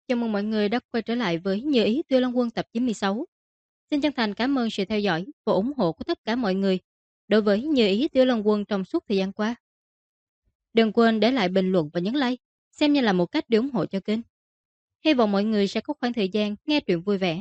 Chào mừng mọi người đã quay trở lại với Như ý Tiêu Long Quân tập 96. Xin chân thành cảm ơn sự theo dõi và ủng hộ của tất cả mọi người đối với Như ý Tiêu Long Quân trong suốt thời gian qua. Đừng quên để lại bình luận và nhấn like, xem như là một cách để ủng hộ cho kênh. Hy vọng mọi người sẽ có khoảng thời gian nghe truyện vui vẻ.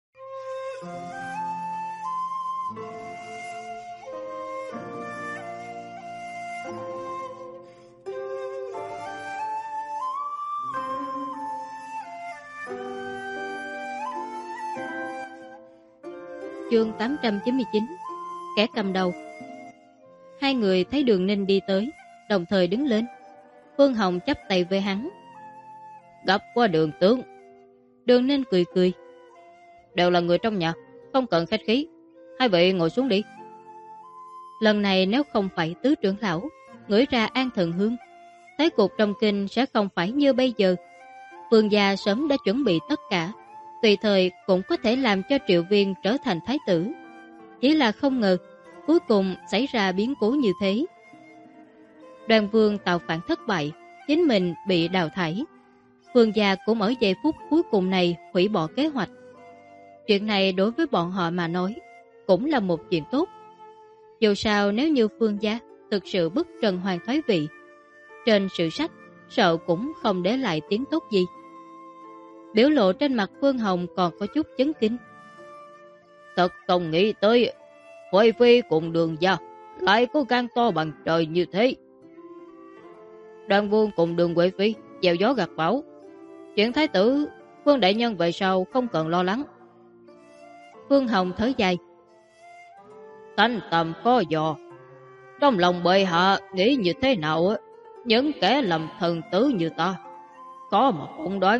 Chương 899. Kẻ cầm đầu. Hai người thấy Đường Ninh đi tới, đồng thời đứng lên. Phương Hồng chắp tay với hắn. Gặp qua Đường tướng. Đường Ninh cười cười. Đều là người trong nhà, không cần khách khí. Hai vị ngồi xuống đi. Lần này nếu không phải tứ trưởng lão ngửi ra an thần hương, thế cục trong kinh sẽ không phải như bây giờ. Vương gia sớm đã chuẩn bị tất cả, tùy thời cũng có thể làm cho Triệu Viên trở thành thái tử. Chỉ là không ngờ cuối cùng xảy ra biến cố như thế. Đoàn Vương tạo phản thất bại, chính mình bị đào thải. Vương gia cũng ở giây phút cuối cùng này hủy bỏ kế hoạch. Chuyện này đối với bọn họ mà nói cũng là một chuyện tốt. Dù sao nếu như Phương gia thực sự bức Trần Hoàng thoái vị, trên sử sách sợ cũng không để lại tiếng tốt gì. Biểu lộ trên mặt Phương Hồng còn có chút chấn kinh. Thật không nghĩ tới Huệ Phi cùng Đường gia lại có gan to bằng trời như thế. Đoàn Vương cùng Đường Huệ Phi gieo gió gặt bão. Chuyện thái tử Phương đại nhân về sau không cần lo lắng. Phương Hồng thở dài. Thanh tầm khó dò. Trong lòng bệ hạ nghĩ như thế nào á, những kẻ làm thần tử như ta có mà phỏng đoán.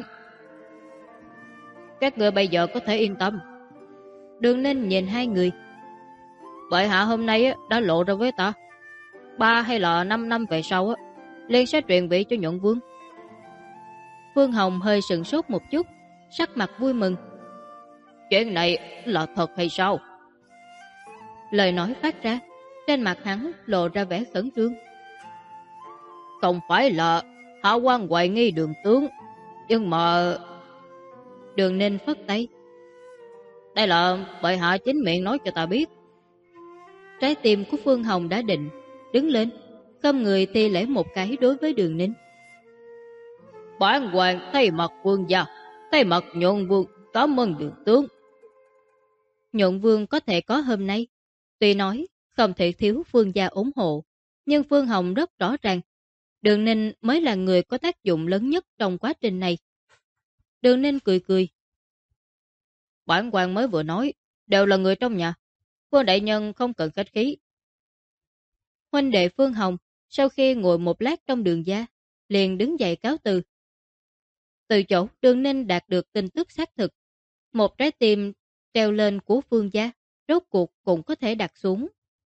Các người bây giờ có thể yên tâm. Đường Ninh nhìn hai người. Bệ hạ hôm nay đã lộ ra với ta, 3 hay là 5 năm về sau liền sẽ truyền vị cho Nhuận Vương. Phương Hồng hơi sừng sốt một chút, sắc mặt vui mừng. Chuyện này là thật hay sao? Lời nói phát ra, trên mặt hắn lộ ra vẻ khẩn trương. Không phải là hạ quan hoài nghi Đường tướng, nhưng mà... Đường Ninh phất tay. Đây là bệ hạ chính miệng nói cho ta biết. Trái tim của Phương Hồng đã định, đứng lên, không người thi lễ một cái đối với Đường Ninh. Bản hoàng thay mặt vương gia, thay mặt Nhuận Vương cảm ơn Đường tướng. Nhuận Vương có thể có hôm nay, tuy nói không thể thiếu Phương gia ủng hộ, nhưng Phương Hồng rất rõ ràng Đường Ninh mới là người có tác dụng lớn nhất trong quá trình này. Đường Ninh cười cười. Bản quan mới vừa nói, đều là người trong nhà. Phương đại nhân không cần khách khí. Huynh đệ Phương Hồng sau khi ngồi một lát trong Đường gia, liền đứng dậy cáo từ. Từ chỗ Đường Ninh đạt được tin tức xác thực, một trái tim treo lên của Phương gia, rốt cuộc cũng có thể đặt xuống.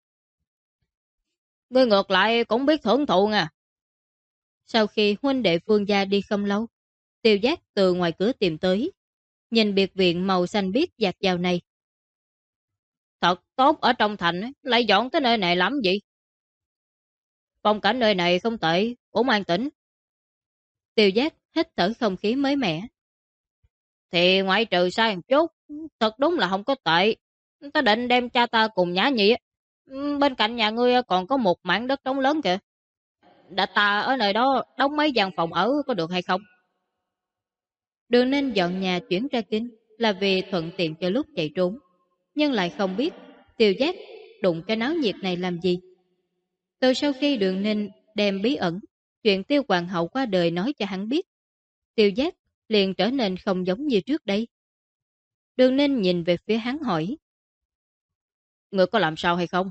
Ngươi ngược lại cũng biết thưởng thụ nha. Sau khi huynh đệ Phương gia đi không lâu, Tiêu Giác từ ngoài cửa tìm tới, nhìn biệt viện màu xanh biếc dạt dào này. Thật tốt, ở trong thành lại dọn tới nơi này lắm gì? Phong cảnh nơi này không tệ, cũng an tĩnh. Tiêu Giác hít thở không khí mới mẻ. Thì ngoại trừ sai một chút, thật đúng là không có tệ. Ta định đem cha ta cùng Nhã Nhi. Bên cạnh nhà ngươi còn có một mảng đất trống lớn kìa. Đã ta ở nơi đó đóng mấy gian phòng ở có được hay không? Đường Ninh dọn nhà chuyển ra kinh là vì thuận tiện cho lúc chạy trốn, nhưng lại không biết Tiêu Giác đụng cái náo nhiệt này làm gì. Từ sau khi Đường Ninh đem bí ẩn chuyện Tiêu Hoàng hậu qua đời nói cho hắn biết, Tiêu Giác liền trở nên không giống như trước đây. Đường Ninh nhìn về phía hắn hỏi. Người có làm sao hay không?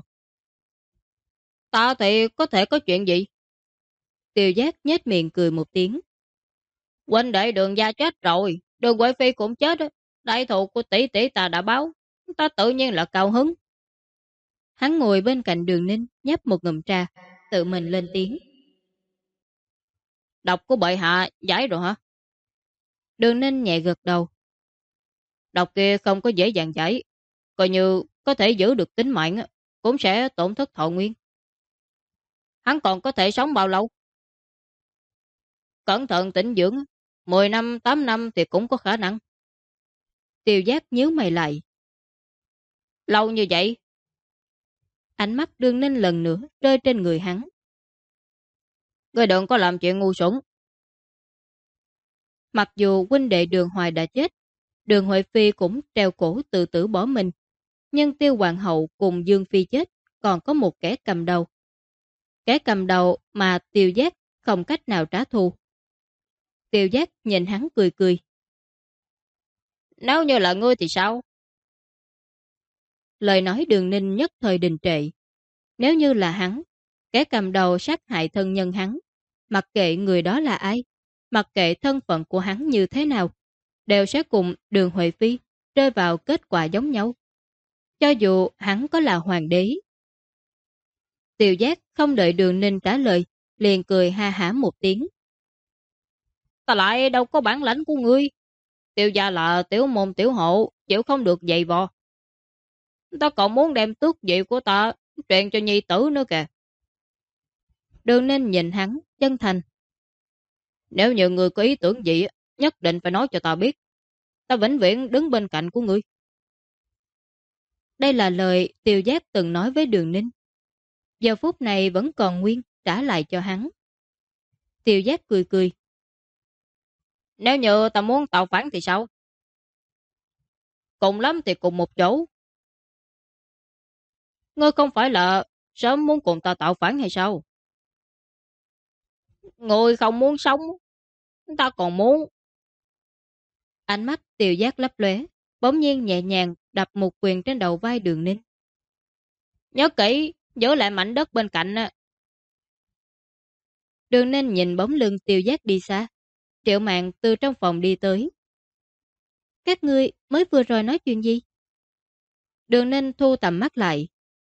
Ta thì có thể có chuyện gì? Tiêu Giác nhếch miệng cười một tiếng. Huynh đệ Đường gia chết rồi, Đường Huệ Phi cũng chết. Đại thù của tỷ tỷ ta đã báo, ta tự nhiên là cao hứng. Hắn ngồi bên cạnh Đường Ninh, nhấp một ngụm trà, tự mình lên tiếng. Độc của bệ hạ giải rồi hả? Đường Ninh nhẹ gật đầu. Độc kia không có dễ dàng giải, coi như có thể giữ được tính mạng cũng sẽ tổn thất thọ nguyên. Hắn còn có thể sống bao lâu? Cẩn thận tĩnh dưỡng, 10 năm, 8 năm thì cũng có khả năng. Tiêu Giác nhíu mày lại. Lâu như vậy? Ánh mắt Đường Ninh lần nữa rơi trên người hắn. Ngươi đừng có làm chuyện ngu xuẩn. Mặc dù huynh đệ Đường Hoài đã chết, Đường Huệ Phi cũng treo cổ tự tử bỏ mình. Nhưng Tiêu Hoàng hậu cùng Dương Phi chết, còn có một kẻ cầm đầu. Kẻ cầm đầu mà Tiêu Giác không cách nào trả thù. Tiêu Giác nhìn hắn cười cười. Nếu như là ngươi thì sao? Lời nói Đường Ninh nhất thời đình trệ. Nếu như là hắn, kẻ cầm đầu sát hại thân nhân hắn, mặc kệ người đó là ai, mặc kệ thân phận của hắn như thế nào, đều sẽ cùng Đường Huệ Phi rơi vào kết quả giống nhau. Cho dù hắn có là hoàng đế. Tiêu Giác không đợi Đường Ninh trả lời, liền cười ha hả một tiếng. Ta lại đâu có bản lãnh của ngươi. Tiêu gia là tiểu môn tiểu hộ, chịu không được dày vò. Ta còn muốn đem tước vị của ta truyền cho nhi tử nữa kìa. Đường Ninh nhìn hắn, chân thành. Nếu như người có ý tưởng gì, nhất định phải nói cho ta biết. Ta vĩnh viễn đứng bên cạnh của ngươi. Đây là lời Tiêu Giác từng nói với Đường Ninh. Giờ phút này vẫn còn nguyên trả lại cho hắn. Tiêu Giác cười cười. Nếu như ta muốn tạo phản thì sao? Cùng lắm thì cùng một chỗ. Ngươi không phải là sớm muốn cùng ta tạo phản hay sao? Ngươi không muốn sống, ta còn muốn. Ánh mắt Tiêu Giác lấp lóe, bỗng nhiên nhẹ nhàng đập một quyền trên đầu vai Đường Ninh. Nhớ kỹ, giữ lại mảnh đất bên cạnh. Đường Ninh nhìn bóng lưng Tiêu Giác đi xa. Triệu Mạn từ trong phòng đi tới. Các ngươi mới vừa rồi nói chuyện gì? Đường Ninh thu tầm mắt lại.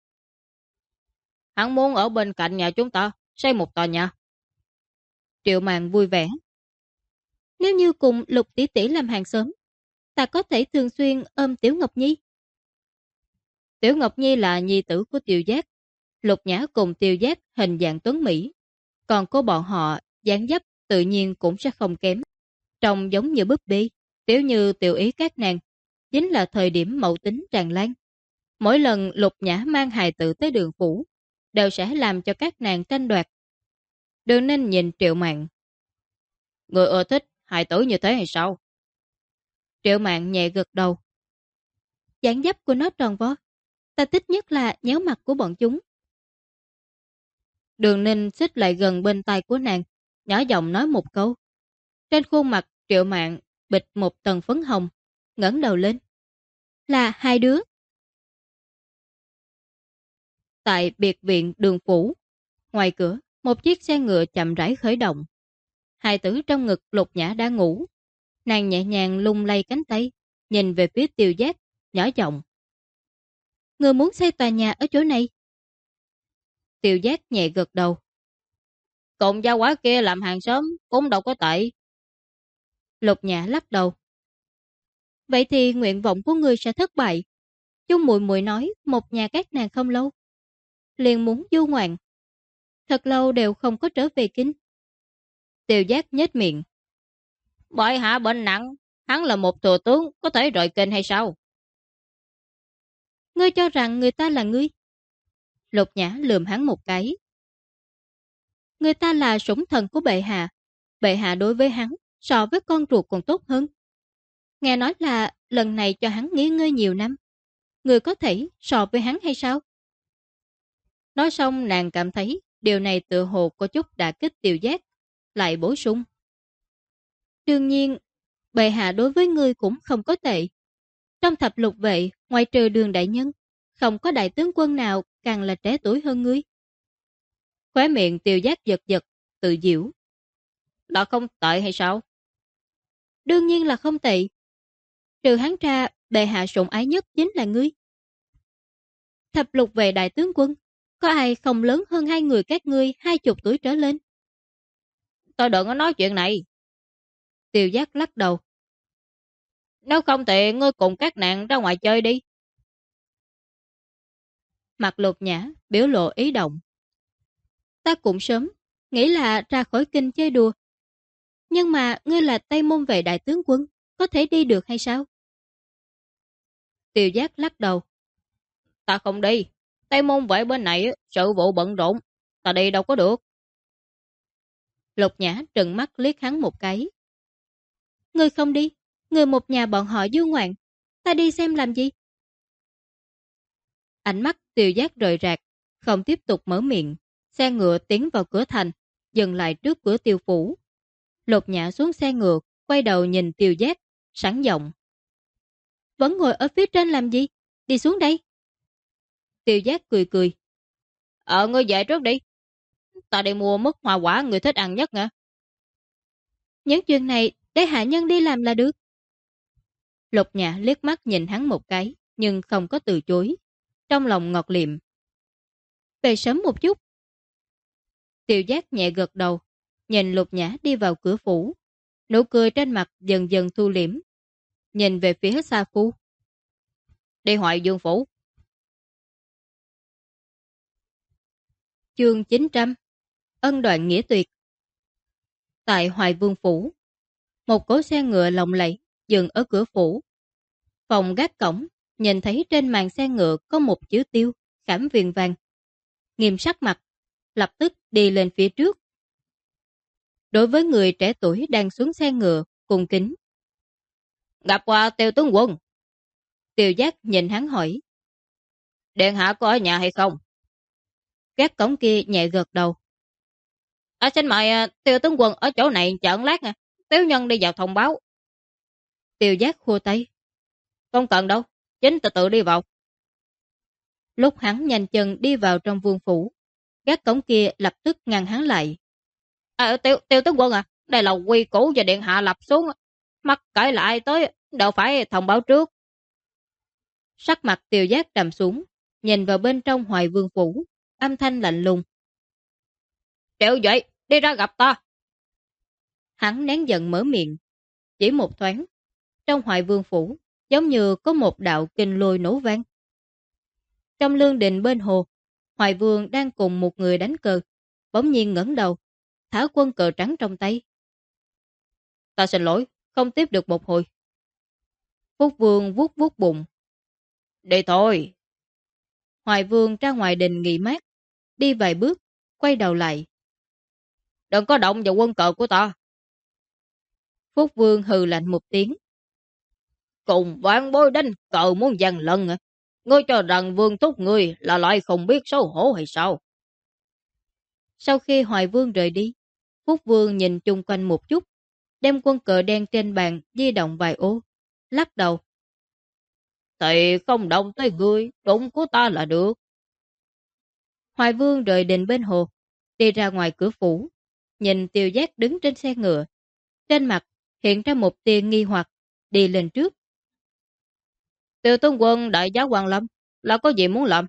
Hắn muốn ở bên cạnh nhà chúng ta, xây một tòa nhà. Triệu Mạn vui vẻ. Nếu như cùng Lục tỷ tỷ làm hàng xóm, ta có thể thường xuyên ôm Tiểu Ngọc Nhi. Tiểu Ngọc Nhi là nhi tử của Tiêu Giác. Lục Nhã cùng Tiêu Giác hình dạng tuấn Mỹ. Còn cô bọn họ dáng dấp tự nhiên cũng sẽ không kém. Trông giống như búp bê, tiểu như tiểu ý các nàng. Chính là thời điểm mậu tính tràn lan. Mỗi lần Lục Nhã mang hài tử tới Đường phủ, đều sẽ làm cho các nàng tranh đoạt. Đường Ninh nhìn Triệu Mạn. Người ưa thích hài tử như thế hay sao? Triệu Mạn nhẹ gật đầu. Dáng dấp của nó tròn vo. Ta thích nhất là nhéo mặt của bọn chúng. Đường Ninh xích lại gần bên tai của nàng, nhỏ giọng nói một câu. Trên khuôn mặt Triệu Mạn bịt một tầng phấn hồng, ngẩng đầu lên. Là hai đứa. Tại biệt viện Đường phủ, ngoài cửa, một chiếc xe ngựa chậm rãi khởi động. Hài tử trong ngực Lục Nhã đang ngủ. Nàng nhẹ nhàng lung lay cánh tay, nhìn về phía Tiêu Giác, nhỏ giọng. Người muốn xây tòa nhà ở chỗ này? Tiêu Giác nhẹ gật đầu. Cùng gia quả kia làm hàng xóm cũng đâu có tệ. Lục Nhã lắc đầu. Vậy thì nguyện vọng của người sẽ thất bại. Chung muội muội nói một nhà các nàng không lâu, liền muốn du ngoạn. Thật lâu đều không có trở về kinh. Tiêu Giác nhếch miệng. Bệ hạ bệnh nặng, hắn là một thừa tướng, có thể rời kinh hay sao? Ngươi cho rằng người ta là ngươi? Lục Nhã lườm hắn một cái. Người ta là sủng thần của bệ hạ. Bệ hạ đối với hắn so với con ruột còn tốt hơn. Nghe nói là lần này cho hắn nghỉ ngơi nhiều năm. Người có thể so với hắn hay sao? Nói xong nàng cảm thấy điều này tự hồ có chút đả kích Tiêu Giác, lại bổ sung. Đương nhiên, bệ hạ đối với ngươi cũng không có tệ. Trong thập lục vệ, ngoài trừ Đường đại nhân, không có đại tướng quân nào càng là trẻ tuổi hơn ngươi. Khóe miệng Tiêu Giác giật giật, tự giễu. Đó không tệ hay sao? Đương nhiên là không tệ. Trừ hắn ra, bệ hạ sủng ái nhất chính là ngươi. Thập lục vệ đại tướng quân, có ai không lớn hơn hai người các ngươi 20 tuổi trở lên? Tôi đừng có nói chuyện này. Tiêu Giác lắc đầu. Nếu không thì ngươi cùng các nàng ra ngoài chơi đi. Mặt Lục Nhã biểu lộ ý động. Ta cũng sớm, nghĩ là ra khỏi kinh chơi đùa. Nhưng mà ngươi là Tây Môn Vệ đại tướng quân, có thể đi được hay sao? Tiêu Giác lắc đầu. Ta không đi. Tây Môn Vệ bên này sự vụ bận rộn. Ta đi đâu có được. Lục Nhã trừng mắt liếc hắn một cái. Ngươi không đi. Ngươi một nhà bọn họ du ngoạn. Ta đi xem làm gì? Ánh mắt Tiêu Giác rời rạc, không tiếp tục mở miệng. Xe ngựa tiến vào cửa thành, dừng lại trước cửa Tiêu phủ. Lục Nhã xuống xe ngựa, quay đầu nhìn Tiêu Giác, sẵn giọng. Vẫn ngồi ở phía trên làm gì? Đi xuống đây. Tiêu Giác cười cười. Ngươi về trước đi. Ta đi mua mứt hoa quả người thích ăn nhất nha. Những chuyện này để hạ nhân đi làm là được. Lục Nhã liếc mắt nhìn hắn một cái, nhưng không có từ chối. Trong lòng ngọt liệm. Về sớm một chút. Tiêu Giác nhẹ gật đầu, nhìn Lục Nhã đi vào cửa phủ. Nụ cười trên mặt dần dần thu liễm. Nhìn về phía Sa Phu. Đi Hoài Dương phủ. Chương 900. Ân đoạn nghĩa tuyệt. Tại Hoài Vương phủ, một cỗ xe ngựa lộng lẫy dừng ở cửa phủ. Phòng gác cổng, nhìn thấy trên màn xe ngựa có một chữ Tiêu khảm viền vàng. Nghiêm sắc mặt, lập tức đi lên phía trước. Đối với người trẻ tuổi đang xuống xe ngựa, cung kính. Gặp qua Tiêu tướng quân. Tiêu Giác nhìn hắn hỏi. Điện hạ có ở nhà hay không? Gác cổng kia nhẹ gật đầu. Xin mời Tiêu tướng quân ở chỗ này chờ lát nha. Tiểu nhân đi vào thông báo. Tiêu Giác khua tay. Không cần đâu, chính từ tự đi vào. Lúc hắn nhanh chân đi vào trong vương phủ, gác cổng kia lập tức ngăn hắn lại. Tiêu tướng quân đây là quy củ và điện hạ lập xuống. Mắc cãi lại tới, đâu phải thông báo trước. Sắc mặt Tiêu Giác trầm xuống, nhìn vào bên trong Hoài Vương phủ, âm thanh lạnh lùng. Triệu Duệ, đi ra gặp ta. Hắn nén giận mở miệng. Chỉ một thoáng, trong Hoài Vương phủ, giống như có một đạo kinh lôi nổ vang. Trong lương đình bên hồ, Hoài Vương đang cùng một người đánh cờ, bỗng nhiên ngẩng đầu, thả quân cờ trắng trong tay. Ta xin lỗi, không tiếp được một hồi. Phúc Vương vuốt vuốt bụng. Đi thôi. Hoài Vương ra ngoài đình nghỉ mát, đi vài bước, quay đầu lại. Đừng có động vào quân cờ của ta. Phúc Vương hừ lạnh một tiếng. Cùng vạn bối đánh cờ muốn giành lần à? Ngươi cho rằng Vương thúc ngươi là loại không biết xấu hổ hay sao? Sau khi Hoài Vương rời đi, Phúc Vương nhìn chung quanh một chút, đem quân cờ đen trên bàn di động vài ô, lắc đầu. Thì không động tới ngươi, đúng của ta là được. Hoài Vương rời đình bên hồ, đi ra ngoài cửa phủ, nhìn Tiêu Giác đứng trên xe ngựa. Trên mặt hiện ra một tia nghi hoặc, đi lên trước. Tiêu tướng quân đại giá Hoàng Lâm, là có gì muốn làm?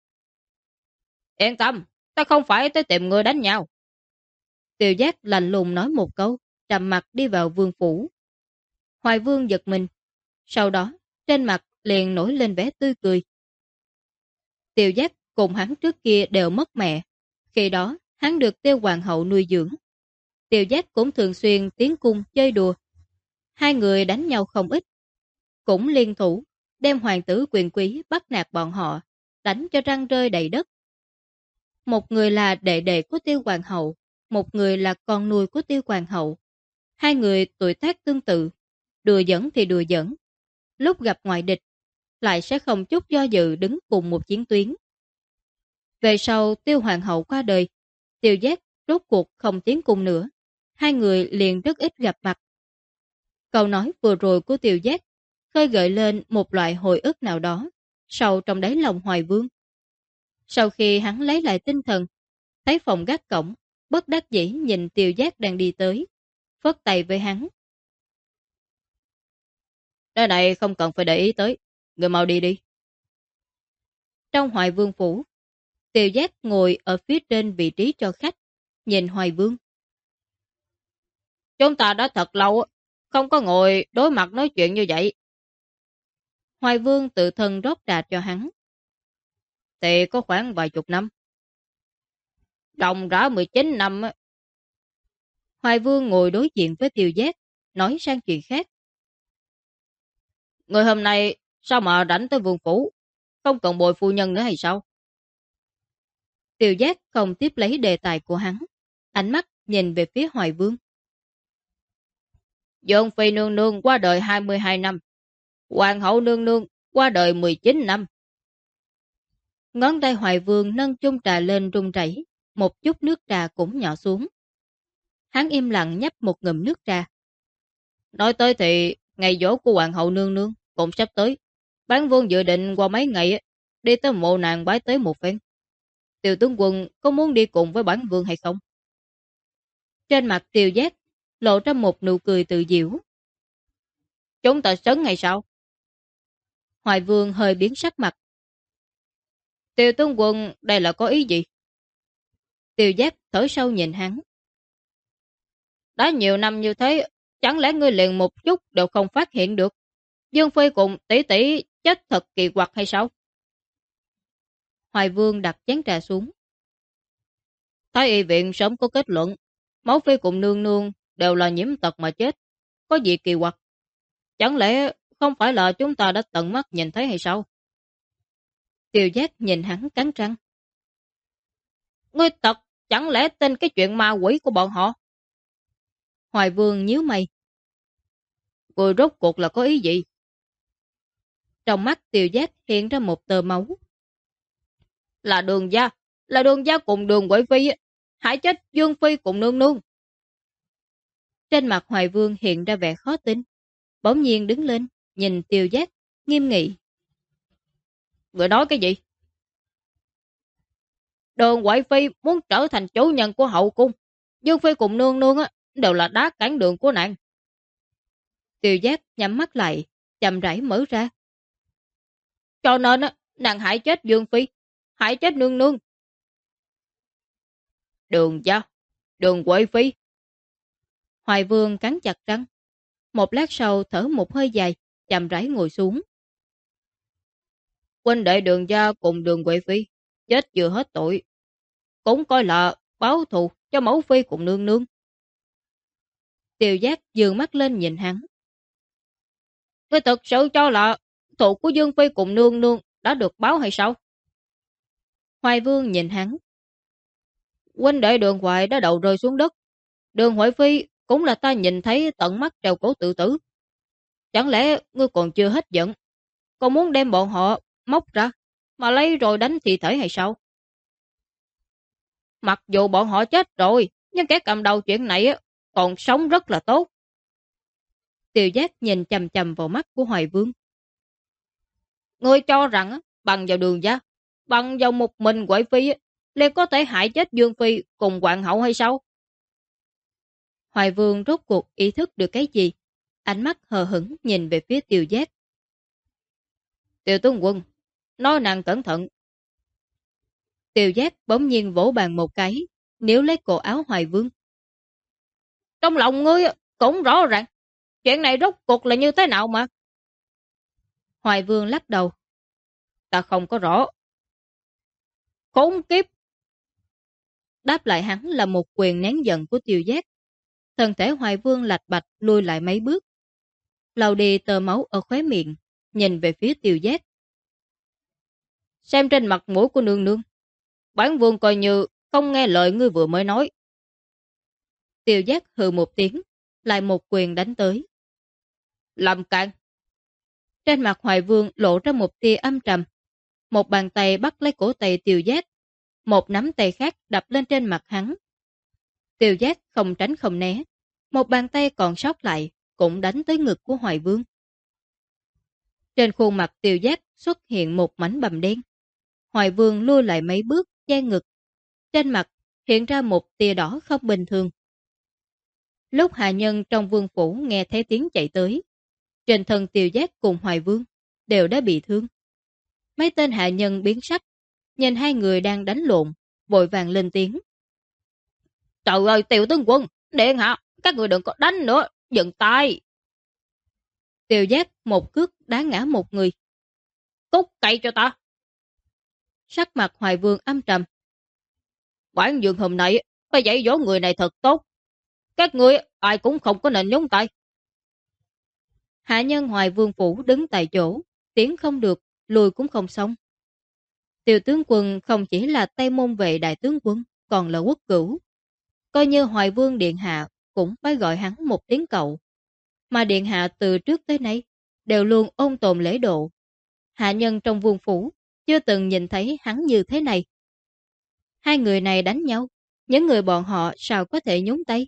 Yên tâm, ta không phải tới tìm người đánh nhau. Tiêu Giác lạnh lùng nói một câu, trầm mặt đi vào vương phủ. Hoài Vương giật mình, sau đó trên mặt liền nổi lên vẻ tươi cười. Tiêu Giác cùng hắn trước kia đều mất mẹ, khi đó hắn được Tiêu Hoàng hậu nuôi dưỡng. Tiêu Giác cũng thường xuyên tiến cung chơi đùa. Hai người đánh nhau không ít, cũng liên thủ đem hoàng tử quyền quý bắt nạt bọn họ, đánh cho răng rơi đầy đất. Một người là đệ đệ của Tiêu Hoàng hậu, một người là con nuôi của Tiêu Hoàng hậu. Hai người tuổi tác tương tự, đùa giỡn thì đùa giỡn. Lúc gặp ngoại địch, lại sẽ không chút do dự đứng cùng một chiến tuyến. Về sau Tiêu Hoàng hậu qua đời, Tiêu Giác rốt cuộc không tiến cung nữa. Hai người liền rất ít gặp mặt. Câu nói vừa rồi của Tiêu Giác khơi gợi lên một loại hồi ức nào đó sâu trong đáy lòng Hoài Vương. Sau khi hắn lấy lại tinh thần, thấy phòng gác cổng, bất đắc dĩ nhìn Tiêu Giác đang đi tới, phất tay với hắn. Cái này không cần phải để ý tới, người mau đi đi. Trong Hoài Vương phủ, Tiêu Giác ngồi ở phía trên vị trí cho khách, nhìn Hoài Vương. Chúng ta đã thật lâu không có ngồi đối mặt nói chuyện như vậy. Hoài Vương tự thân rót trà cho hắn. Thì có khoảng vài chục năm. Đồng rã 19 năm. Hoài Vương ngồi đối diện với Tiêu Giác, nói sang chuyện khác. Người hôm nay sao mà rảnh tới vương phủ? Không cần bồi phu nhân nữa hay sao? Tiêu Giác không tiếp lấy đề tài của hắn, ánh mắt nhìn về phía Hoài Vương. Dương Phi nương nương qua đời 22 năm, Hoàng hậu nương nương qua đời 19 năm. Ngón tay Hoài Vương nâng chung trà lên rung rẩy, một chút nước trà cũng nhỏ xuống. Hắn im lặng nhấp một ngụm nước trà. Nói tới thì ngày giỗ của Hoàng hậu nương nương cũng sắp tới. Bán vương dự định qua mấy ngày đi tới mộ nàng bái tế một phen. Tiêu tướng quân có muốn đi cùng với bản vương hay không? Trên mặt Tiêu Giác lộ ra một nụ cười tự diễu. Chúng ta sấn hay sao? Hoài Vương hơi biến sắc mặt. Tiêu tướng quân đây là có ý gì? Tiêu Giác thở sâu nhìn hắn. Đã nhiều năm như thế, chẳng lẽ ngươi liền một chút đều không phát hiện được? Dương Phi cùng tỷ tỷ chết thật kỳ quặc hay sao? Hoài Vương đặt chén trà xuống. Thái y viện sớm có kết luận, máu Phi cùng nương nương đều là nhiễm tật mà chết. Có gì kỳ quặc? Chẳng lẽ không phải là chúng ta đã tận mắt nhìn thấy hay sao? Tiêu Giác nhìn hắn cắn răng. Ngươi tật chẳng lẽ tin cái chuyện ma quỷ của bọn họ? Hoài Vương nhíu mày. Ngươi rốt cuộc là có ý gì? Trong mắt Tiêu Giác hiện ra một tờ máu. Là đường gia cùng đường quỷ phi, hại chết Dương Phi cùng nương nương. Trên mặt Hoài Vương hiện ra vẻ khó tin, bỗng nhiên đứng lên, nhìn Tiêu Giác, nghiêm nghị. Người nói cái gì? Đường quỷ phi muốn trở thành chủ nhân của hậu cung, Dương Phi cùng nương nương đều là đá cản đường của nàng. Tiêu Giác nhắm mắt lại, chậm rãi mở ra. Cho nên nàng hại chết Dương Phi, hại chết nương nương. Đường gia, đường quỷ phi. Hoài Vương cắn chặt răng. Một lát sau thở một hơi dài, chậm rãi ngồi xuống. Huynh đệ đường gia cùng đường quỷ phi chết vừa hết tội, cũng coi là báo thù cho mẫu phi cùng nương nương. Tiêu Giác dường mắt lên nhìn hắn. Ngươi thật sự cho là thù của Dương Phi cùng nương nương đã được báo hay sao? Hoài Vương nhìn hắn. Huynh đệ đường Hoài đã đầu rơi xuống đất. Đường Hoài Phi cũng là ta nhìn thấy tận mắt treo cổ tự tử. Chẳng lẽ ngươi còn chưa hết giận, còn muốn đem bọn họ móc ra mà lấy rồi đánh thi thể hay sao? Mặc dù bọn họ chết rồi, nhưng kẻ cầm đầu chuyện này còn sống rất là tốt. Tiêu Giác nhìn chầm chầm vào mắt của Hoài Vương. Ngươi cho rằng bằng vào đường gia, bằng vào một mình quỷ phi liền có thể hại chết Dương Phi cùng hoàng hậu hay sao? Hoài Vương rốt cuộc ý thức được cái gì? Ánh mắt hờ hững nhìn về phía Tiêu Giác. Tiêu tướng quân, nói nàng cẩn thận. Tiêu Giác bỗng nhiên vỗ bàn một cái, níu lấy cổ áo Hoài Vương. Trong lòng ngươi cũng rõ ràng, chuyện này rốt cuộc là như thế nào mà? Hoài Vương lắc đầu. Ta không có rõ. Khốn kiếp! Đáp lại hắn là một quyền nén giận của Tiêu Giác. Thân thể Hoài Vương lạch bạch lùi lại mấy bước. Lau đi tờ máu ở khóe miệng, nhìn về phía Tiêu Giác. Xem trên mặt mũi của nương nương, bản vương coi như không nghe lời ngươi vừa mới nói. Tiêu Giác hừ một tiếng, lại một quyền đánh tới. Làm cản! Trên mặt Hoài Vương lộ ra một tia âm trầm. Một bàn tay bắt lấy cổ tay Tiêu Giác, một nắm tay khác đập lên trên mặt hắn. Tiêu Giác không tránh không né, một bàn tay còn sót lại cũng đánh tới ngực của Hoài Vương. Trên khuôn mặt Tiêu Giác xuất hiện một mảnh bầm đen. Hoài Vương lui lại mấy bước, che ngực. Trên mặt hiện ra một tia đỏ không bình thường. Lúc hạ nhân trong vương phủ nghe thấy tiếng chạy tới, trên thân Tiêu Giác cùng Hoài Vương đều đã bị thương. Mấy tên hạ nhân biến sắc, nhìn hai người đang đánh lộn, vội vàng lên tiếng. Trời ơi, Tiêu tướng quân, điện hạ, các người đừng có đánh nữa, dừng tay. Tiêu Giác một cước đá ngã một người. Cút cậy cho ta. Sắc mặt Hoài Vương âm trầm. Bản vương hôm nay phải dạy dỗ người này thật tốt. Các ngươi ai cũng không có nên nhúng tay. Hạ nhân Hoài Vương phủ đứng tại chỗ, tiến không được, lùi cũng không xong. Tiêu tướng quân không chỉ là Tây Môn Vệ đại tướng quân, còn là quốc cửu. Coi như Hoài Vương Điện Hạ cũng phải gọi hắn một tiếng cậu. Mà Điện Hạ từ trước tới nay đều luôn ôn tồn lễ độ. Hạ nhân trong vương phủ chưa từng nhìn thấy hắn như thế này. Hai người này đánh nhau, những người bọn họ sao có thể nhúng tay.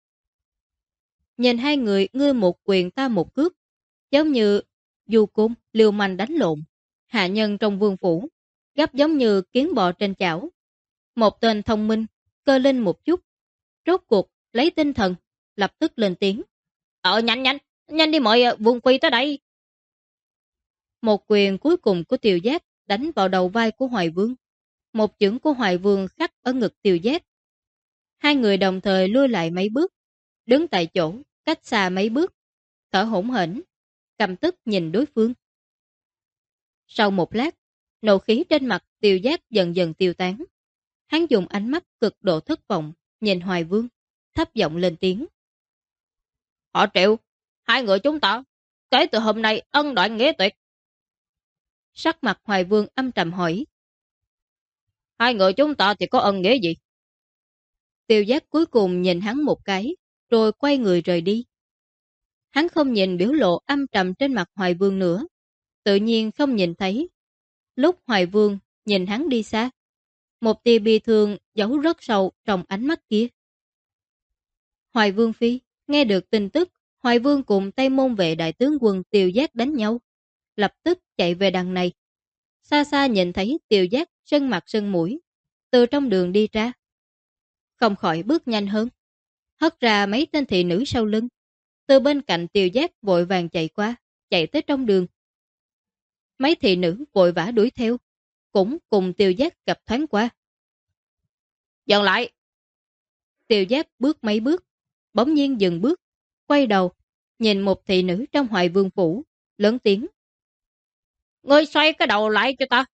Nhìn hai người ngươi một quyền ta một cước, giống như du côn liều manh đánh lộn. Hạ nhân trong vương phủ gấp giống như kiến bò trên chảo. Một tên thông minh, cơ linh một chút, rốt cuộc lấy tinh thần, lập tức lên tiếng. Nhanh nhanh, nhanh đi mời Vương Phi tới đây. Một quyền cuối cùng của Tiêu Giác đánh vào đầu vai của Hoài Vương. Một chưởng của Hoài Vương khắc ở ngực Tiêu Giác. Hai người đồng thời lui lại mấy bước, đứng tại chỗ, cách xa mấy bước, thở hổn hển, căm tức nhìn đối phương. Sau một lát, nộ khí trên mặt Tiêu Giác dần dần tiêu tán. Hắn dùng ánh mắt cực độ thất vọng, nhìn Hoài Vương, thấp giọng lên tiếng. Họ Triệu, hai người chúng ta, kể từ hôm nay ân đoạn nghĩa tuyệt. Sắc mặt Hoài Vương âm trầm hỏi. Hai người chúng ta thì có ân nghĩa gì? Tiêu Giác cuối cùng nhìn hắn một cái, rồi quay người rời đi. Hắn không nhìn biểu lộ âm trầm trên mặt Hoài Vương nữa, tự nhiên không nhìn thấy. Lúc Hoài Vương nhìn hắn đi xa, một tia bi thương giấu rất sâu trong ánh mắt kia. Hoài Vương phi nghe được tin tức Hoài Vương cùng Tây Môn Vệ đại tướng quân Tiêu Giác đánh nhau, lập tức chạy về đằng này. Xa xa nhìn thấy Tiêu Giác sưng mặt sưng mũi, từ trong đường đi ra. Không khỏi bước nhanh hơn, hất ra mấy tên thị nữ sau lưng. Từ bên cạnh Tiêu Giác vội vàng chạy qua, chạy tới trong đường. Mấy thị nữ vội vã đuổi theo, cũng cùng Tiêu Giác gặp thoáng qua. Dừng lại! Tiêu Giác bước mấy bước, bỗng nhiên dừng bước, quay đầu, nhìn một thị nữ trong Hoài Vương phủ, lớn tiếng. Ngươi xoay cái đầu lại cho ta!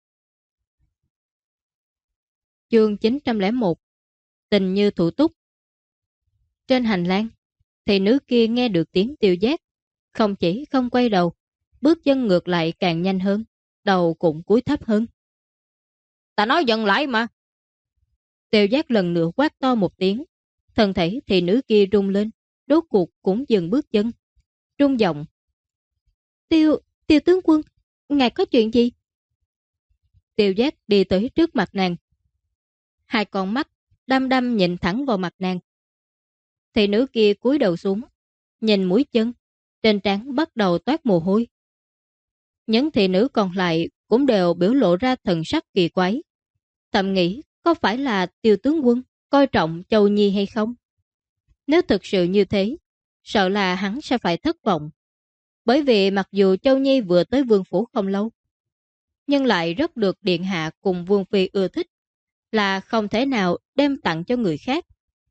Chương 901 Tình như thủ túc. Trên hành lang, thị nữ kia nghe được tiếng Tiêu Giác, không chỉ không quay đầu, bước chân ngược lại càng nhanh hơn, đầu cũng cúi thấp hơn. Ta nói dừng lại mà! Tiêu Giác lần nữa quát to một tiếng, thân thể thị nữ kia rung lên, đốt cuộc cũng dừng bước chân, rung giọng. Tiêu tướng quân, ngài có chuyện gì? Tiêu Giác đi tới trước mặt nàng. Hai con mắt đăm đăm nhìn thẳng vào mặt nàng. Thị nữ kia cúi đầu xuống, nhìn mũi chân, trên trán bắt đầu toát mồ hôi. Những thị nữ còn lại cũng đều biểu lộ ra thần sắc kỳ quái. Thầm nghĩ có phải là Tiêu tướng quân coi trọng Châu Nhi hay không? Nếu thực sự như thế, sợ là hắn sẽ phải thất vọng. Bởi vì mặc dù Châu Nhi vừa tới vương phủ không lâu, nhưng lại rất được điện hạ cùng vương phi ưa thích, là không thể nào đem tặng cho người khác.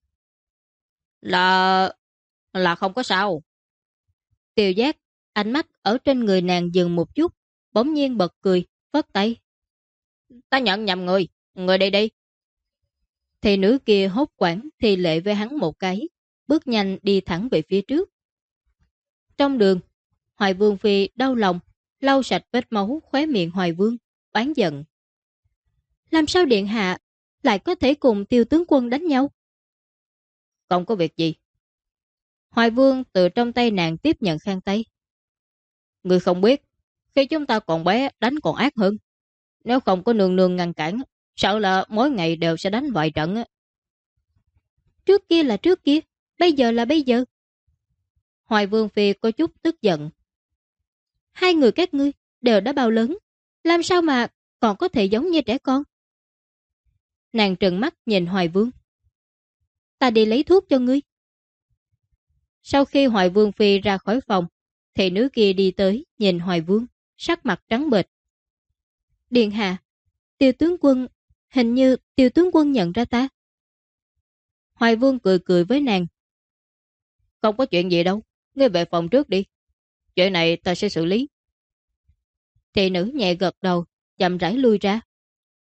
Là không có sao. Tiêu Giác, ánh mắt ở trên người nàng dừng một chút, bỗng nhiên bật cười, phất tay. Ta nhận nhầm người đi đi. Thị nữ kia hốt quảng thì lệ với hắn một cái, bước nhanh đi thẳng về phía trước. Trong đường, Hoài Vương phi đau lòng, lau sạch vết máu khóe miệng Hoài Vương, oán giận. Làm sao điện hạ lại có thể cùng Tiêu tướng quân đánh nhau? Không có việc gì. Hoài Vương từ trong tay nàng tiếp nhận khăn tay. Người không biết, khi chúng ta còn bé đánh còn ác hơn. Nếu không có nương nương ngăn cản, sợ là mỗi ngày đều sẽ đánh vài trận. Trước kia là trước kia, bây giờ là bây giờ. Hoài Vương phi có chút tức giận. Hai người các ngươi đều đã bao lớn, làm sao mà còn có thể giống như trẻ con? Nàng trừng mắt nhìn Hoài Vương. Ta đi lấy thuốc cho ngươi. Sau khi Hoài Vương phi ra khỏi phòng, thị nữ kia đi tới nhìn Hoài Vương, sắc mặt trắng bệch. Điện hạ, Tiêu tướng quân, hình như Tiêu tướng quân nhận ra ta. Hoài Vương cười cười với nàng. Không có chuyện gì đâu, ngươi về phòng trước đi. Chuyện này ta sẽ xử lý. Thị nữ nhẹ gật đầu, chậm rãi lui ra.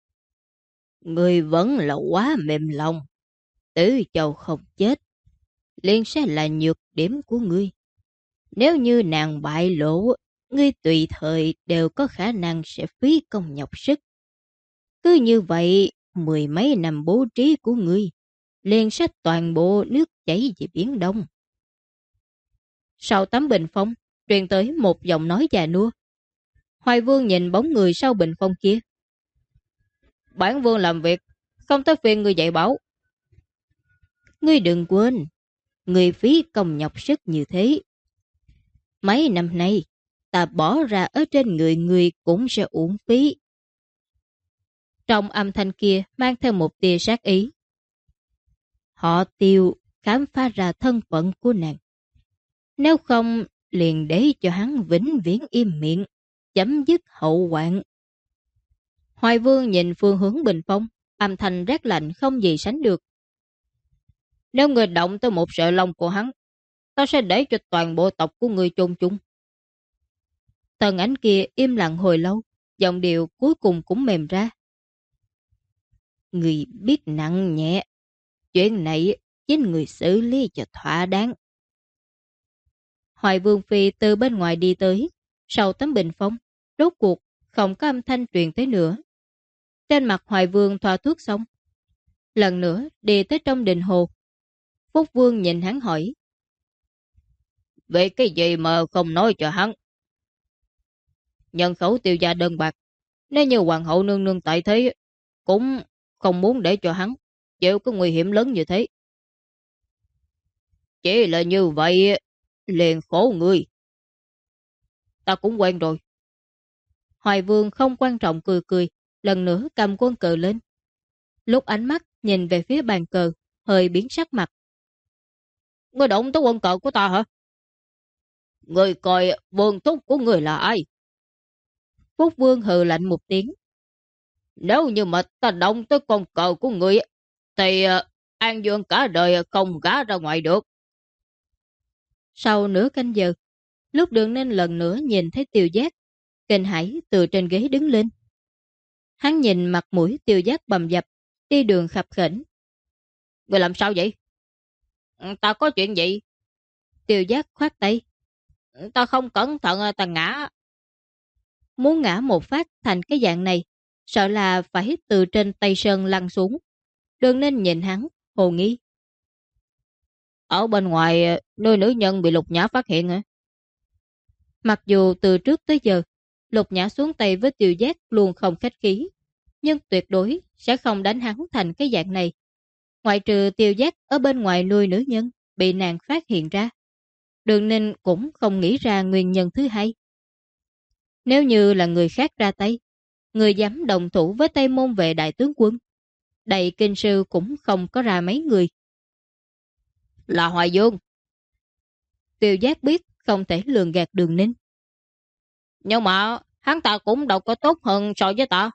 Ngươi vẫn là quá mềm lòng. Tứ Châu không chết, liền sẽ là nhược điểm của ngươi. Nếu như nàng bại lộ, ngươi tùy thời đều có khả năng sẽ phí công nhọc sức. Cứ như vậy, mười mấy năm bố trí của ngươi liền sẽ toàn bộ nước chảy về Biển Đông. Sau tấm bình phong, truyền tới một giọng nói già nua. Hoài Vương nhìn bóng người sau bình phong kia. Bản vương làm việc, không tới phiên ngươi dạy bảo. Ngươi đừng quên, ngươi phí công nhọc sức như thế. Mấy năm nay, ta bỏ ra ở trên người ngươi cũng sẽ uổng phí. Trong âm thanh kia mang theo một tia sát ý. Họ Tiêu khám phá ra thân phận của nàng. Nếu không, liền để cho hắn vĩnh viễn im miệng, chấm dứt hậu hoạn. Hoài Vương nhìn phương hướng bình phong, âm thanh rét lạnh không gì sánh được. Nếu người động tới một sợi lông của hắn, ta sẽ để cho toàn bộ tộc của người chôn chung. Tần ảnh kia im lặng hồi lâu, giọng điệu cuối cùng cũng mềm ra. Người biết nặng nhẹ, chuyện này chính người xử lý cho thỏa đáng. Hoài Vương Phi từ bên ngoài đi tới, sau tấm bình phong, rốt cuộc không có âm thanh truyền tới nữa. Trên mặt Hoài Vương thoa thuốc xong, lần nữa đi tới trong đình hồ. Phúc Vương nhìn hắn hỏi. Về cái gì mà không nói cho hắn? Nhân khẩu Tiêu gia đơn bạc, nếu như hoàng hậu nương nương tại thế, cũng không muốn để cho hắn chịu có nguy hiểm lớn như thế. Chỉ là như vậy, liền khổ người. Ta cũng quen rồi. Hoài Vương không quan trọng cười cười, lần nữa cầm quân cờ lên. Lúc ánh mắt nhìn về phía bàn cờ, hơi biến sắc mặt. Ngươi động tới quân cờ của ta hả? Ngươi coi vương thúc của ngươi là ai? Phúc Vương hừ lạnh một tiếng. Nếu như mà ta động tới con cờ của ngươi, thì An Dương cả đời không gả ra ngoài được. Sau nửa canh giờ, lúc Đường Ninh lần nữa nhìn thấy Tiêu Giác, kinh hãi từ trên ghế đứng lên. Hắn nhìn mặt mũi Tiêu Giác bầm dập, đi đường khập khểnh. Người làm sao vậy? Ta có chuyện gì? Tiêu Giác khoát tay. Ta không cẩn thận, ta ngã. Muốn ngã một phát thành cái dạng này, sợ là phải từ trên Tây Sơn lăn xuống. Đường Ninh nhìn hắn, hồ nghi. Ở bên ngoài, nơi nữ nhân bị Lục Nhã phát hiện hả? Mặc dù từ trước tới giờ, Lục Nhã xuống tay với Tiêu Giác luôn không khách khí, nhưng tuyệt đối sẽ không đánh hắn thành cái dạng này. Ngoại trừ Tiêu Giác ở bên ngoài nuôi nữ nhân, bị nàng phát hiện ra. Đường Ninh cũng không nghĩ ra nguyên nhân thứ hai. Nếu như là người khác ra tay, người dám đồng thủ với Tây Môn Vệ đại tướng quân, đầy kinh sư cũng không có ra mấy người. Là Hoài Dương. Tiêu Giác biết không thể lường gạt Đường Ninh. Nhưng mà hắn ta cũng đâu có tốt hơn so với ta.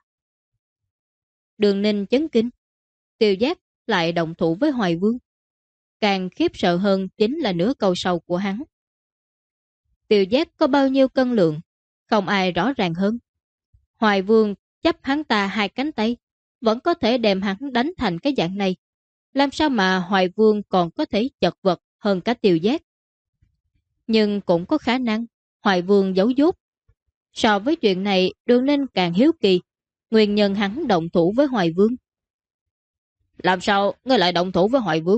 Đường Ninh chấn kinh. Tiêu Giác lại đồng thủ với Hoài Vương. Càng khiếp sợ hơn chính là nửa câu sau của hắn. Tiêu Giác có bao nhiêu cân lượng, không ai rõ ràng hơn. Hoài Vương chấp hắn ta hai cánh tay, vẫn có thể đem hắn đánh thành cái dạng này. Làm sao mà Hoài Vương còn có thể chật vật hơn cả Tiêu Giác? Nhưng cũng có khả năng Hoài Vương giấu dốt. So với chuyện này, Đường Ninh càng hiếu kỳ nguyên nhân hắn động thủ với Hoài Vương. Làm sao ngươi lại động thủ với Hoài Vương?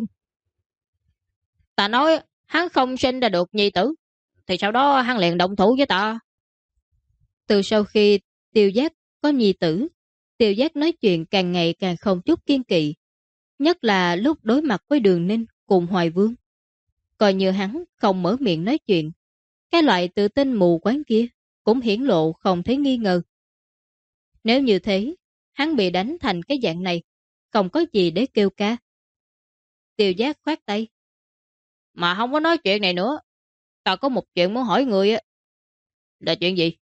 Ta nói hắn không sinh ra được nhi tử, thì sau đó hắn liền động thủ với ta. Từ sau khi Tiêu Giác có nhi tử, Tiêu Giác nói chuyện càng ngày càng không chút kiên kỵ, nhất là lúc đối mặt với Đường Ninh cùng Hoài Vương. Coi như hắn không mở miệng nói chuyện, cái loại tự tin mù quáng kia cũng hiển lộ không thấy nghi ngờ. Nếu như thế, hắn bị đánh thành cái dạng này, không có gì để kêu ca. Tiêu Giác khoát tay. Mà không có nói chuyện này nữa, ta có một chuyện muốn hỏi người á. Là chuyện gì?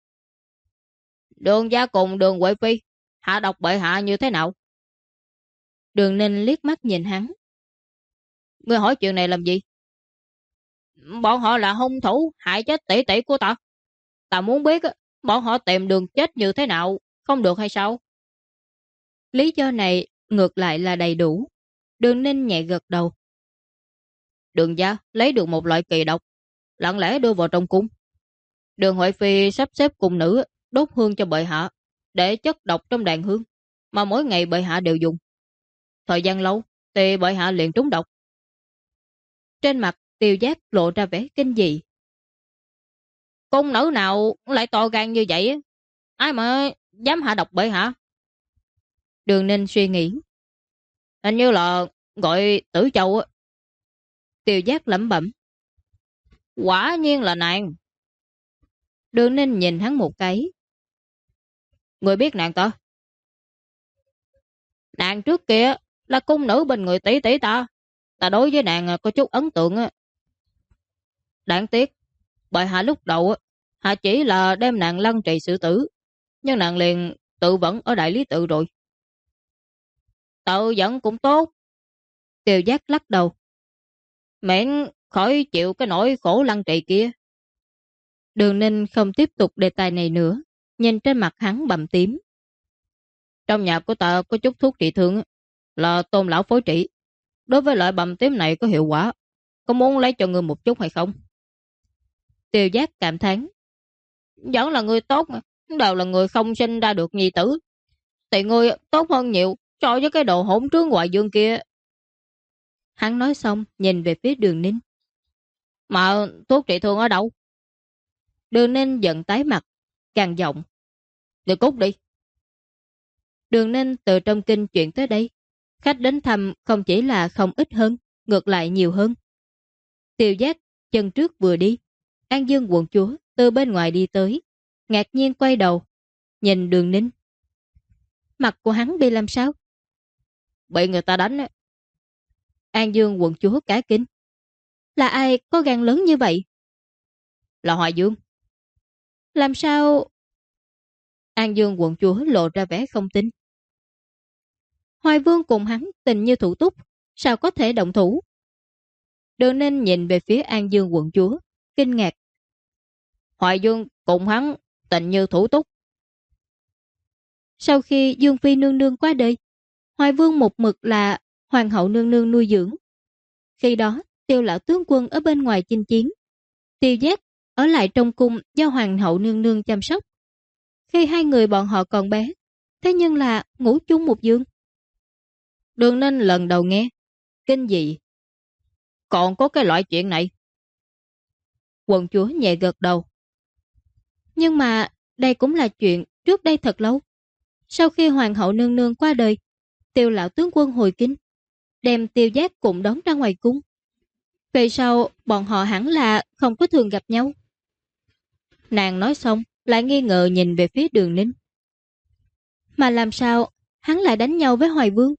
Đường gia cùng Đường Huệ Phi hạ độc bệ hạ như thế nào? Đường Ninh liếc mắt nhìn hắn. Ngươi hỏi chuyện này làm gì? Bọn họ là hung thủ hại chết tỷ tỷ của ta. Ta muốn biết bọn họ tìm đường chết như thế nào, không được hay sao? Lý do này ngược lại là đầy đủ. Đường Ninh nhẹ gật đầu. Đường gia lấy được một loại kỳ độc, lặng lẽ đưa vào trong cung. Đường Huệ Phi sắp xếp cung nữ đốt hương cho bệ hạ, để chất độc trong đàn hương, mà mỗi ngày bệ hạ đều dùng. Thời gian lâu, thì bệ hạ liền trúng độc. Trên mặt Tiêu Giác lộ ra vẻ kinh dị. Cung nữ nào lại to gan như vậy? Ai mà dám hạ độc bệ hạ? Đường Ninh suy nghĩ. Hình như là gọi Tử Châu á. Tiêu Giác lẩm bẩm. Quả nhiên là nàng. Đường Ninh nhìn hắn một cái. Người biết nàng ta? Nàng trước kia là cung nữ bên người tỷ tỷ ta. Ta đối với nàng có chút ấn tượng á. Đáng tiếc, bệ hạ lúc đầu hạ chỉ là đem nàng lăng trì xử tử, nhưng nàng liền tự vẫn ở đại lý tự rồi. Tự vẫn cũng tốt. Tiêu Giác lắc đầu. Miễn khỏi chịu cái nỗi khổ lăng trì kia. Đường Ninh không tiếp tục đề tài này nữa, nhìn trên mặt hắn bầm tím. Trong nhà của ta có chút thuốc trị thương, là Tôn lão phối trị. Đối với loại bầm tím này có hiệu quả. Có muốn lấy cho ngươi một chút hay không? Tiêu Giác cảm thán. Vẫn là người tốt mà, đều là người không sinh ra được nhi tử. Thì ngươi tốt hơn nhiều so với cái đồ hỗn trướng ngoại dương kia. Hắn nói xong nhìn về phía Đường Ninh. Mà thuốc trị thương ở đâu? Đường Ninh giận tái mặt, càng giọng. Người cút đi. Đường Ninh từ trong kinh chuyển tới đây. Khách đến thăm không chỉ là không ít hơn, ngược lại nhiều hơn. Tiêu Giác chân trước vừa đi, An Dương quận chúa từ bên ngoài đi tới, ngạc nhiên quay đầu, nhìn Đường Ninh. Mặt của hắn bị làm sao? Bị người ta đánh. An Dương quận chúa cả kinh. Là ai có gan lớn như vậy? Là Hoài Dương. Làm sao? An Dương quận chúa lộ ra vẻ không tin. Hoài Vương cùng hắn tình như thủ túc, sao có thể động thủ? Đường Ninh nhìn về phía An Dương quận chúa, kinh ngạc. Hoài Dương cùng hắn tình như thủ túc. Sau khi Dương Phi nương nương qua đời, Hoài Vương một mực là hoàng hậu nương nương nuôi dưỡng. Khi đó, Tiêu lão tướng quân ở bên ngoài chinh chiến, Tiêu Giác ở lại trong cung do hoàng hậu nương nương chăm sóc. Khi hai người bọn họ còn bé, thế nhưng là ngủ chung một giường. Đường Ninh lần đầu nghe, kinh dị. Còn có cái loại chuyện này? Quận chúa nhẹ gật đầu. Nhưng mà đây cũng là chuyện trước đây thật lâu. Sau khi hoàng hậu nương nương qua đời, Tiêu lão tướng quân hồi kinh, đem Tiêu Giác cùng đón ra ngoài cung. Về sau bọn họ hẳn là không có thường gặp nhau. Nàng nói xong lại nghi ngờ nhìn về phía Đường Ninh. Mà làm sao hắn lại đánh nhau với Hoài Vương?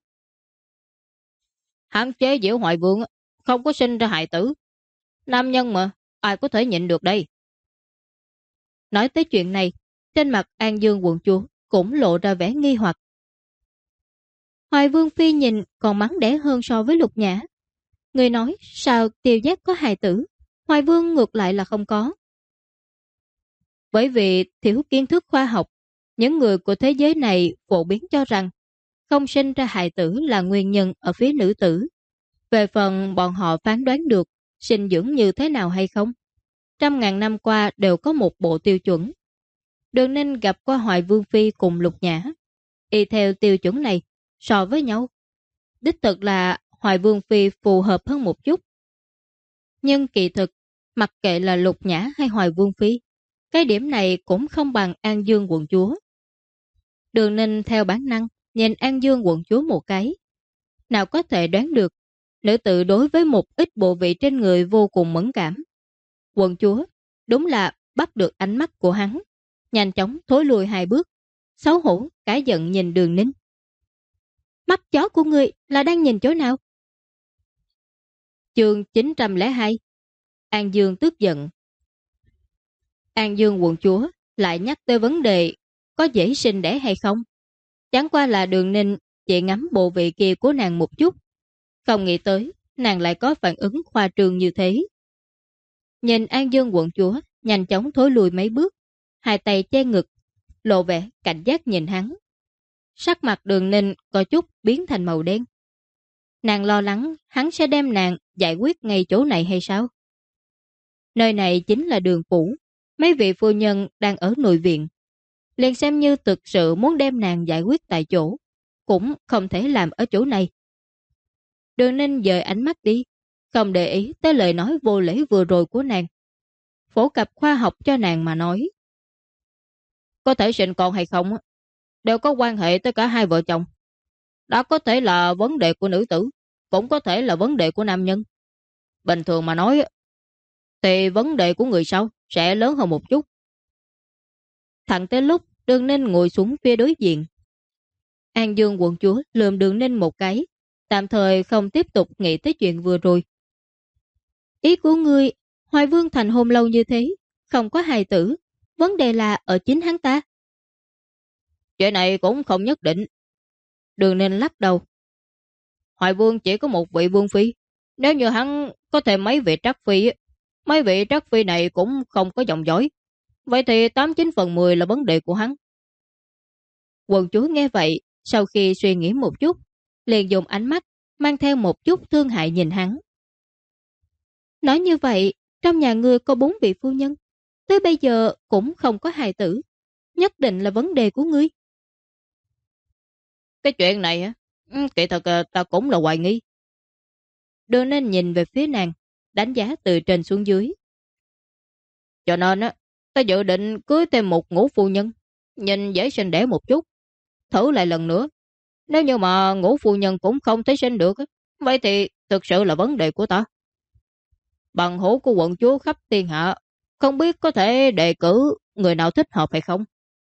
Hắn chế giễu Hoài Vương không có sinh ra hài tử. Nam nhân mà, ai có thể nhịn được đây? Nói tới chuyện này, trên mặt An Dương quận chúa cũng lộ ra vẻ nghi hoặc. Hoài Vương phi nhìn còn mắng đẻ hơn so với Lục Nhã. Người nói sao Tiêu Giác có hài tử, Hoài Vương ngược lại là không có. Bởi vì thiếu kiến thức khoa học, những người của thế giới này phổ biến cho rằng không sinh ra hài tử là nguyên nhân ở phía nữ tử. Về phần bọn họ phán đoán được sinh dưỡng như thế nào hay không, trăm ngàn năm qua đều có một bộ tiêu chuẩn. Đường Ninh gặp qua Hoài Vương phi cùng Lục Nhã, y theo tiêu chuẩn này so với nhau, đích thực là Hoài Vương phi phù hợp hơn một chút. Nhưng kỳ thực, mặc kệ là Lục Nhã hay Hoài Vương phi, cái điểm này cũng không bằng An Dương quận chúa. Đường Ninh theo bản năng nhìn An Dương quận chúa một cái. Nào có thể đoán được, nữ tử đối với một ít bộ vị trên người vô cùng mẫn cảm. Quận chúa đúng là bắt được ánh mắt của hắn, nhanh chóng thối lùi 2 bước, xấu hổ cả giận nhìn Đường Ninh. Mắt chó của ngươi là đang nhìn chỗ nào? Chương 902. An Dương tức giận. An Dương quận chúa lại nhắc tới vấn đề có dễ sinh đẻ hay không. Chẳng qua là Đường Ninh chỉ ngắm bộ vị kia của nàng một chút, không nghĩ tới nàng lại có phản ứng khoa trương như thế. Nhìn An Dương quận chúa nhanh chóng thối lùi mấy bước, 2 tay che ngực, lộ vẻ cảnh giác nhìn hắn. Sắc mặt Đường Ninh có chút biến thành màu đen. Nàng lo lắng hắn sẽ đem nàng giải quyết ngay chỗ này hay sao? Nơi này chính là đường phủ, mấy vị phu nhân đang ở nội viện. Liền xem như thực sự muốn đem nàng giải quyết tại chỗ, cũng không thể làm ở chỗ này. Đường Ninh dời ánh mắt đi, không để ý tới lời nói vô lễ vừa rồi của nàng. Phổ cập khoa học cho nàng mà nói. Có thể sinh con hay không đều có quan hệ tới cả hai vợ chồng. Đó có thể là vấn đề của nữ tử, cũng có thể là vấn đề của nam nhân. Bình thường mà nói thì vấn đề của người sau sẽ lớn hơn một chút. Thẳng tới lúc Đường Ninh ngồi xuống phía đối diện, An Dương quận chúa lườm Đường Ninh một cái, tạm thời không tiếp tục nghĩ tới chuyện vừa rồi. Ý của ngươi, Hoài Vương thành hôn lâu như thế, không có hài tử, vấn đề là ở chính hắn ta. Chuyện này cũng không nhất định. Đường Ninh lắc đầu. Hoài Vương chỉ có một vị vương phi, nếu như hắn có thêm mấy vị trắc phi, mấy vị trắc phi này cũng không có dòng dõi, vậy thì 89/10 là vấn đề của hắn. Quận chúa nghe vậy, sau khi suy nghĩ một chút, liền dùng ánh mắt mang theo một chút thương hại nhìn hắn. Nói như vậy, trong nhà ngươi có 4 vị phu nhân, tới bây giờ cũng không có hài tử, nhất định là vấn đề của ngươi. Cái chuyện này á, kỳ thật ta cũng là hoài nghi. Đưa nên nhìn về phía nàng, đánh giá từ trên xuống dưới. Cho nên á, ta dự định cưới thêm một ngũ phu nhân, nhìn dễ sinh đẻ một chút. Thử lại lần nữa. Nếu như mà ngũ phu nhân cũng không thấy sinh được, vậy thì thực sự là vấn đề của ta. Bằng hữu của quận chúa khắp thiên hạ, không biết có thể đề cử người nào thích hợp hay không.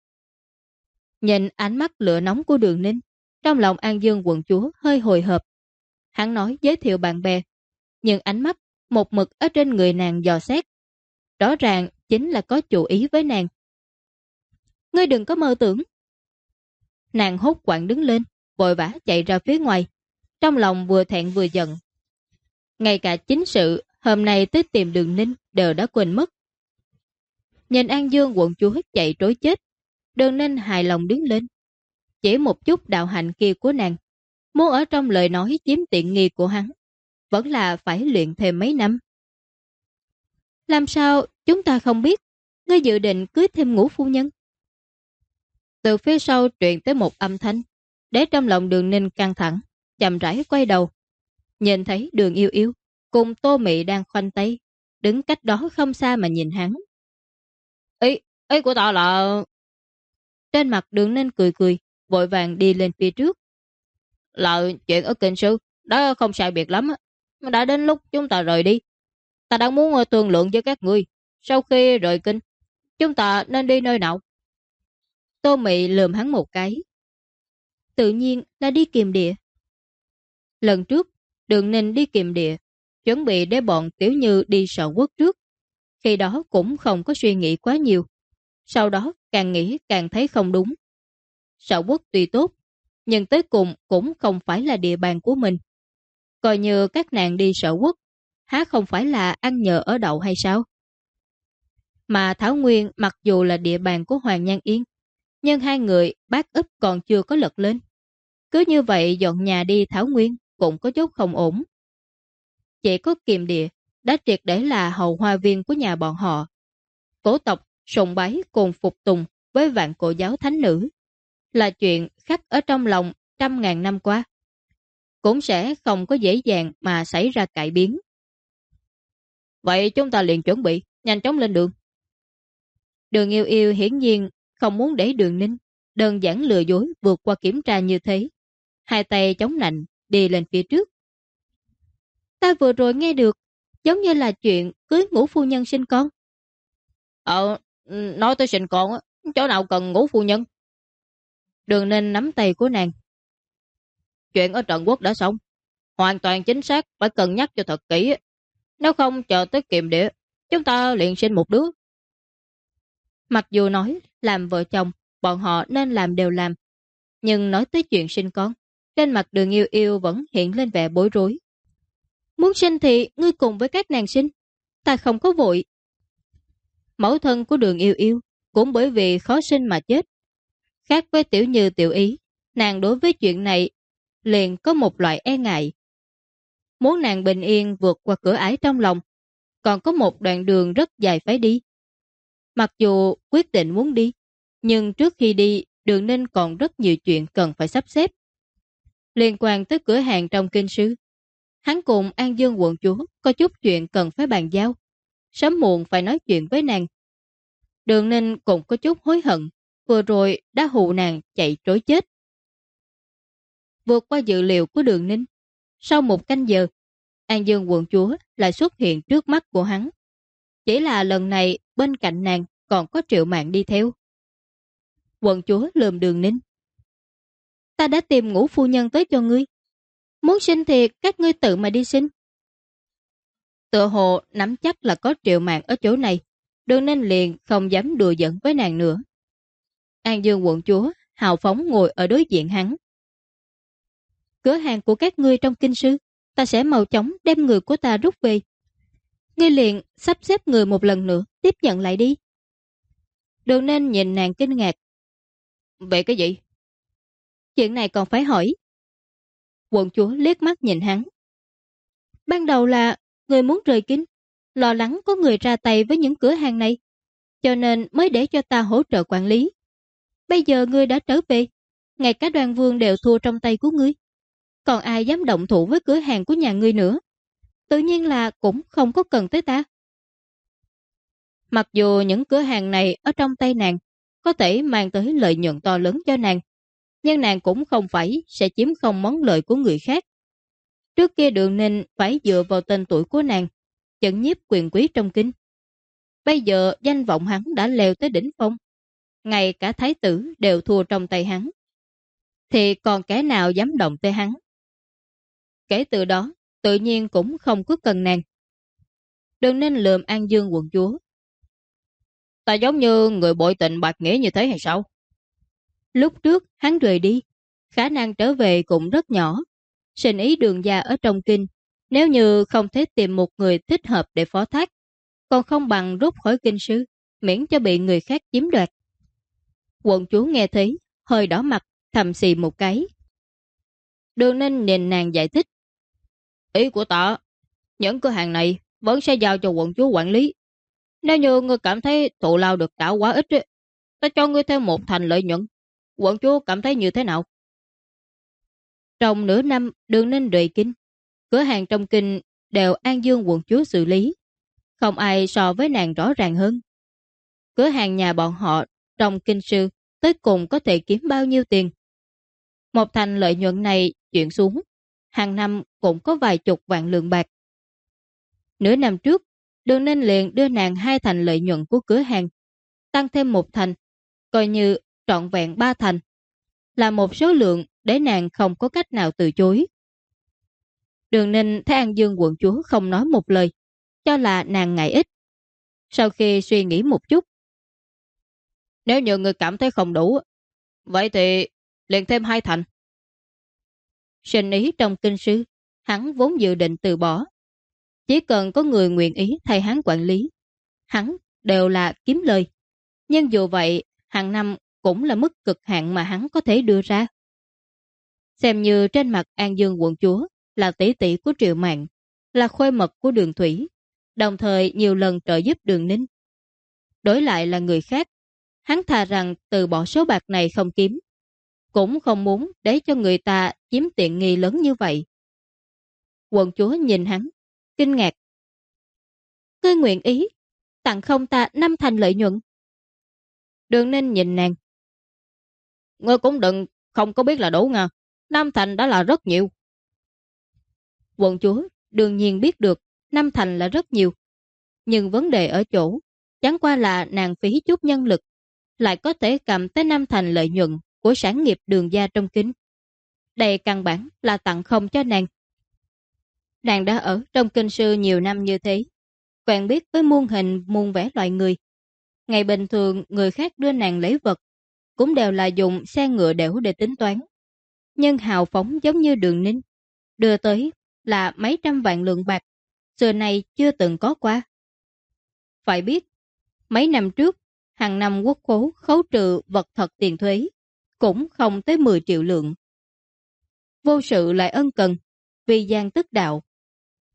Nhìn ánh mắt lửa nóng của Đường Ninh, trong lòng An Dương quận chúa hơi hồi hộp. Hắn nói giới thiệu bạn bè, nhưng ánh mắt một mực ở trên người nàng dò xét. Rõ ràng chính là có chủ ý với nàng. Ngươi đừng có mơ tưởng. Nàng hốt quảng đứng lên, vội vã chạy ra phía ngoài, trong lòng vừa thẹn vừa giận. Ngay cả chính sự hôm nay tới tìm Đường Ninh đều đã quên mất. Nhìn An Dương quận chúa chạy trối chết, Đường Ninh hài lòng đứng lên. Chỉ một chút đạo hạnh kia của nàng, muốn ở trong lời nói chiếm tiện nghi của hắn, vẫn là phải luyện thêm mấy năm. Làm sao chúng ta không biết ngươi dự định cưới thêm ngũ phu nhân? Từ phía sau truyền tới một âm thanh, để trong lòng Đường Ninh căng thẳng, chậm rãi quay đầu. Nhìn thấy Đường Yêu Yêu cùng Tô Mị đang khoanh tay, đứng cách đó không xa mà nhìn hắn. Ý của ta là... Trên mặt Đường Ninh cười cười, vội vàng đi lên phía trước. Là chuyện ở kinh sư, đó không sai biệt lắm. Đã đến lúc chúng ta rời đi. Ta đang muốn thương lượng với các ngươi. Sau khi rời kinh, chúng ta nên đi nơi nào? Tô Mị lườm hắn một cái. Tự nhiên là đi Kiềm Địa. Lần trước, Đường Ninh đi Kiềm Địa, chuẩn bị để bọn Tiểu Như đi Sở Quốc trước. Khi đó cũng không có suy nghĩ quá nhiều. Sau đó càng nghĩ càng thấy không đúng. Sở Quốc tuy tốt, nhưng tới cùng cũng không phải là địa bàn của mình. Coi như các nàng đi Sở Quốc, há không phải là ăn nhờ ở đậu hay sao? Mà Thảo Nguyên mặc dù là địa bàn của Hoàng Nhan Yên, nhưng hai người bác ấp còn chưa có lật lên. Cứ như vậy dọn nhà đi Thảo Nguyên cũng có chút không ổn. Chỉ có Kiềm Địa đã triệt để là hậu hoa viên của nhà bọn họ. Cổ tộc sùng bái cùng phục tùng với vạn cổ giáo thánh nữ là chuyện khắc ở trong lòng 100.000 năm qua. Cũng sẽ không có dễ dàng mà xảy ra cải biến. Vậy chúng ta liền chuẩn bị, nhanh chóng lên đường. Đường Yêu Yêu hiển nhiên không muốn để Đường Ninh đơn giản lừa dối vượt qua kiểm tra như thế. Hai tay chống nạnh đi lên phía trước. Ta vừa rồi nghe được, giống như là chuyện cưới ngũ phu nhân sinh con. Nói tới sinh con, chỗ nào cần ngũ phu nhân? Đường Ninh nắm tay của nàng. Chuyện ở Trần Quốc đã xong, hoàn toàn chính xác, phải cân nhắc cho thật kỹ. Nếu không chờ tới Kiềm Địa, chúng ta liền sinh một đứa. Mặc dù nói làm vợ chồng, bọn họ nên làm đều làm, nhưng nói tới chuyện sinh con, trên mặt Đường Yêu Yêu vẫn hiện lên vẻ bối rối. Muốn sinh thì ngươi cùng với các nàng sinh, ta không có vội. Mẫu thân của Đường Yêu Yêu cũng bởi vì khó sinh mà chết. Khác với Tiểu Như Tiểu Ý, nàng đối với chuyện này liền có một loại e ngại. muốn nàng bình yên vượt qua cửa ải trong lòng, còn có một đoạn đường rất dài phải đi. Mặc dù quyết định muốn đi, nhưng trước khi đi, Đường Ninh còn rất nhiều chuyện cần phải sắp xếp. Liên quan tới cửa hàng trong kinh sư, hắn cùng An Dương quận chúa có chút chuyện cần phải bàn giao. Sớm muộn phải nói chuyện với nàng. Đường Ninh cũng có chút hối hận, vừa rồi đã hù nàng chạy trối chết. Vượt qua dự liệu của Đường Ninh, sau một canh giờ, An Dương quận chúa lại xuất hiện trước mắt của hắn. Chỉ là lần này bên cạnh nàng còn có Triệu Mạn đi theo. Quận chúa lườm Đường Ninh. Ta đã tìm Ngũ phu nhân tới cho ngươi. Muốn sinh thì các ngươi tự mà đi sinh. Tựa hồ nắm chắc là có Triệu Mạn ở chỗ này, Đường Ninh liền không dám đùa giỡn với nàng nữa. An Dương quận chúa hào phóng ngồi ở đối diện hắn. Cửa hàng của các ngươi trong kinh sư, ta sẽ mau chóng đem người của ta rút về. Ngươi liền sắp xếp người một lần nữa tiếp nhận lại đi. Đường Ninh nhìn nàng kinh ngạc. Vậy cái gì? Chuyện này còn phải hỏi. Quận chúa liếc mắt nhìn hắn. Ban đầu là người muốn rời kinh, lo lắng có người ra tay với những cửa hàng này, cho nên mới để cho ta hỗ trợ quản lý. Bây giờ ngươi đã trở về, ngay cả Đoan Vương đều thua trong tay của ngươi. Còn ai dám động thủ với cửa hàng của nhà ngươi nữa? Tự nhiên là cũng không có cần tới ta. Mặc dù những cửa hàng này ở trong tay nàng có thể mang tới lợi nhuận to lớn cho nàng, nhưng nàng cũng không phải sẽ chiếm không món lợi của người khác. Trước kia Đường Ninh phải dựa vào tên tuổi của nàng, chấn nhiếp quyền quý trong kinh. Bây giờ danh vọng hắn đã leo tới đỉnh phong, ngay cả thái tử đều thua trong tay hắn. Thì còn kẻ nào dám động tới hắn? Kể từ đó, tự nhiên cũng không có cần nàng. Đường Ninh lườm An Dương quận chúa. Ta giống như người bội tình bạc nghĩa như thế hay sao? Lúc trước hắn rời đi, khả năng trở về cũng rất nhỏ. Sinh ý Đường gia ở trong kinh, nếu như không thể tìm một người thích hợp để phó thác, còn không bằng rút khỏi kinh sư, miễn cho bị người khác chiếm đoạt. Quận chúa nghe thấy, hơi đỏ mặt, thầm xì một cái. Đường Ninh nhìn nàng giải thích. Ý của ta, những cửa hàng này vẫn sẽ giao cho quận chúa quản lý. Nếu như ngươi cảm thấy thù lao được trả quá ít, ta cho ngươi thêm một thành lợi nhuận. Quận chúa cảm thấy như thế nào? Trong nửa năm Đường Ninh rời kinh, cửa hàng trong kinh đều An Dương quận chúa xử lý. Không ai so với nàng rõ ràng hơn. Cửa hàng nhà bọn họ trong kinh sư tới cùng có thể kiếm bao nhiêu tiền? Một thành lợi nhuận này chuyển xuống, hàng năm cũng có vài chục vạn lượng bạc. Nửa năm trước, Đường Ninh liền đưa nàng 2 thành lợi nhuận của cửa hàng, tăng thêm 1 thành, coi như trọn vẹn 3 thành, là một số lượng để nàng không có cách nào từ chối. Đường Ninh thấy An Dương quận chúa không nói một lời, cho là nàng ngại ít. Sau khi suy nghĩ một chút, nếu như người cảm thấy không đủ, vậy thì liền thêm 2 thành. Sinh ý trong kinh sư, hắn vốn dự định từ bỏ. Chỉ cần có người nguyện ý thay hắn quản lý, hắn đều là kiếm lời. Nhưng dù vậy, hàng năm cũng là mức cực hạn mà hắn có thể đưa ra. Xem như trên mặt An Dương quận chúa là tỷ tỷ của Triệu Mạn, là khuê mật của Đường Thủy, đồng thời nhiều lần trợ giúp Đường Ninh. Đổi lại là người khác, hắn thà rằng từ bỏ số bạc này không kiếm, cũng không muốn để cho người ta chiếm tiện nghi lớn như vậy. Quận chúa nhìn hắn, kinh ngạc. Ngươi nguyện ý tặng không ta 5 thành lợi nhuận? Đường Ninh nhìn nàng. Ngươi cũng đừng không có biết là đủ nha. 5 thành đã là rất nhiều. Quận chúa đương nhiên biết được 5 thành là rất nhiều. Nhưng vấn đề ở chỗ, chẳng qua là nàng phí chút nhân lực, lại có thể cầm tới 5 thành lợi nhuận của sản nghiệp Đường gia trong kinh. Đây căn bản là tặng không cho nàng. Nàng đã ở trong kinh sư nhiều năm như thế, quen biết với muôn hình muôn vẻ loại người. Ngày bình thường người khác đưa nàng lấy vật cũng đều là dùng xe ngựa đẻo để tính toán. Nhưng hào phóng giống như Đường Ninh, đưa tới là mấy trăm vạn lượng bạc, xưa nay chưa từng có qua. Phải biết, mấy năm trước, hàng năm quốc khố khấu trừ vật thật tiền thuế, cũng không tới 10 triệu lượng. Vô sự lại ân cần, vì gian tức đạo,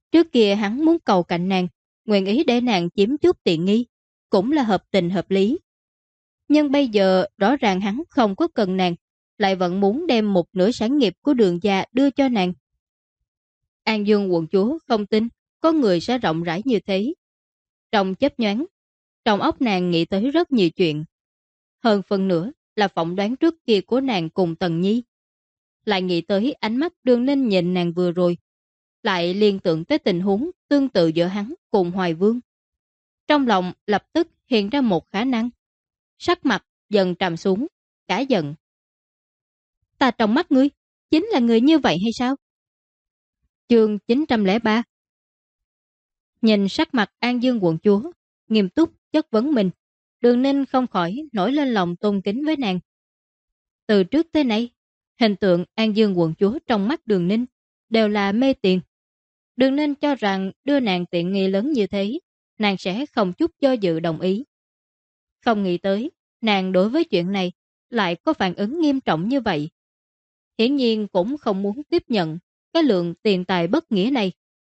Trước kia hắn muốn cầu cạnh nàng, nguyện ý để nàng chiếm chút tiện nghi, cũng là hợp tình hợp lý. Nhưng bây giờ rõ ràng hắn không có cần nàng, lại vẫn muốn đem một nửa sản nghiệp của Đường gia đưa cho nàng. An Dương quận chúa không tin có người sẽ rộng rãi như thế. Trong chớp nhoáng, trong óc nàng nghĩ tới rất nhiều chuyện. Hơn phần nữa là phỏng đoán trước kia của nàng cùng Tần Nhi. Lại nghĩ tới ánh mắt Đường Ninh nhìn nàng vừa rồi. Lại liên tưởng tới tình huống tương tự giữa hắn cùng Hoài Vương. Trong lòng lập tức hiện ra một khả năng. Sắc mặt dần trầm xuống, cả giận. Ta trong mắt ngươi, chính là người như vậy hay sao? Chương 903. Nhìn sắc mặt An Dương quận chúa, nghiêm túc chất vấn mình, Đường Ninh không khỏi nổi lên lòng tôn kính với nàng. Từ trước tới nay, hình tượng An Dương quận chúa trong mắt Đường Ninh đều là mê tiền. Đường Ninh cho rằng đưa nàng tiện nghi lớn như thế, nàng sẽ không chút do dự đồng ý. Không nghĩ tới, nàng đối với chuyện này lại có phản ứng nghiêm trọng như vậy. Hiển nhiên cũng không muốn tiếp nhận cái lượng tiền tài bất nghĩa này.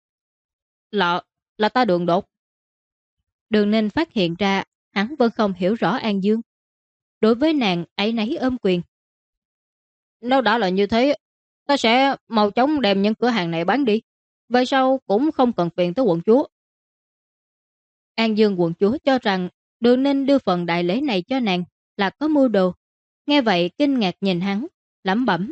Là ta đường đột. Đường Ninh phát hiện ra hắn vẫn không hiểu rõ An Dương. Đối với nàng ấy nấy ôm quyền. Nếu đã là như thế, ta sẽ mau chóng đem những cửa hàng này bán đi. Về sau cũng không cần phiền tới quận chúa. An Dương quận chúa cho rằng Đường Ninh đưa phần đại lễ này cho nàng là có mưu đồ. Nghe vậy kinh ngạc nhìn hắn, lẩm bẩm.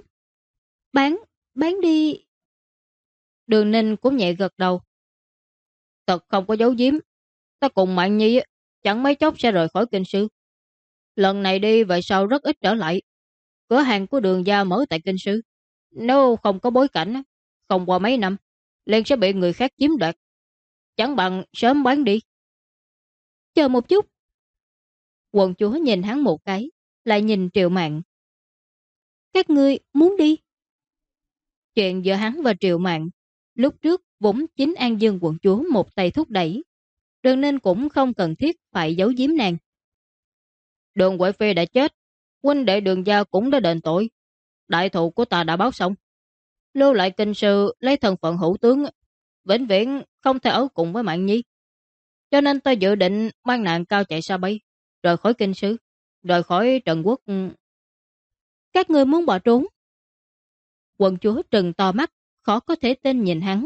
Bán đi. Đường Ninh cũng nhẹ gật đầu. Thật không có giấu giếm. Ta cùng Mạn Nhi chẳng mấy chốc sẽ rời khỏi kinh sư. Lần này đi về sau rất ít trở lại. Cửa hàng của Đường gia mở tại kinh sư. Nếu không có bối cảnh, không qua mấy năm, liền sẽ bị người khác chiếm đoạt. Chẳng bằng sớm bán đi. Chờ một chút. Quận chúa nhìn hắn một cái, lại nhìn Triệu Mạn. Các ngươi muốn đi? Chuyện giữa hắn và Triệu Mạn, lúc trước vốn chính An Dương quận chúa một tay thúc đẩy. Đường Ninh cũng không cần thiết phải giấu giếm nàng. Đường Huệ Phi đã chết, huynh đệ Đường gia cũng đã đền tội. Đại thù của ta đã báo xong. Lưu lại kinh sư lấy thân phận hữu tướng, vĩnh viễn không thể ở cùng với Mạn Nhi. Cho nên ta dự định mang nàng cao chạy xa bay, rời khỏi kinh sư, rời khỏi Trần Quốc. Các ngươi muốn bỏ trốn? Quận chúa trừng to mắt, khó có thể tin nhìn hắn.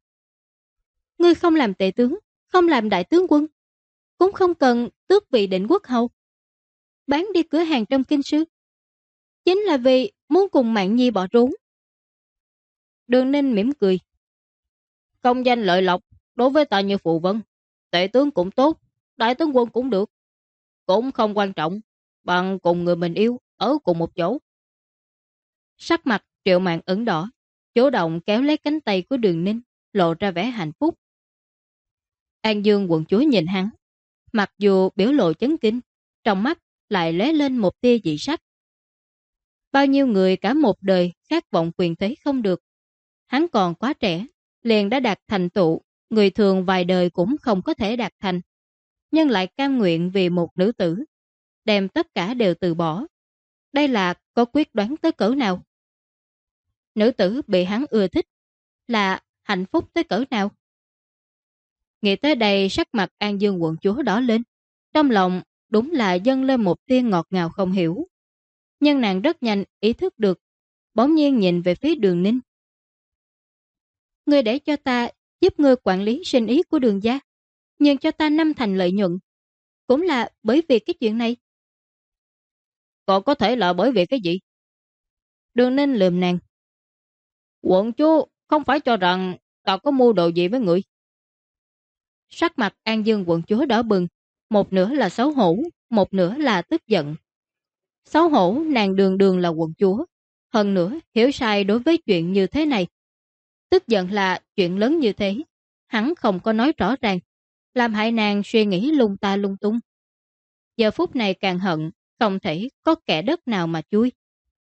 Ngươi không làm tể tướng, không làm đại tướng quân, cũng không cần tước vị định quốc hầu. Bán đi cửa hàng trong kinh sư, chính là vì muốn cùng Mạn Nhi bỏ trốn. Đường Ninh mỉm cười. Công danh lợi lộc đối với ta như phụ vân, tể tướng cũng tốt, đại tướng quân cũng được, cũng không quan trọng, bằng cùng người mình yêu ở cùng một chỗ. Sắc mặt Triệu Mạn ửng đỏ, chủ động kéo lấy cánh tay của Đường Ninh, lộ ra vẻ hạnh phúc. An Dương quận chúa nhìn hắn, mặc dù biểu lộ chấn kinh, trong mắt lại lóe lên một tia dị sắc. Bao nhiêu người cả một đời khát vọng quyền thế không được. Hắn còn quá trẻ, liền đã đạt thành tựu, người thường vài đời cũng không có thể đạt thành. Nhưng lại cam nguyện vì một nữ tử, đem tất cả đều từ bỏ. Đây là có quyết đoán tới cỡ nào? Nữ tử bị hắn ưa thích, là hạnh phúc tới cỡ nào? Nghĩ tới đây sắc mặt An Dương quận chúa đỏ lên. Trong lòng đúng là dâng lên một tia ngọt ngào không hiểu. Nhưng nàng rất nhanh ý thức được, bỗng nhiên nhìn về phía Đường Ninh. Ngươi để cho ta giúp ngươi quản lý sinh ý của Đường gia, nhưng cho ta 5 thành lợi nhuận. Cũng là bởi vì cái chuyện này. Còn có thể là bởi vì cái gì? Đường Ninh lườm nàng. Quận chúa không phải cho rằng ta có mưu đồ gì với người. Sắc mặt An Dương quận chúa đỏ bừng, một nửa là xấu hổ, một nửa là tức giận. Xấu hổ nàng đường đường là quận chúa, hơn nữa hiểu sai đối với chuyện như thế này. Tức giận là chuyện lớn như thế, hắn không có nói rõ ràng, làm hại nàng suy nghĩ lung ta lung tung. Giờ phút này càng hận, không thể có kẻ đất nào mà chui.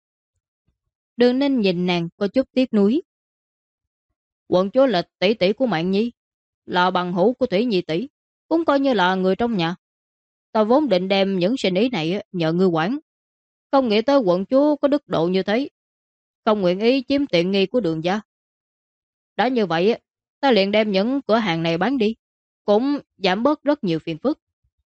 Đường Ninh nhìn nàng có chút tiếc nuối. Quận chúa là tỷ tỷ của Mạn Nhi, là bằng hữu của Thủy Nhi tỷ, cũng coi như là người trong nhà. Ta vốn định đem những sinh ý này nhờ ngươi quản, không nghĩ tới quận chúa có đức độ như thế, không nguyện ý chiếm tiện nghi của Đường gia. Đã như vậy, ta liền đem những cửa hàng này bán đi, cũng giảm bớt rất nhiều phiền phức.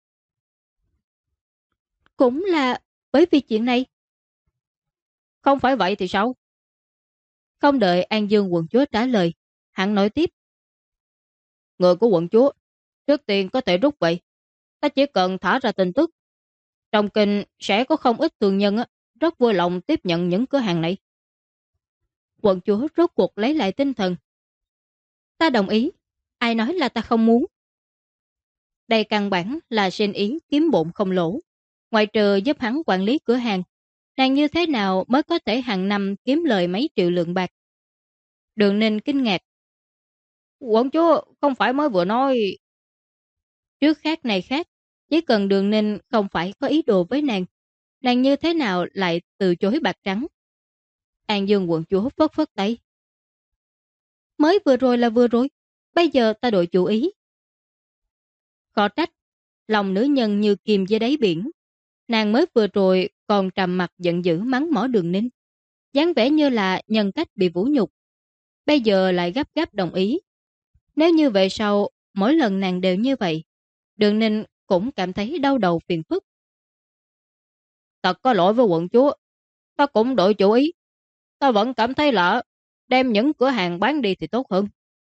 Cũng là bởi vì chuyện này. Không phải vậy thì sao? Không đợi An Dương quận chúa trả lời, hắn nói tiếp. Người của quận chúa, trước tiên có thể rút vậy. Ta chỉ cần thả ra tin tức. Trong kinh sẽ có không ít thương nhân rất vui lòng tiếp nhận những cửa hàng này. Quận chúa rốt cuộc lấy lại tinh thần. Ta đồng ý, ai nói là ta không muốn. Đây căn bản là xin ý kiếm bộn không lỗ. Ngoại trừ giúp hắn quản lý cửa hàng, nàng như thế nào mới có thể hàng năm kiếm lời mấy triệu lượng bạc? Đường Ninh kinh ngạc. Quận chúa không phải mới vừa nói... Trước khác này khác, chỉ cần Đường Ninh không phải có ý đồ với nàng như thế nào lại từ chối bạc trắng? An Dương quận chúa phất phất tay. Mới vừa rồi là vừa rồi, bây giờ ta đổi chủ ý. Khó trách, lòng nữ nhân như kim dưới đáy biển. Nàng mới vừa rồi còn trầm mặt giận dữ mắng mỏ Đường Ninh, dáng vẻ như là nhân cách bị vũ nhục. Bây giờ lại gấp gáp đồng ý. Nếu như vậy sau, mỗi lần nàng đều như vậy, Đường Ninh cũng cảm thấy đau đầu phiền phức. Thật có lỗi với quận chúa, ta cũng đổi chủ ý. Ta vẫn cảm thấy là đem những cửa hàng bán đi thì tốt hơn.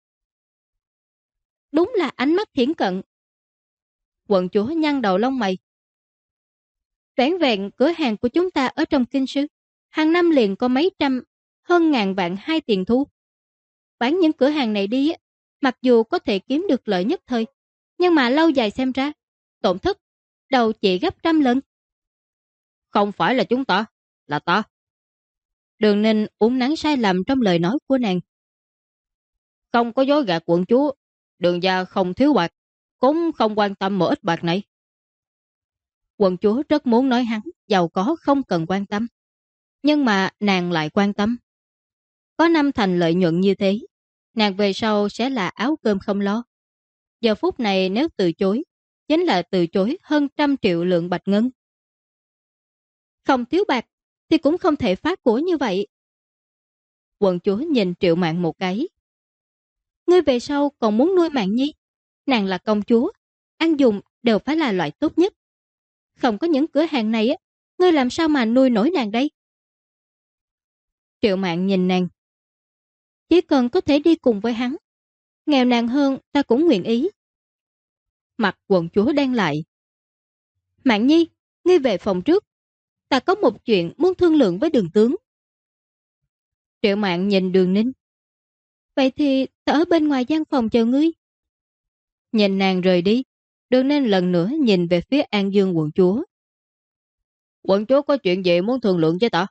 Đúng là ánh mắt thiển cận. Quận chúa nhăn đầu lông mày. Vẻn vẹn cửa hàng của chúng ta ở trong kinh sư, hàng năm liền có mấy trăm, hơn ngàn vạn hai tiền thu. Bán những cửa hàng này đi, mặc dù có thể kiếm được lợi nhất thời, nhưng mà lâu dài xem ra, tổn thất đầu chỉ gấp trăm lần. Không phải là chúng ta, là ta. Đường Ninh uốn nắn sai lầm trong lời nói của nàng. Không có dối gạt quận chúa, Đường gia không thiếu bạc, cũng không quan tâm một ít bạc này. Quận chúa rất muốn nói hắn giàu có không cần quan tâm, nhưng mà nàng lại quan tâm. Có 5 thành lợi nhuận như thế, nàng về sau sẽ là áo cơm không lo. Giờ phút này nếu từ chối, chính là từ chối hơn 100 triệu lượng bạch ngân. Không thiếu bạc thì cũng không thể phá của như vậy. Quận chúa nhìn Triệu Mạn một cái. Ngươi về sau còn muốn nuôi Mạn Nhi, nàng là công chúa, ăn dùng đều phải là loại tốt nhất. Không có những cửa hàng này, ngươi làm sao mà nuôi nổi nàng đây? Triệu Mạn nhìn nàng. Chỉ cần có thể đi cùng với hắn, nghèo nàng hơn ta cũng nguyện ý. Mặt quận chúa đen lại. Mạn Nhi, ngươi về phòng trước. Ta có một chuyện muốn thương lượng với Đường tướng. Triệu Mạn nhìn Đường Ninh. Vậy thì ta ở bên ngoài gian phòng chờ ngươi. Nhìn nàng rời đi, Đường Ninh lần nữa nhìn về phía An Dương quận chúa. Quận chúa có chuyện gì muốn thương lượng với ta?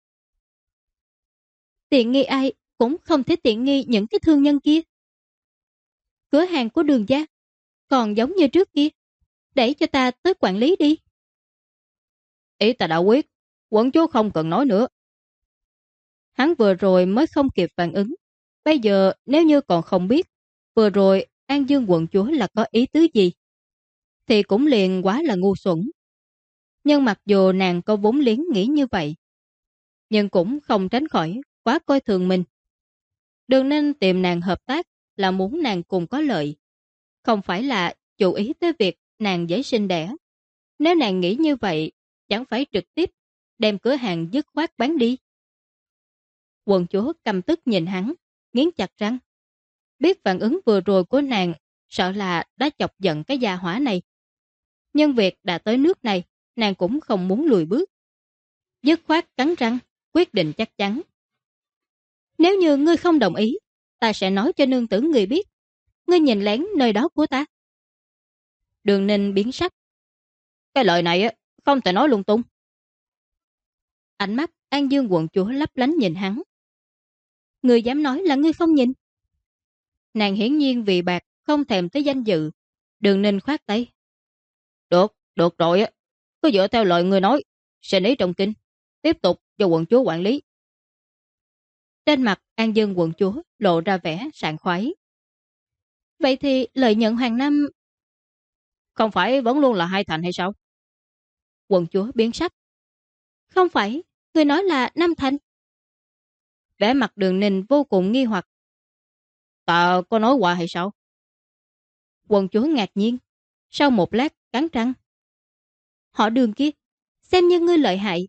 Tiện nghi ai cũng không thể tiện nghi những cái thương nhân kia. Cửa hàng của Đường gia còn giống như trước kia, để cho ta tới quản lý đi. Ý ta đã quyết, quận chúa không cần nói nữa. Hắn vừa rồi mới không kịp phản ứng. Bây giờ nếu như còn không biết vừa rồi An Dương quận chúa là có ý tứ gì, thì cũng liền quá là ngu xuẩn. Nhưng mặc dù nàng có vốn liếng nghĩ như vậy, nhưng cũng không tránh khỏi quá coi thường mình. Đường Ninh tìm nàng hợp tác là muốn nàng cùng có lợi, không phải là chú ý tới việc nàng dễ sinh đẻ. Nếu nàng nghĩ như vậy, chẳng phải trực tiếp đem cửa hàng dứt khoát bán đi. Quận chúa căm tức nhìn hắn, nghiến chặt răng. Biết phản ứng vừa rồi của nàng, sợ là đã chọc giận cái gia hỏa này. Nhưng việc đã tới nước này, nàng cũng không muốn lùi bước. Dứt khoát cắn răng, quyết định chắc chắn. Nếu như ngươi không đồng ý, ta sẽ nói cho nương tử ngươi biết. Ngươi nhìn lén nơi đó của ta. Đường Ninh biến sắc. Cái lời này không thể nói lung tung. Ánh mắt An Dương quận chúa lấp lánh nhìn hắn. Ngươi dám nói là ngươi không nhìn? Nàng hiển nhiên vì bạc không thèm tới danh dự. Đường Ninh khoát tay. Được rồi á. Cứ dựa theo lời ngươi nói, sẽ ý trong kinh, tiếp tục cho quận chúa quản lý. Trên mặt An Dương quận chúa lộ ra vẻ sảng khoái. Vậy thì lợi nhuận hàng năm không phải vẫn luôn là 2 thành hay sao? Quận chúa biến sắc. Không phải, người nói là 5 thành. Vẻ mặt Đường Ninh vô cùng nghi hoặc. Ta có nói qua hay sao? Quận chúa ngạc nhiên, sau một lát cắn răng. Họ Đường kia, xem như ngươi lợi hại.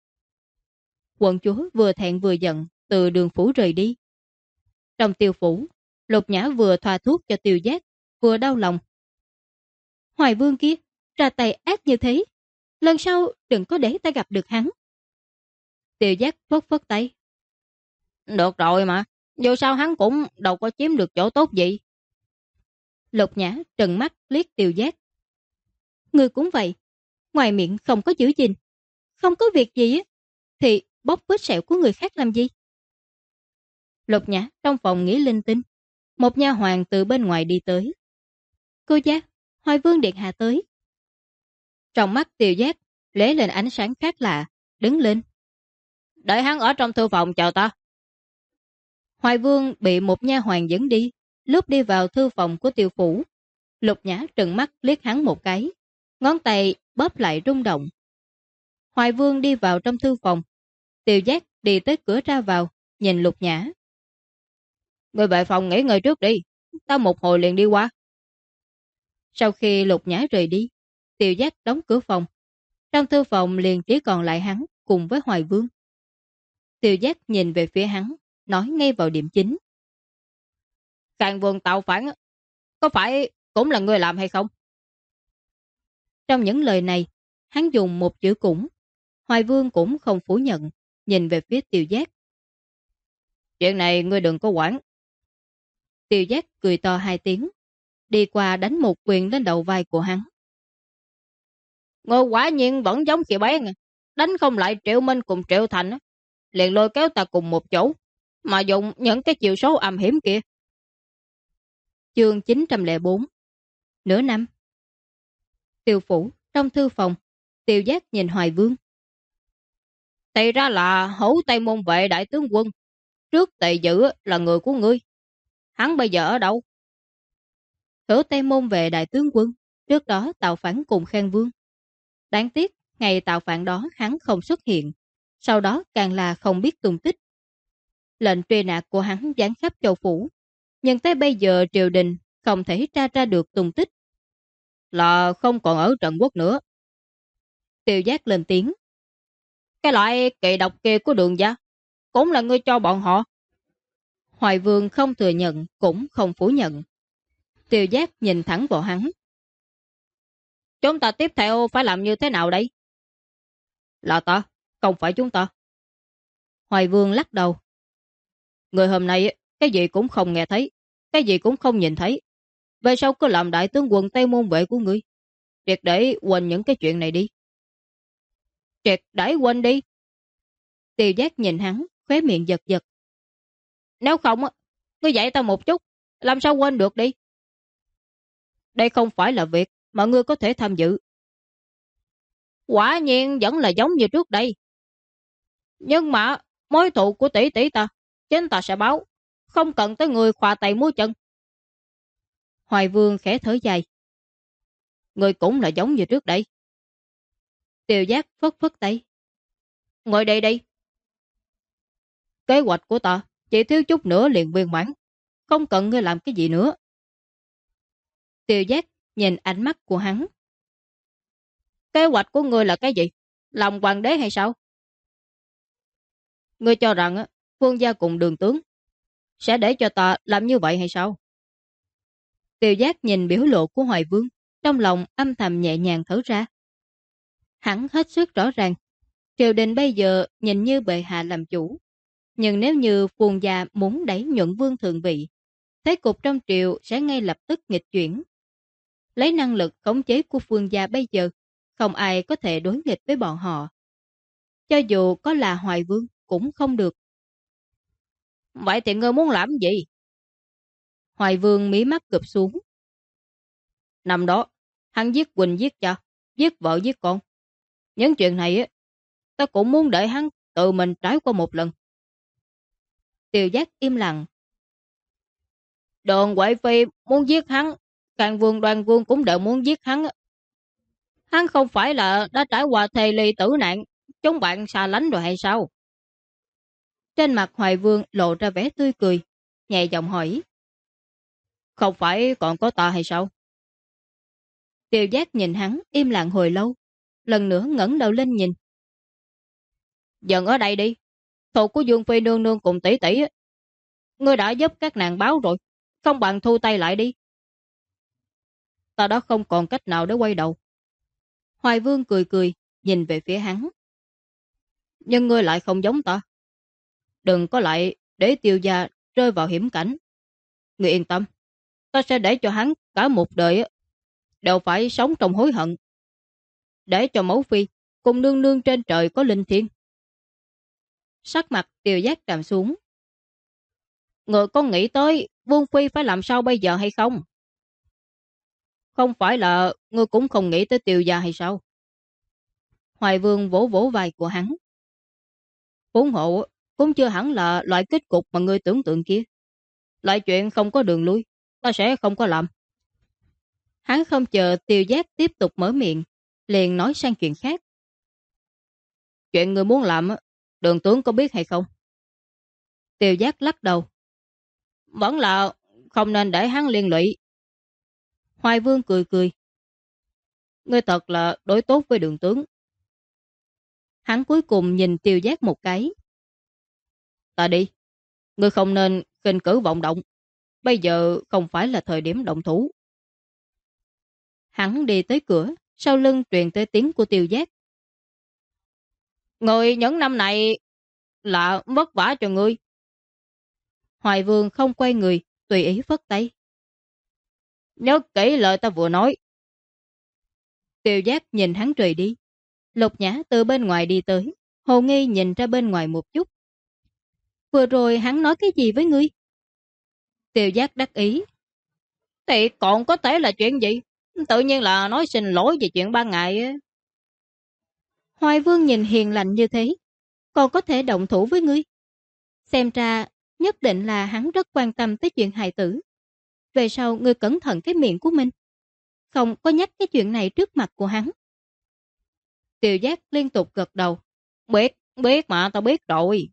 Quận chúa vừa thẹn vừa giận từ Đường phủ rời đi. Trong Tiêu phủ, Lục Nhã vừa thoa thuốc cho Tiêu Giác, vừa đau lòng. Hoài Vương kia, ra tay ác như thế, lần sau đừng có để ta gặp được hắn. Tiêu Giác phất phất tay. Được rồi mà, dù sao hắn cũng đâu có chiếm được chỗ tốt gì. Lục Nhã trừng mắt liếc Tiêu Giác. Ngươi cũng vậy, ngoài miệng không có giữ gìn, không có việc gì á, thì bóc vết sẹo của người khác làm gì? Lục Nhã trong phòng nghĩ linh tinh, một nha hoàn từ bên ngoài đi tới. Cô giác, Hoài Vương điện hạ tới. Trong mắt Tiêu Giác lóe lên ánh sáng khác lạ, đứng lên. Đợi hắn ở trong thư phòng chờ ta. Hoài Vương bị một nha hoàn dẫn đi, lúc đi vào thư phòng của Tiêu phủ. Lục Nhã trừng mắt liếc hắn một cái, ngón tay bóp lại rung động. Hoài Vương đi vào trong thư phòng. Tiêu Giác đi tới cửa ra vào, nhìn Lục Nhã. Người về phòng nghỉ ngơi trước đi, ta một hồi liền đi qua. Sau khi Lục Nhã rời đi, Tiêu Giác đóng cửa phòng. Trong thư phòng liền chỉ còn lại hắn cùng với Hoài Vương. Tiêu Giác nhìn về phía hắn, nói ngay vào điểm chính. Khang Vương tạo phản, có phải cũng là người làm hay không? Trong những lời này, hắn dùng một chữ cũng. Hoài Vương cũng không phủ nhận, nhìn về phía Tiêu Giác. Chuyện này ngươi đừng có quản. Tiêu Giác cười to hai tiếng, đi qua đánh một quyền lên đầu vai của hắn. Ngươi quả nhiên vẫn giống khi bé, đánh không lại Triệu Minh cùng Triệu Thành, liền lôi kéo ta cùng một chỗ, mà dùng những cái chiều số âm hiểm kia. Chương 904. Nửa năm. Tiêu phủ, trong thư phòng, Tiêu Giác nhìn Hoài Vương. Thì ra là Hữu Tây Môn Vệ đại tướng quân, trước Tề Dự là người của ngươi. Hắn bây giờ ở đâu? Hữu Tây Môn Vệ đại tướng quân, trước đó tạo phản cùng Khang Vương. Đáng tiếc, ngày tạo phản đó hắn không xuất hiện, sau đó càng là không biết tung tích. Lệnh truy nã của hắn giáng khắp châu phủ, nhưng tới bây giờ triều đình không thể tra ra được tung tích. Là không còn ở Trần Quốc nữa. Tiêu Giác lên tiếng. Cái loại kỳ độc kia của Đường gia cũng là ngươi cho bọn họ. Hoài Vương không thừa nhận cũng không phủ nhận. Tiêu Giác nhìn thẳng vào hắn. Chúng ta tiếp theo phải làm như thế nào đây? Là ta, không phải chúng ta. Hoài Vương lắc đầu. Người hôm nay cái gì cũng không nghe thấy, cái gì cũng không nhìn thấy. Về sau cứ làm đại tướng quân Tây Môn Vệ của ngươi. Triệt để quên những cái chuyện này đi. Triệt để quên đi. Tiêu Giác nhìn hắn, khóe miệng giật giật. Nếu không, ngươi dạy ta một chút, làm sao quên được đi. Đây không phải là việc mà ngươi có thể tham dự. Quả nhiên vẫn là giống như trước đây. Nhưng mà mối thù của tỷ tỷ ta, chính ta sẽ báo, không cần tới người khoa tay múa chân. Hoài Vương khẽ thở dài. Người cũng là giống như trước đây. Tiêu Giác phất phất tay. Ngồi đây đi. Kế hoạch của ta chỉ thiếu chút nữa liền viên mãn, không cần ngươi làm cái gì nữa. Tiêu Giác nhìn ánh mắt của hắn. Kế hoạch của ngươi là cái gì? Làm hoàng đế hay sao? Ngươi cho rằng Phương gia cùng Đường tướng sẽ để cho ta làm như vậy hay sao? Tiêu Giác nhìn biểu lộ của Hoài Vương, trong lòng âm thầm nhẹ nhàng thở ra. Hắn hết sức rõ ràng, triều đình bây giờ nhìn như bệ hạ làm chủ, nhưng nếu như Phương gia muốn đẩy Nhuận Vương thượng vị, thế cục trong triều sẽ ngay lập tức nghịch chuyển. Lấy năng lực khống chế của Phương gia bây giờ, không ai có thể đối nghịch với bọn họ. Cho dù có là Hoài Vương cũng không được. Vậy thì ngươi muốn làm gì? Hoài Vương mí mắt cụp xuống. Năm đó, hắn giết Quỳnh giết cha, giết vợ giết con. Những chuyện này ta cũng muốn để hắn tự mình trải qua một lần. Tiêu Giác im lặng. Đường Huệ Phi muốn giết hắn, Khang Vương Đoan Vương cũng đều muốn giết hắn. Hắn không phải là đã trải qua thề ly tử nạn, chúng bạn xa lánh rồi hay sao? Trên mặt Hoài Vương lộ ra vẻ tươi cười, nhẹ giọng hỏi. Không phải còn có ta hay sao? Tiêu Giác nhìn hắn im lặng hồi lâu, lần nữa ngẩng đầu lên nhìn. Dần ở đây đi. Thù của Dương Phi nương nương cùng tỷ tỷ, ngươi đã giúp các nàng báo rồi, không bằng thu tay lại đi. Ta đã không còn cách nào để quay đầu. Hoài Vương cười cười, nhìn về phía hắn. Nhưng ngươi lại không giống ta. Đừng có lại để Tiêu gia rơi vào hiểm cảnh. Ngươi yên tâm, ta sẽ để cho hắn cả một đời đều phải sống trong hối hận. Để cho mẫu phi cùng nương nương trên trời có linh thiêng. Sắc mặt Tiêu Giác trầm xuống. Ngươi có nghĩ tới Vương phi phải làm sao bây giờ hay không? Không phải là ngươi cũng không nghĩ tới Tiêu gia hay sao? Hoài Vương vỗ vỗ vai của hắn. Huống hộ cũng chưa hẳn là loại kết cục mà ngươi tưởng tượng kia. Loại chuyện không có đường lui, ta sẽ không có làm. Hắn không chờ Tiêu Giác tiếp tục mở miệng, liền nói sang chuyện khác. Chuyện ngươi muốn làm, Đường tướng có biết hay không? Tiêu Giác lắc đầu. Vẫn là không nên để hắn liên lụy. Hoài Vương cười cười. Ngươi thật là đối tốt với Đường tướng. Hắn cuối cùng nhìn Tiêu Giác một cái. Ta đi. Ngươi không nên khinh cử vọng động. Bây giờ không phải là thời điểm động thủ. Hắn đi tới cửa, sau lưng truyền tới tiếng của Tiêu Giác. Người những năm này là vất vả cho ngươi. Hoài Vương không quay người, tùy ý phất tay. Nhớ kỹ lời ta vừa nói. Tiêu Giác nhìn hắn rời đi. Lục Nhã từ bên ngoài đi tới, Hồ Nghi nhìn ra bên ngoài một chút. Vừa rồi hắn nói cái gì với ngươi? Tiêu Giác đắc ý. Thì còn có thể là chuyện gì? Tự nhiên là nói xin lỗi về chuyện ban ngày. Hoài Vương nhìn hiền lành như thế, còn có thể động thủ với ngươi. Xem ra, nhất định là hắn rất quan tâm tới chuyện hài tử. Về sau ngươi cẩn thận cái miệng của mình. Không có nhắc cái chuyện này trước mặt của hắn. Tiêu Giác liên tục gật đầu. Biết mà, tao biết rồi.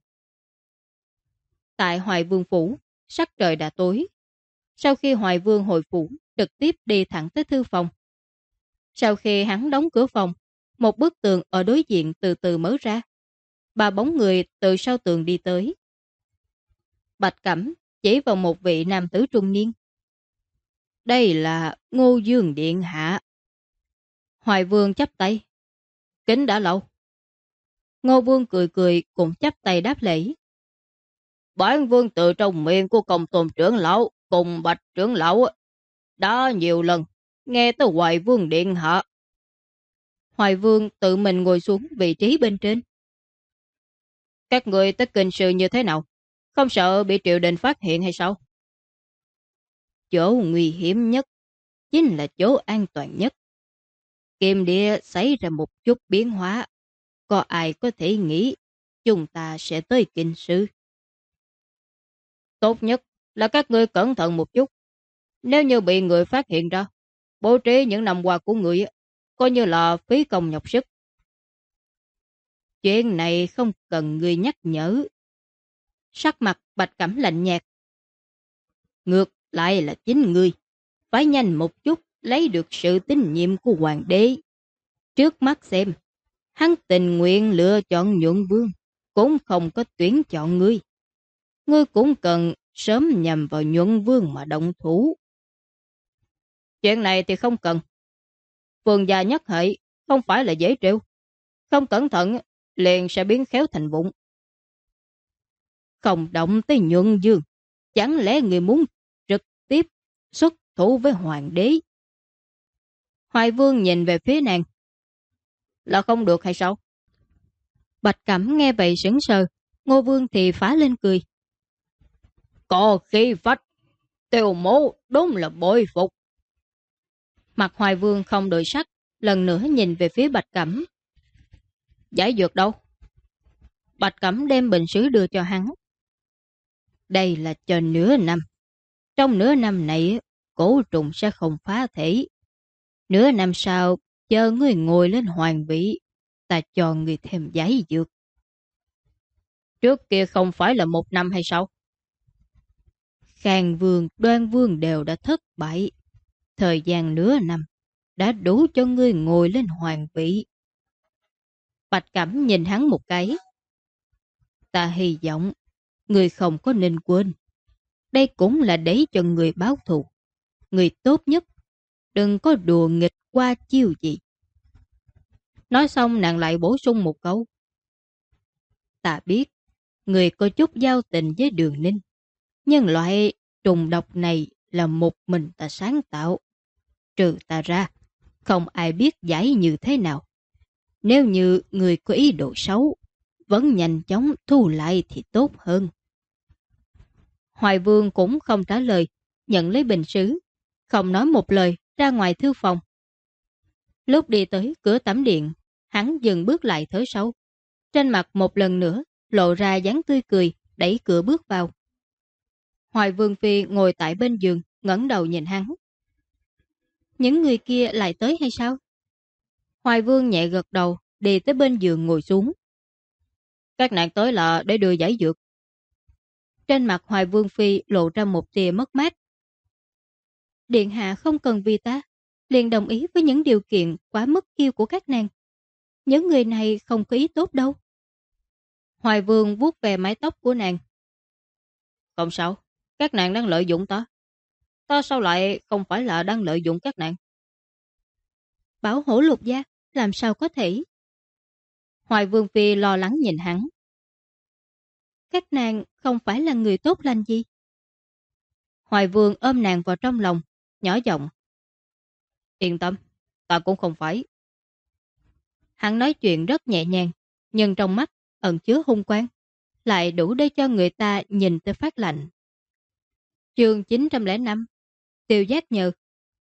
Tại Hoài Vương Phủ, sắc trời đã tối. Sau khi Hoài Vương hồi phủ, trực tiếp đi thẳng tới thư phòng. Sau khi hắn đóng cửa phòng, một bức tường ở đối diện từ từ mở ra. Ba bóng người từ sau tường đi tới. Bạch Cẩm chỉ vào một vị nam tử trung niên. Đây là Ngô Dương Điện Hạ. Hoài Vương chắp tay. Kính đã lâu. Ngô Vương cười cười cũng chắp tay đáp lễ. Bản vương từ trong miệng của Công Tôn trưởng lão cùng Bạch trưởng lão đã nhiều lần nghe tới Hoài Vương Điện Hạ. Hoài Vương tự mình ngồi xuống vị trí bên trên. Các người tới kinh sư như thế nào? Không sợ bị triều đình phát hiện hay sao? Chỗ nguy hiểm nhất chính là chỗ an toàn nhất. Kim địa xảy ra một chút biến hóa. Có ai có thể nghĩ chúng ta sẽ tới kinh sư? Tốt nhất là các ngươi cẩn thận một chút. Nếu như bị người phát hiện ra, bố trí những năm qua của người coi như là phí công nhọc sức. Chuyện này không cần người nhắc nhở. Sắc mặt Bạch Cẩm lạnh nhạt. Ngược lại là chính ngươi. Phải nhanh một chút lấy được sự tín nhiệm của hoàng đế. Trước mắt xem, hắn tình nguyện lựa chọn Nhuận Vương, cũng không có tuyển chọn ngươi. Ngươi cũng cần sớm nhằm vào Nhuận Vương mà động thủ. Chuyện này thì không cần. Vương gia nhất hệ không phải là dễ trêu. Không cẩn thận liền sẽ biến khéo thành vụng. Không động tới Nhuận Dương, chẳng lẽ người muốn trực tiếp xuất thủ với hoàng đế? Hoài Vương nhìn về phía nàng. Là không được hay sao? Bạch Cẩm nghe vậy sững sờ, Ngô Vương thì phá lên cười. Có khí phách, Tiêu mố đúng là bội phục. Mặt Hoài Vương không đổi sắc, lần nữa nhìn về phía Bạch Cẩm. Giải dược đâu? Bạch Cẩm đem bình sứ đưa cho hắn. Đây là cho nửa năm. Trong nửa năm này, cổ trùng sẽ không phá thể. Nửa năm sau, chờ ngươi ngồi lên hoàng vị, ta cho ngươi thêm giải dược. Trước kia không phải là 1 năm hay sao? Khang Vương, Đoan Vương đều đã thất bại. Thời gian nửa năm đã đủ cho ngươi ngồi lên hoàng vị. Bạch Cẩm nhìn hắn một cái. Ta hy vọng người không có nên quên. Đây cũng là để cho người báo thù. Người tốt nhất đừng có đùa nghịch qua chiêu gì. Nói xong nàng lại bổ sung một câu. Ta biết người có chút giao tình với Đường Ninh, nhưng loại trùng độc này là một mình ta sáng tạo. Trừ ta ra, không ai biết giải như thế nào. Nếu như người có ý đồ xấu, vẫn nhanh chóng thu lại thì tốt hơn. Hoài Vương cũng không trả lời, nhận lấy bình sứ, không nói một lời ra ngoài thư phòng. Lúc đi tới cửa tẩm điện, hắn dừng bước lại thở sâu. Trên mặt một lần nữa lộ ra dáng tươi cười, đẩy cửa bước vào. Hoài Vương Phi ngồi tại bên giường, ngẩng đầu nhìn hắn. Những người kia lại tới hay sao? Hoài Vương nhẹ gật đầu, đi tới bên giường ngồi xuống. Các nàng tới là để đưa giải dược. Trên mặt Hoài Vương Phi lộ ra một tia mất mát. Điện hạ không cần vì ta, liền đồng ý với những điều kiện quá mức kiêu của các nàng. Những người này không có ý tốt đâu. Hoài Vương vuốt về mái tóc của nàng. Không sao, các nàng đang lợi dụng ta. Ta sao lại không phải là đang lợi dụng các nàng? Bảo Hổ Lục gia, làm sao có thể? Hoài Vương Phi lo lắng nhìn hắn. Các nàng không phải là người tốt lành gì? Hoài Vương ôm nàng vào trong lòng, nhỏ giọng. Yên tâm, ta cũng không phải. Hắn nói chuyện rất nhẹ nhàng, nhưng trong mắt ẩn chứa hung quang, lại đủ để cho người ta nhìn tới phát lạnh. Chương 905, Tiêu Giác Nhờ.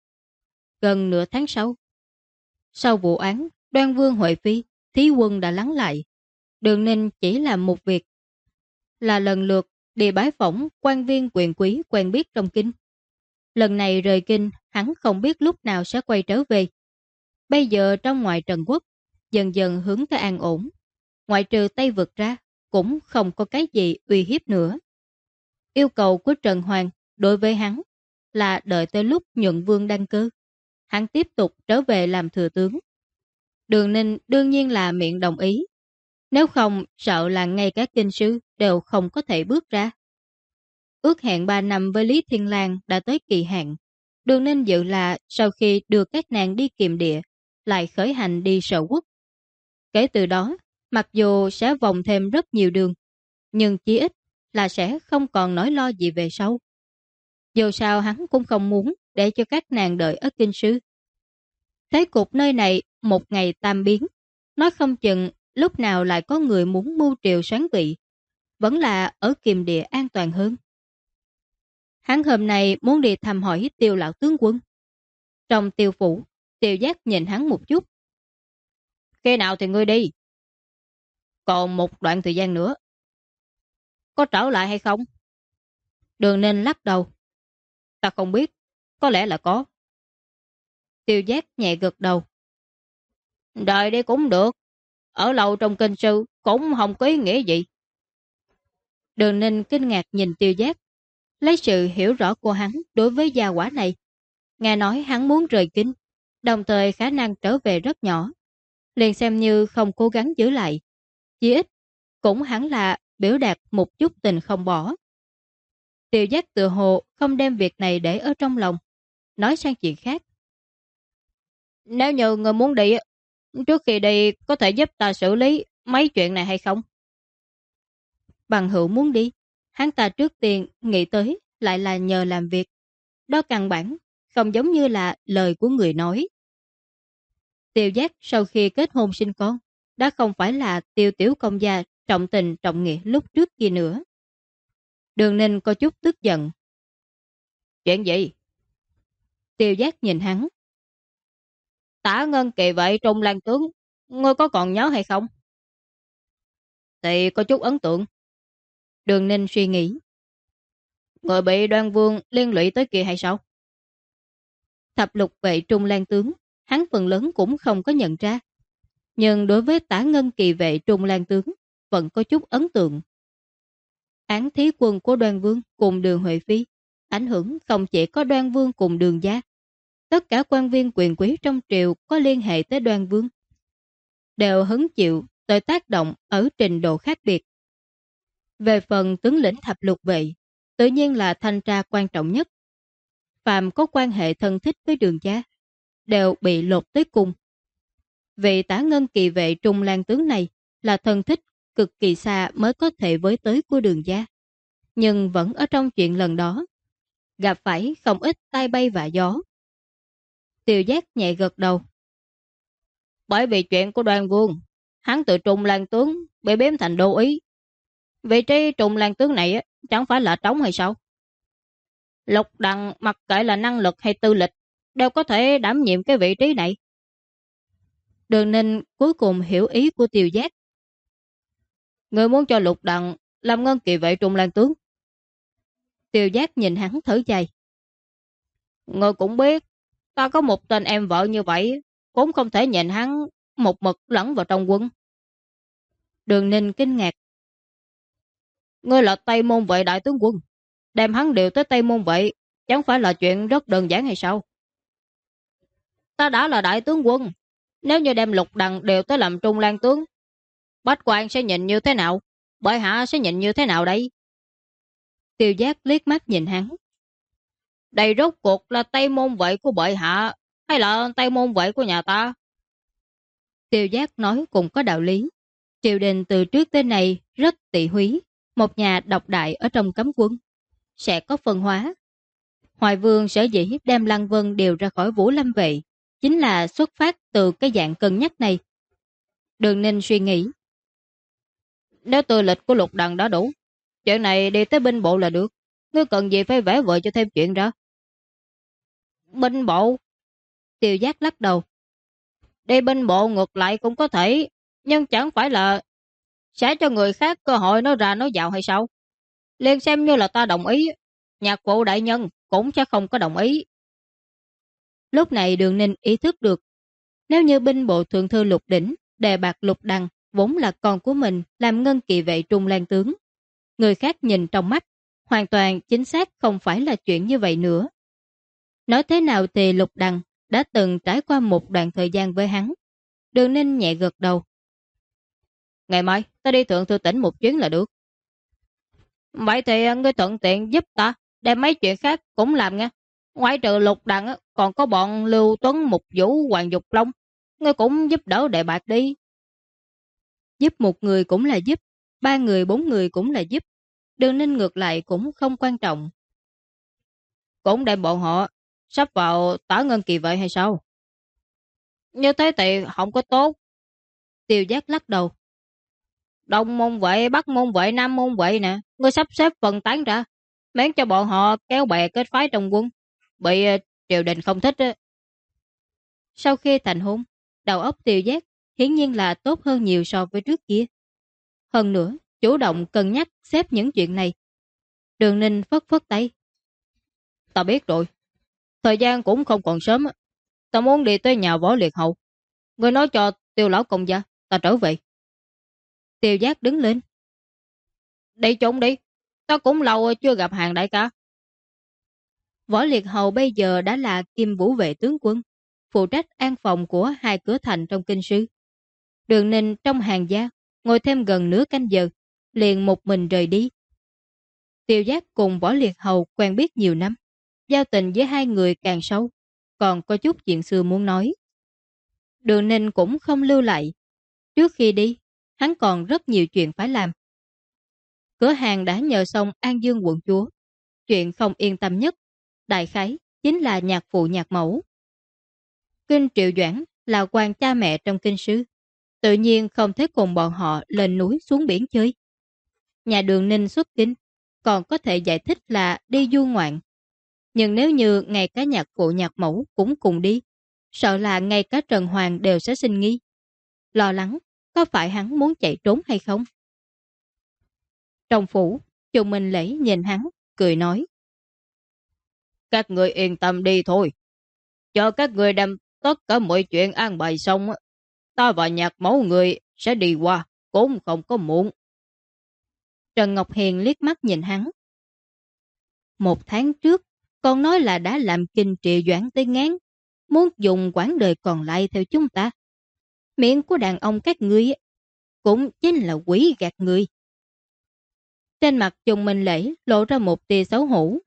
Gần nửa tháng sau vụ án Đoan Vương Huệ Phi, Thí Quân đã lắng lại. Đường Ninh chỉ làm một việc, là lần lượt đi bái phỏng quan viên quyền quý quen biết trong kinh. Lần này rời kinh, hắn không biết lúc nào sẽ quay trở về. Bây giờ trong ngoại Trần Quốc, dần dần hướng tới an ổn. Ngoại trừ Tây Vực ra, cũng không có cái gì uy hiếp nữa. Yêu cầu của Trần Hoàng đối với hắn là đợi tới lúc nhuận vương đăng cơ, hắn tiếp tục trở về làm thừa tướng. Đường Ninh đương nhiên là miệng đồng ý. Nếu không, sợ là ngay cả kinh sư đều không có thể bước ra. Ước hẹn 3 năm với Lý Thiên Lang đã tới kỳ hạn. Đường Ninh dự là sau khi đưa các nàng đi kiềm địa, lại khởi hành đi Sở Quốc. Kể từ đó, mặc dù sẽ vòng thêm rất nhiều đường, nhưng chí ít là sẽ không còn nỗi lo gì về sau. Dù sao hắn cũng không muốn để cho các nàng đợi ở kinh sư. Thế cục nơi này một ngày tam biến, nói không chừng lúc nào lại có người muốn mưu triều soán vị, vẫn là ở kiềm địa an toàn hơn. Hắn hôm nay muốn đi thăm hỏi Tiêu lão tướng quân. Trong Tiêu phủ, Tiêu Giác nhìn hắn một chút. Khi nào thì ngươi đi? Còn một đoạn thời gian nữa. Có trở lại hay không? Đường Ninh lắc đầu. Ta không biết, có lẽ là có. Tiêu Giác nhẹ gật đầu. Đợi đi cũng được. Ở lâu trong kinh sư cũng không có ý nghĩa gì. Đường Ninh kinh ngạc nhìn Tiêu Giác, lấy sự hiểu rõ của hắn đối với gia quả này. Nghe nói hắn muốn rời kinh, đồng thời khả năng trở về rất nhỏ. Liền xem như không cố gắng giữ lại. Chỉ ít, cũng hắn là biểu đạt một chút tình không bỏ. Tiêu Giác tự hồ không đem việc này để ở trong lòng, nói sang chuyện khác. Nếu như người muốn đi, trước khi đi có thể giúp ta xử lý mấy chuyện này hay không? Bằng hữu muốn đi, hắn ta trước tiên nghĩ tới lại là nhờ làm việc. Đó căn bản không giống như là lời của người nói. Tiêu Giác sau khi kết hôn sinh con, đã không phải là Tiêu tiểu công gia trọng tình trọng nghĩa lúc trước kia nữa. Đường Ninh có chút tức giận. Chuyện gì? Tiêu Giác nhìn hắn. Tả Ngân Kỳ vậy Trung Lan tướng, ngươi có còn nhớ hay không? Thì có chút ấn tượng. Đường Ninh suy nghĩ. Người bị Đoan Vương liên lụy tới kia hay sao? Thập lục vệ Trung Lan tướng, hắn phần lớn cũng không có nhận ra. Nhưng đối với Tả Ngân Kỳ vệ Trung Lan tướng, vẫn có chút ấn tượng. Án thí quân của Đoan Vương cùng Đường Huệ Phi Ảnh hưởng không chỉ có Đoan Vương cùng Đường gia, tất cả quan viên quyền quý trong triều có liên hệ tới Đoan Vương đều hứng chịu tới tác động ở trình độ khác biệt. Về phần tướng lĩnh thập lục vệ, tự nhiên là thanh tra quan trọng nhất. Phàm có quan hệ thân thích với Đường gia đều bị lột tới cùng. Vị Tả Ngân Kỳ vệ Trung Lang tướng này là thân thích cực kỳ xa mới có thể với tới của Đường gia, nhưng vẫn ở trong chuyện lần đó gặp phải không ít tai bay vạ gió. Tiêu Giác nhẹ gật đầu. Bởi vì chuyện của Đoan Vương, hắn từ Trung Lang tướng bị biếm thành đô ý. Vị trí Trung Lang tướng này chẳng phải là trống hay sao? Lục Đằng mặc kệ là năng lực hay tư lịch đều có thể đảm nhiệm cái vị trí này. Đường Ninh cuối cùng hiểu ý của Tiêu Giác. Người muốn cho Lục Đằng làm Ngân Kỳ vệ Trung Lang tướng. Tiêu Giác nhìn hắn thở dài. Người cũng biết, ta có một tên em vợ như vậy, cũng không thể nhìn hắn một mực lẫn vào trong quân. Đường Ninh kinh ngạc. Ngươi là Tây Môn Vệ đại tướng quân, đem hắn điều tới Tây Môn Vệ, chẳng phải là chuyện rất đơn giản hay sao? Ta đã là đại tướng quân, nếu như đem Lục Đằng điều tới làm Trung Lang tướng, Bách Quan sẽ nhìn như thế nào? Bệ hạ sẽ nhìn như thế nào đây? Tiêu Giác liếc mắt nhìn hắn. Đây rốt cuộc là Tây Môn Vệ của bệ hạ hay là Tây Môn Vệ của nhà ta? Tiêu Giác nói cũng có đạo lý. Triều đình từ trước tới nay rất tị húy, một nhà độc đại ở trong cấm quân sẽ có phân hóa. Hoài Vương sở dĩ đem Lăng Vân điều ra khỏi Vũ Lâm Vệ chính là xuất phát từ cái dạng cân nhắc này. Đường Ninh suy nghĩ. Nếu tư lịch của Lục Đằng đã đủ, chuyện này đi tới binh bộ là được. Ngươi cần gì phải vẽ vời cho thêm chuyện ra? Binh bộ? Tiêu Giác lắc đầu. Đi binh bộ ngược lại cũng có thể, nhưng chẳng phải là sẽ cho người khác cơ hội nói ra nói vào hay sao? Liền xem như là ta đồng ý, nhạc vụ đại nhân cũng sẽ không có đồng ý. Lúc này Đường Ninh ý thức được, nếu như binh bộ thượng thư Lục Đỉnh đề bạt Lục Đằng vốn là con của mình làm Ngân Kỳ vệ Trung Lang tướng, người khác nhìn trong mắt, hoàn toàn chính xác không phải là chuyện như vậy nữa. Nói thế nào thì Lục Đằng đã từng trải qua một đoạn thời gian với hắn. Đường Ninh nhẹ gật đầu. Ngày mai ta đi thượng thư tỉnh một chuyến là được. Vậy thì ngươi thuận tiện giúp ta đem mấy chuyện khác cũng làm nha. Ngoại trừ Lục Đằng còn có bọn Lưu Tuấn, Mục Vũ, Hoàng Dục Long, ngươi cũng giúp đỡ đề bạt đi. Giúp một người cũng là giúp, 3 người 4 người cũng là giúp. Đường Ninh ngược lại cũng không quan trọng. Cũng đem bọn họ sắp vào Tả Ngân Kỳ vệ hay sao? Như thế thì không có tốt. Tiêu Giác lắc đầu. Đông môn vệ, Bắc môn vệ, Nam môn vệ nè, ngươi sắp xếp phân tán ra, miễn cho bọn họ kéo bè kết phái trong quân, bị triều đình không thích á. Sau khi thành hôn, đầu óc Tiêu Giác hiển nhiên là tốt hơn nhiều so với trước kia. Hơn nữa, chủ động cân nhắc xếp những chuyện này. Đường Ninh phất phất tay. Ta biết rồi, thời gian cũng không còn sớm. Ta muốn đi tới nhà Võ Liệt Hậu. Ngươi nói cho Tiêu lão công gia, ta trở về. Tiêu Giác đứng lên. Đi chung đi, ta cũng lâu chưa gặp hàng đại ca. Võ Liệt Hậu bây giờ đã là Kim Vũ vệ tướng quân, phụ trách an phòng của 2 cửa thành trong kinh sư. Đường Ninh trong hàng gia, ngồi thêm gần nửa canh giờ, liền một mình rời đi. Tiêu Giác cùng Võ Liệt Hậu quen biết nhiều năm, giao tình với 2 người càng sâu, còn có chút chuyện xưa muốn nói. Đường Ninh cũng không lưu lại. Trước khi đi, hắn còn rất nhiều chuyện phải làm. Cửa hàng đã nhờ xong An Dương quận chúa. Chuyện không yên tâm nhất, đại khái, chính là nhạc phụ nhạc mẫu. Kinh Triệu Doãn là quan cha mẹ trong kinh sư, tự nhiên không thể cùng bọn họ lên núi xuống biển chơi. Nhà Đường Ninh xuất kinh, còn có thể giải thích là đi du ngoạn. Nhưng nếu như ngay cả nhạc phụ nhạc mẫu cũng cùng đi, sợ là ngay cả Trần Hoàng đều sẽ sinh nghi. Lo lắng, có phải hắn muốn chạy trốn hay không? Trong phủ, Chu Minh Lễ nhìn hắn, cười nói. Các người yên tâm đi thôi. Cho các người đem tất cả mọi chuyện an bài xong, ta và nhạc mẫu người sẽ đi qua, cũng không có muộn. Trần Ngọc Hiền liếc mắt nhìn hắn. 1 tháng trước, còn nói là đã làm kinh trị doãn tới ngán, muốn dùng quãng đời còn lại theo chúng ta. Miệng của đàn ông các ngươi cũng chính là quỷ gạt người. Trên mặt Chung Minh Lễ lộ ra một tia xấu hổ.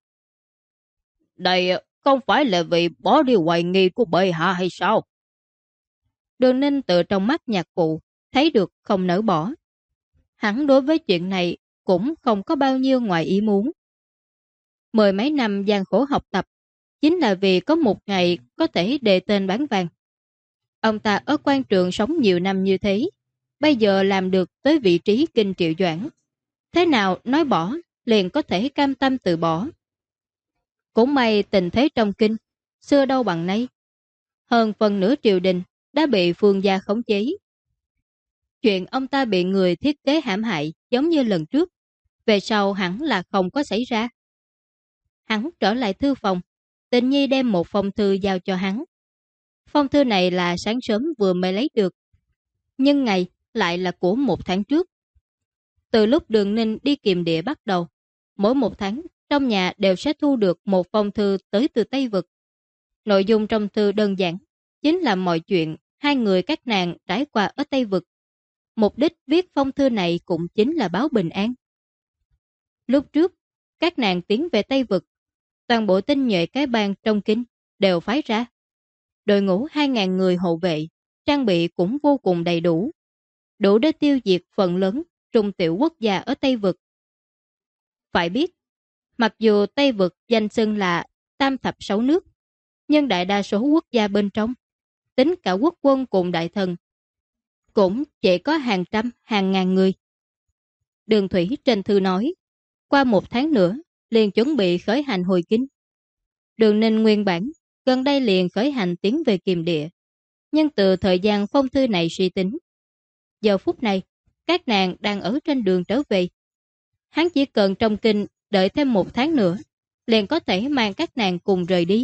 Đây không phải là vì bỏ đi hoài nghi của bệ hạ hay sao? Đường Ninh từ trong mắt nhạc phụ thấy được không nỡ bỏ. Hắn đối với chuyện này cũng không có bao nhiêu ngoài ý muốn. 10 mấy năm gian khổ học tập chính là vì có một ngày có thể đề tên bán vàng. Ông ta ở quan trường sống nhiều năm như thế, bây giờ làm được tới vị trí kinh triệu doãn. Thế nào nói bỏ liền có thể cam tâm từ bỏ. Cũng may tình thế trong kinh, xưa đâu bằng nay. Hơn phần nửa triều đình đã bị Phương gia khống chế. Chuyện ông ta bị người thiết kế hãm hại giống như lần trước, về sau hẳn là không có xảy ra. Hắn trở lại thư phòng, Tình Nhi đem một phong thư giao cho hắn. Phong thư này là sáng sớm vừa mới lấy được, nhưng ngày lại là của 1 tháng trước. Từ lúc Đường Ninh đi kiềm địa bắt đầu, mỗi 1 tháng trong nhà đều sẽ thu được một phong thư tới từ Tây Vực. Nội dung trong thư đơn giản, chính là mọi chuyện hai người các nàng trải qua ở Tây Vực. Mục đích viết phong thư này cũng chính là báo bình an. Lúc trước, các nàng tiến về Tây Vực, toàn bộ tinh nhuệ cái bang trong kinh đều phái ra. Đội ngũ 2.000 người hộ vệ, trang bị cũng vô cùng đầy đủ, đủ để tiêu diệt phần lớn trung tiểu quốc gia ở Tây Vực. Phải biết, mặc dù Tây Vực danh xưng là tam thập 6 nước, nhưng đại đa số quốc gia bên trong, tính cả quốc quân cùng đại thần, cũng chỉ có hàng trăm, hàng ngàn người. Đường Thủy trên thư nói, qua 1 tháng nữa, liền chuẩn bị khởi hành hồi kinh. Đường Ninh nguyên bản, gần đây liền khởi hành tiến về kiềm địa. Nhưng từ thời gian phong thư này suy tính, giờ phút này, các nàng đang ở trên đường trở về. Hắn chỉ cần trong kinh đợi thêm 1 tháng nữa, liền có thể mang các nàng cùng rời đi.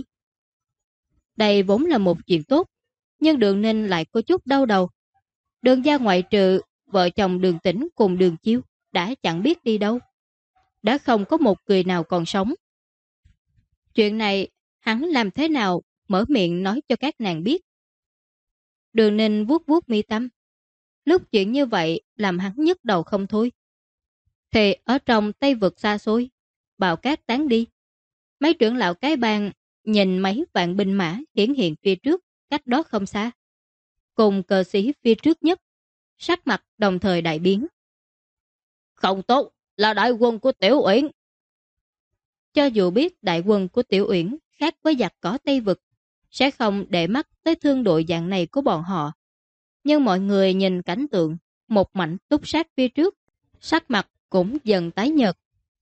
Đây vốn là một chuyện tốt, nhưng Đường Ninh lại có chút đau đầu. Đường gia ngoại trừ vợ chồng Đường Tĩnh cùng Đường Chiêu đã chẳng biết đi đâu. Đã không có một người nào còn sống. Chuyện này hắn làm thế nào mở miệng nói cho các nàng biết. Đường Ninh vuốt vuốt mi tâm. Lúc chuyện như vậy làm hắn nhức đầu không thôi. Thì ở trong Tây Vực xa xôi, bào cát tán đi. Mấy trưởng lão cái bang nhìn mấy vạn binh mã hiển hiện phía trước, cách đó không xa. Cùng cờ sĩ phía trước nhất, sắc mặt đồng thời đại biến. Không tốt, là đại quân của Tiểu Uyển. Cho dù biết đại quân của Tiểu Uyển khác với giặc cỏ Tây Vực, sẽ không để mắt tới thương đội dạng này của bọn họ. Nhưng mọi người nhìn cảnh tượng, một mảnh túc sát phía trước, sắc mặt cũng dần tái nhợt.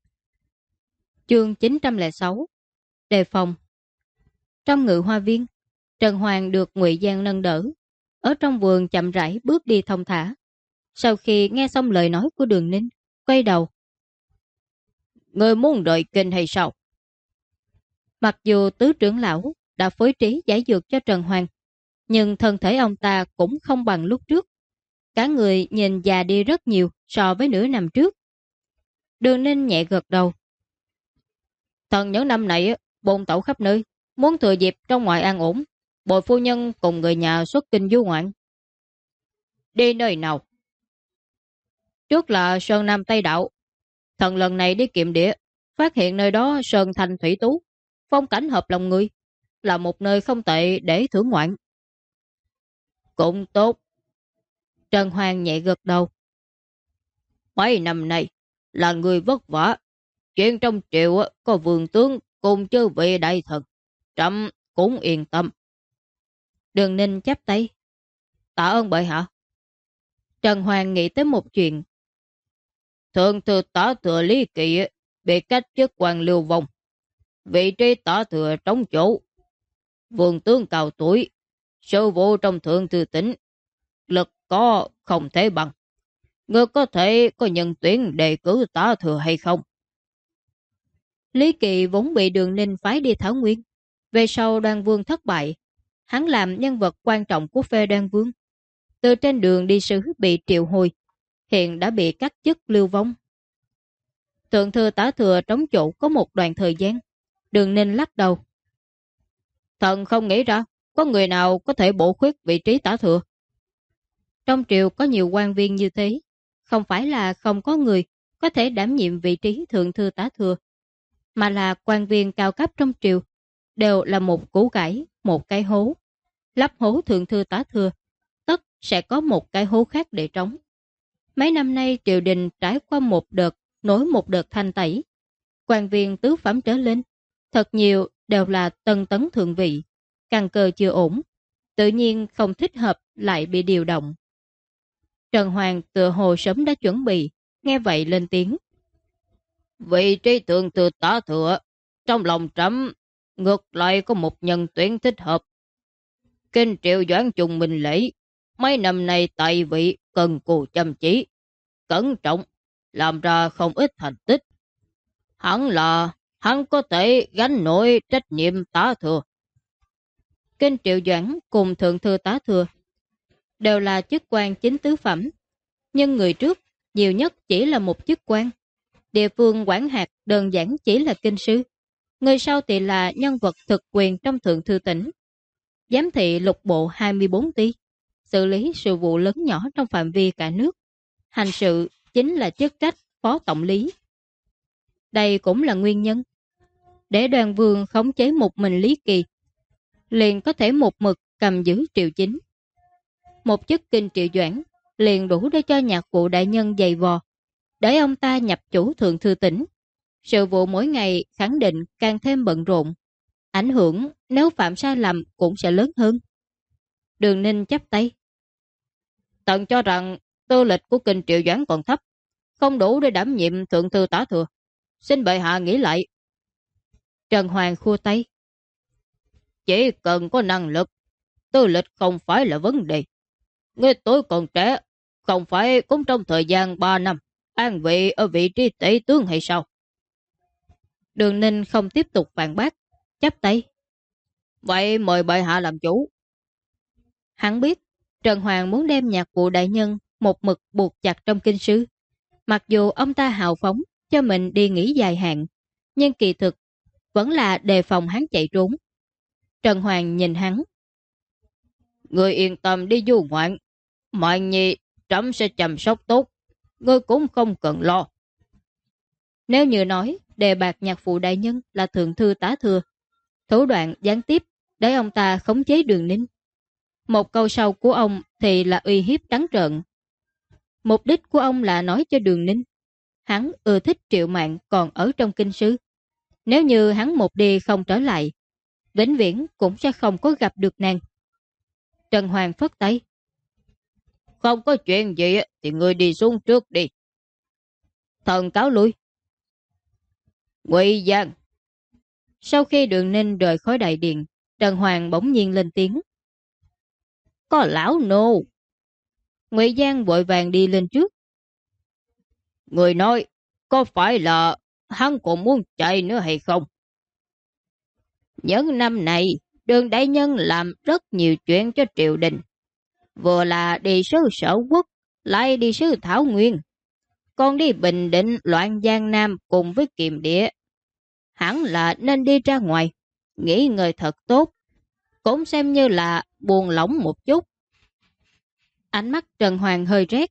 Chương 906 Đề phòng. Trong ngự hoa viên, Trần Hoàng được Ngụy Giang nâng đỡ, ở trong vườn chậm rãi bước đi thông thả. Sau khi nghe xong lời nói của Đường Ninh, quay đầu. Người muốn rời kinh hay sao? Mặc dù tứ trưởng lão đã phối trí giải dược cho Trần Hoàng, nhưng thân thể ông ta cũng không bằng lúc trước. Cả người nhìn già đi rất nhiều so với nửa năm trước. Đường Ninh nhẹ gật đầu. Thần những năm này bồn tẩu khắp nơi, muốn thừa dịp trong ngoài an ổn, bồi phu nhân cùng người nhà xuất kinh du ngoạn. Đi nơi nào? Trước là Sơn Nam Tây Đạo. Thần lần này đi kiệm địa, phát hiện nơi đó sơn thanh thủy tú, phong cảnh hợp lòng người, là một nơi không tệ để thưởng ngoạn. Cũng tốt. Trần Hoàng nhẹ gật đầu. Mấy năm này là người vất vả. Chuyện trong triều có vườn tướng cùng chư vị đại thần, trẫm cũng yên tâm. Đường Ninh chắp tay. Tạ ơn bệ hạ. Trần Hoàng nghĩ tới một chuyện. Thượng thư tả thừa Lý Kỳ bị cách chức quan Lưu Vong, vị trí tả thừa trống chỗ. Vườn tướng cao tuổi, sự vụ trong thượng thư tỉnh, lực có không thể bằng. Ngươi có thể có nhân tuyển đề cử tả thừa hay không? Lý Kỳ vốn bị Đường Ninh phái đi Thảo Nguyên. Về sau Đoan Vương thất bại, hắn làm nhân vật quan trọng của phe Đoan Vương. Từ trên đường đi sứ bị triệu hồi, hiện đã bị cắt chức lưu vong. Thượng thư tả thừa trống chỗ có một đoạn thời gian. Đường Ninh lắc đầu. Thần không nghĩ ra có người nào có thể bổ khuyết vị trí tả thừa. Trong triều có nhiều quan viên như thế, không phải là không có người có thể đảm nhiệm vị trí thượng thư tá thừa, mà là quan viên cao cấp trong triều, đều là một củ cải, một cái hố. Lắp hố thượng thư tá thừa, tất sẽ có một cái hố khác để trống. Mấy năm nay triều đình trải qua một đợt, nối một đợt thanh tẩy. Quan viên tứ phẩm trở lên, thật nhiều đều là tân tấn thượng vị, căn cơ chưa ổn, tự nhiên không thích hợp lại bị điều động. Trần Hoàng tựa hồ sớm đã chuẩn bị, nghe vậy lên tiếng. Vị trí thượng thư tá thừa, trong lòng trẫm ngược lại có một nhân tuyển thích hợp. Kinh Triệu Doãn trùng mình lễ, mấy năm nay tại vị cần cù chăm chỉ, cẩn trọng, làm ra không ít thành tích. Hắn có thể gánh nổi trách nhiệm tá thừa. Kinh Triệu Doãn cùng thượng thư tá thừa đều là chức quan chính tứ phẩm, nhưng người trước nhiều nhất chỉ là một chức quan. Địa phương quản hạt đơn giản chỉ là kinh sư. Người sau thì là nhân vật thực quyền trong thượng thư tỉnh. Giám thị lục bộ 24 ty, xử lý sự vụ lớn nhỏ trong phạm vi cả nước. Hành sự chính là chức trách phó tổng lý. Đây cũng là nguyên nhân để Đoàn Vương khống chế một mình Lý Kỳ, liền có thể một mực cầm giữ triều chính. Một chức kinh Triệu Doãn liền đủ để cho nhạc vụ đại nhân dày vò, để ông ta nhập chủ thượng thư tỉnh. Sự vụ mỗi ngày khẳng định càng thêm bận rộn, ảnh hưởng nếu phạm sai lầm cũng sẽ lớn hơn. Đường Ninh chắp tay. Tần cho rằng tư lịch của kinh Triệu Doãn còn thấp, không đủ để đảm nhiệm thượng thư tá thừa. Xin bệ hạ nghĩ lại. Trần Hoàng khua tay. Chỉ cần có năng lực, tư lịch không phải là vấn đề. Người tôi còn trẻ, không phải cũng trong thời gian 3 năm an vị ở vị trí tể tướng hay sao? Đường Ninh không tiếp tục phản bác, chắp tay. Vậy mời bệ hạ làm chủ. Hắn biết Trần Hoàng muốn đem nhạc vụ đại nhân một mực buộc chặt trong kinh sư. Mặc dù ông ta hào phóng cho mình đi nghỉ dài hạn, nhưng kỳ thực vẫn là đề phòng hắn chạy trốn. Trần Hoàng nhìn hắn. Người yên tâm đi du ngoạn. Mọi nhi trẫm sẽ chăm sóc tốt. Ngươi cũng không cần lo. Nếu như nói đề bạt nhạc phụ đại nhân là thượng thư tá thừa, thủ đoạn gián tiếp để ông ta khống chế Đường Ninh. Một câu sau của ông thì là uy hiếp trắng trợn. Mục đích của ông là nói cho Đường Ninh hắn ưa thích Triệu Mạn còn ở trong kinh sư. Nếu như hắn một đi không trở lại, vĩnh viễn cũng sẽ không có gặp được nàng. Trần Hoàng phất tay. Không có chuyện gì thì ngươi đi xuống trước đi. Thần cáo lui. Ngụy Giang. Sau khi Đường Ninh rời khỏi đại điện, Trần Hoàng bỗng nhiên lên tiếng. Có lão nô. Ngụy Giang vội vàng đi lên trước. Người nói, có phải là hắn còn muốn chạy nữa hay không? Những năm này, Đường đại nhân làm rất nhiều chuyện cho triều đình. Vừa là đi sứ sở quốc, lại đi sứ Thảo Nguyên. Còn đi Bình Định loạn Giang Nam cùng với Kiềm Địa. Hẳn là nên đi ra ngoài, nghỉ ngơi thật tốt. Cũng xem như là buồn lỏng một chút. Ánh mắt Trần Hoàng hơi rét.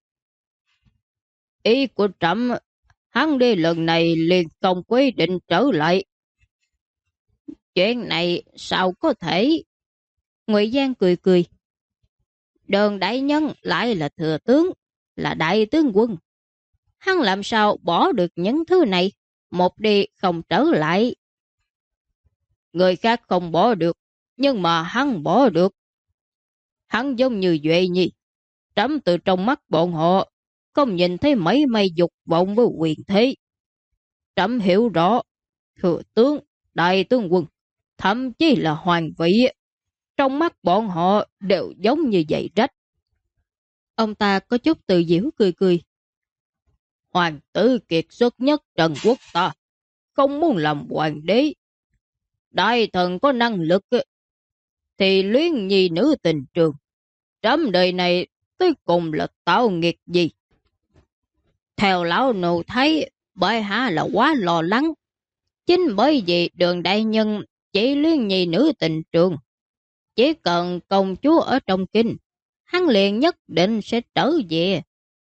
Ý của trẫm, hắn đi lần này liền không quy định trở lại. Chuyện này sao có thể? Ngụy Giang cười cười. Đường đại nhân lại là thừa tướng, là đại tướng quân. Hắn làm sao bỏ được những thứ này, một đi không trở lại. Người khác không bỏ được, nhưng mà hắn bỏ được. Hắn giống như Duệ Nhi. Trẫm từ trong mắt bọn họ không nhìn thấy mấy may dục vọng với quyền thế. Trẫm hiểu rõ, thừa tướng, đại tướng quân, thậm chí là hoàng vị, trong mắt bọn họ đều giống như vậy rách. Ông ta có chút tự giễu cười cười. Hoàng tử kiệt xuất nhất Trần Quốc ta, không muốn làm hoàng đế. Đại thần có năng lực thì luyến nhi nữ tình trường. Trẫm đời này tới cùng là tạo nghiệt gì? Theo lão nô thấy, Bệ hạ là quá lo lắng. Chính bởi vì Đường đại nhân chỉ luyến nhi nữ tình trường. Chỉ cần công chúa ở trong kinh, hắn liền nhất định sẽ trở về.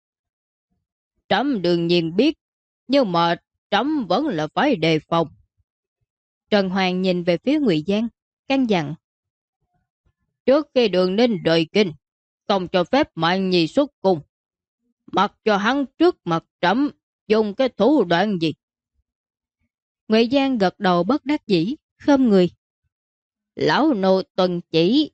Trẫm đương nhiên biết, nhưng mà trẫm vẫn là phải đề phòng. Trần Hoàng nhìn về phía Ngụy Giang, căn dặn. Trước khi Đường Ninh rời kinh, không cho phép Mạng Nhi xuất cung. Mặc cho hắn trước mặt trẫm dùng cái thủ đoạn gì. Ngụy Giang gật đầu bất đắc dĩ, khom người. Lão nô tuần chỉ.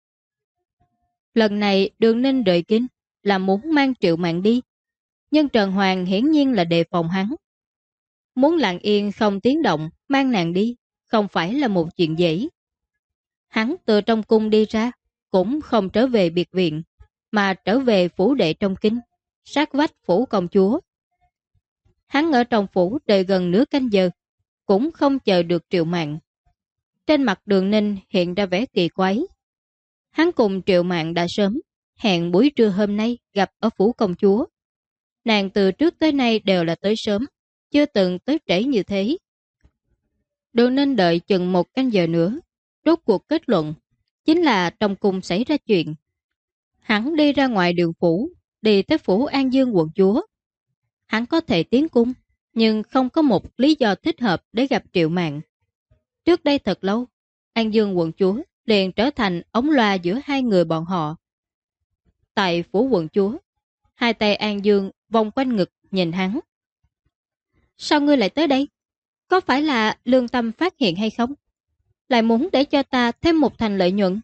Lần này Đường Ninh rời kinh là muốn mang Triệu Mạn đi, nhưng Trần Hoàng hiển nhiên là đề phòng hắn. Muốn lặng yên không tiếng động mang nàng đi không phải là một chuyện dễ. Hắn từ trong cung đi ra cũng không trở về biệt viện, mà trở về phủ đệ trong kinh, sát vách phủ công chúa. Hắn ở trong phủ đợi gần nửa canh giờ, cũng không chờ được Triệu Mạn. Trên mặt Đường Ninh hiện ra vẻ kỳ quái. Hắn cùng Triệu Mạn đã sớm hẹn buổi trưa hôm nay gặp ở phủ công chúa. Nàng từ trước tới nay đều là tới sớm, chưa từng tới trễ như thế. Đường Ninh đợi chừng 1 canh giờ nữa, rốt cuộc kết luận chính là trong cung xảy ra chuyện. Hắn đi ra ngoài đường phủ, đi tới phủ An Dương quận chúa. Hắn có thể tiến cung, nhưng không có một lý do thích hợp để gặp Triệu Mạn. Trước đây thật lâu, An Dương quận chúa liền trở thành ống loa giữa hai người bọn họ. Tại phủ quận chúa, hai tay An Dương vòng quanh ngực nhìn hắn. Sao ngươi lại tới đây? Có phải là lương tâm phát hiện hay không? Lại muốn để cho ta thêm một thành lợi nhuận?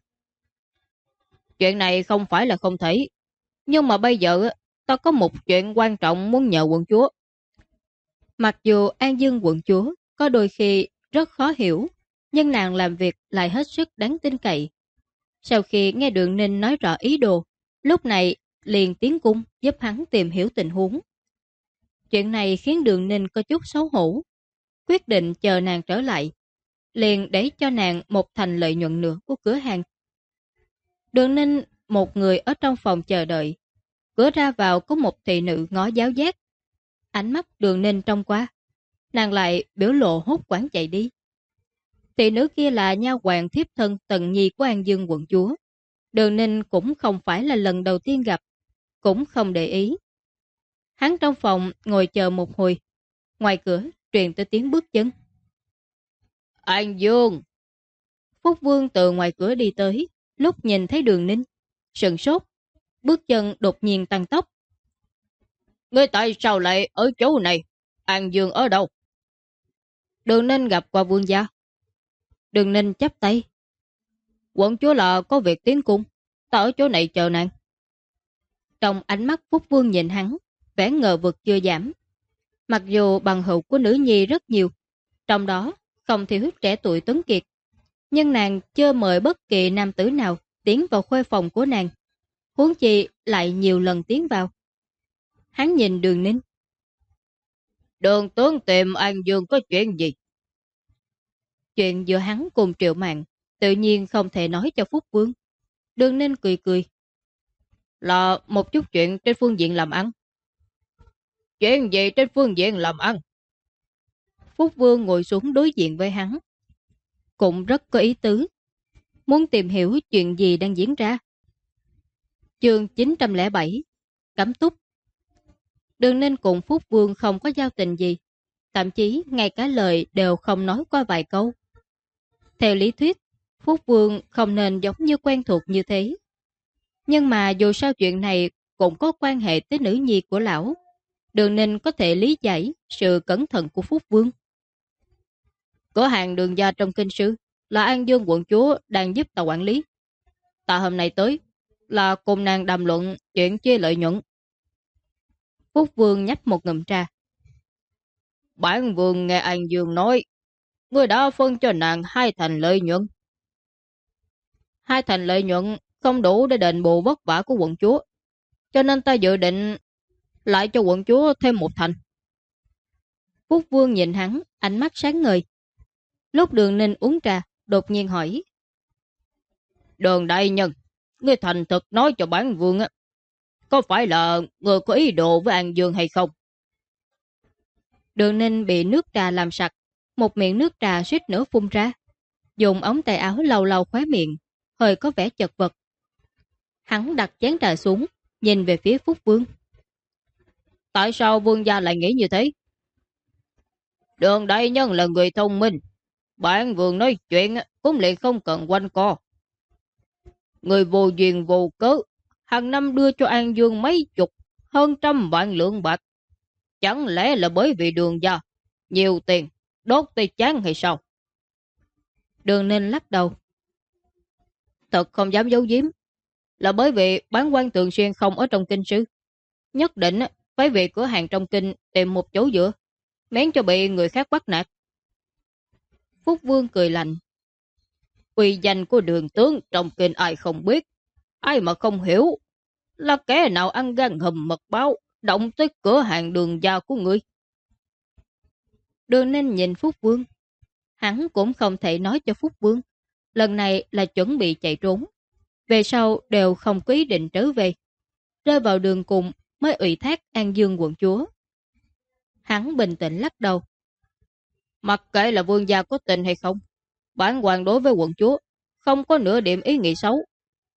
Chuyện này không phải là không thể, nhưng mà bây giờ ta có một chuyện quan trọng muốn nhờ quận chúa. Mặc dù An Dương quận chúa có đôi khi rất khó hiểu, nhưng nàng làm việc lại hết sức đáng tin cậy. Sau khi nghe Đường Ninh nói rõ ý đồ, lúc này liền tiến cung giúp hắn tìm hiểu tình huống. Chuyện này khiến Đường Ninh có chút xấu hổ, quyết định chờ nàng trở lại, liền để cho nàng một thành lợi nhuận nữa của cửa hàng. Đường Ninh một người ở trong phòng chờ đợi, cửa ra vào có một thị nữ ngó giáo giác. Ánh mắt Đường Ninh trông qua, nàng lại biểu lộ hốt quảng chạy đi. Thị nữ kia là nha hoàn thiếp thân Tần Nhi của An Dương quận chúa. Đường Ninh cũng không phải là lần đầu tiên gặp, cũng không để ý. Hắn trong phòng ngồi chờ một hồi, ngoài cửa truyền tới tiếng bước chân. An Dương! Phúc Vương từ ngoài cửa đi tới, lúc nhìn thấy Đường Ninh, sừng sốt, bước chân đột nhiên tăng tốc. Ngươi tại sao lại ở chỗ này? An Dương ở đâu? Đường Ninh gặp qua vương gia. Đường Ninh chắp tay. Quận chúa là có việc tiến cung, ta ở chỗ này chờ nàng. Trong ánh mắt Phúc Vương nhìn hắn, vẻ ngờ vực chưa giảm. Mặc dù bằng hữu của nữ nhi rất nhiều, trong đó không thiếu trẻ tuổi tuấn kiệt, nhưng nàng chưa mời bất kỳ nam tử nào tiến vào khuê phòng của nàng, huống chi lại nhiều lần tiến vào. Hắn nhìn Đường Ninh. Đường tướng tìm An Dương có chuyện gì? Chuyện giữa hắn cùng Triệu Mạn tự nhiên không thể nói cho Phúc Vương. Đường Ninh cười cười. Là một chút chuyện trên phương diện làm ăn. Chuyện gì trên phương diện làm ăn? Phúc Vương ngồi xuống đối diện với hắn, cũng rất có ý tứ, muốn tìm hiểu chuyện gì đang diễn ra. Chương 907 Cấm túc. Đường Ninh cùng Phúc Vương không có giao tình gì, thậm chí ngay cả lời đều không nói qua vài câu. Theo lý thuyết, Phúc Vương không nên giống như quen thuộc như thế. Nhưng mà dù sao chuyện này cũng có quan hệ tới nữ nhi của lão, Đường Ninh có thể lý giải sự cẩn thận của Phúc Vương. Cửa hàng Đường gia trong kinh sư là An Dương quận chúa đang giúp ta quản lý. Ta hôm nay tới là cùng nàng đàm luận chuyện chia lợi nhuận. Phúc Vương nhấp một ngụm trà. Bản vương nghe An Dương nói, ngươi đã phân cho nàng 2 thành lợi nhuận. 2 thành lợi nhuận không đủ để đền bù vất vả của quận chúa, cho nên ta dự định lại cho quận chúa thêm 1 thành. Phúc Vương nhìn hắn, ánh mắt sáng ngời. Lúc Đường Ninh uống trà, đột nhiên hỏi. Đường đại nhân, ngươi thành thực nói cho bản vương á, có phải là người có ý đồ với An Dương hay không? Đường Ninh bị nước trà làm sặc, một miệng nước trà suýt nữa phun ra. Dùng ống tay áo lau lau khóe miệng, hơi có vẻ chật vật. Hắn đặt chén trà xuống, nhìn về phía Phúc Vương. Tại sao vương gia lại nghĩ như thế? Đường đại nhân là người thông minh. Bản vương nói chuyện cũng lại không cần quanh co. Người vô duyên vô cớ, hàng năm đưa cho An Dương mấy chục, hơn 100 vạn lượng bạc. Chẳng lẽ là bởi vì đường gia nhiều tiền, đốt tay chán hay sao? Đường Ninh lắc đầu. Thật không dám giấu giếm. Là bởi vì bán quan thường xuyên không ở trong kinh sư. Nhất định phải về cửa hàng trong kinh tìm một chỗ dựa, miễn cho bị người khác bắt nạt. Phúc Vương cười lạnh. Uy danh của đường tướng trong kinh ai không biết, ai mà không hiểu. Là kẻ nào ăn gan hùm mật báo, động tới cửa hàng đường gia của người. Đường Ninh nhìn Phúc Vương. Hắn cũng không thể nói cho Phúc Vương. Lần này là chuẩn bị chạy trốn. Về sau đều không có ý định trở về. Rơi vào đường cùng mới ủy thác An Dương quận chúa. Hắn bình tĩnh lắc đầu. Mặc kệ là vương gia có tình hay không, bản hoàng đối với quận chúa không có nửa điểm ý nghĩ xấu.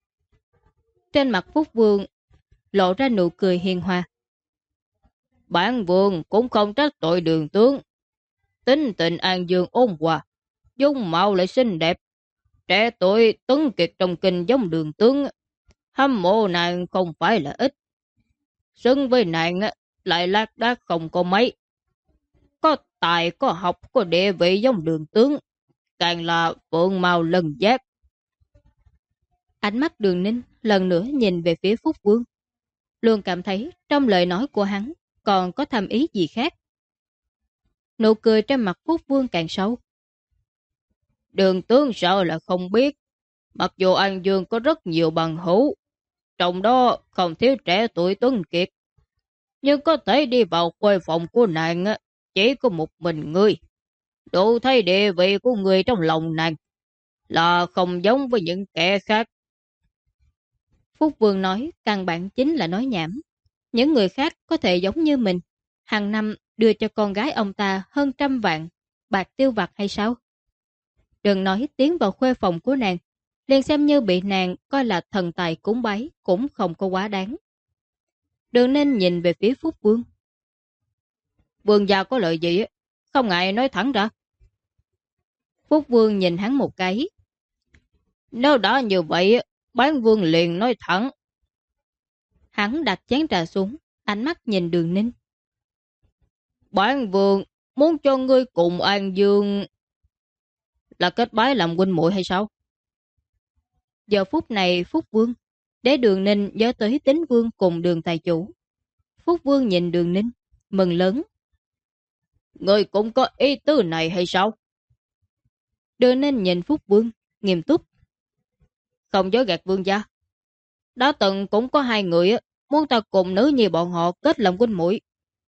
Trên mặt Phúc Vương lộ ra nụ cười hiền hòa. Bản vương cũng không trách tội đường tướng. Tính tình An Dương ôn hòa, dung mạo lại xinh đẹp, trẻ tuổi tuấn kiệt trong kinh giống đường tướng. Hâm mộ nàng không phải là ít. Xứng với nàng lại lác đác không có mấy. Có tài, có học, có địa vị giống đường tướng, càng là phượng màu lần giác. Ánh mắt Đường Ninh lần nữa nhìn về phía Phúc Vương. Luôn cảm thấy trong lời nói của hắn còn có thầm ý gì khác. Nụ cười trên mặt Phúc Vương càng sâu. Đường tướng sợ là không biết. Mặc dù An Dương có rất nhiều bằng hữu, trong đó không thiếu trẻ tuổi tuấn kiệt, nhưng có thể đi vào khuê phòng của nàng chỉ có một mình ngươi. Đủ thấy địa vị của người trong lòng nàng là không giống với những kẻ khác. Phúc Vương nói căn bản chính là nói nhảm. Những người khác có thể giống như mình, hàng năm đưa cho con gái ông ta hơn 100 vạn bạc tiêu vặt hay sao? Đừng nói tiến vào khuê phòng của nàng, liền xem như bị nàng coi là thần tài cúng bái cũng không có quá đáng. Đừng nên nhìn về phía Phúc Vương. Vương gia có lợi gì không ngại nói thẳng ra. Phúc Vương nhìn hắn một cái. Nếu đã như vậy, bán vương liền nói thẳng. Hắn đặt chén trà xuống, ánh mắt nhìn Đường Ninh. Bán vương muốn cho ngươi cùng An Dương là kết bái làm huynh muội hay sao? Giờ phút này Phúc Vương để Đường Ninh nhớ tới Tính Vương cùng Đường tài chủ. Phúc Vương nhìn Đường Ninh mừng lớn. Ngươi cũng có ý tứ này hay sao? Đường Ninh nhìn Phúc Vương nghiêm túc. Không dối gạt vương gia. Đã từng cũng có 2 người muốn ta cùng nữ nhi bọn họ kết làm huynh muội.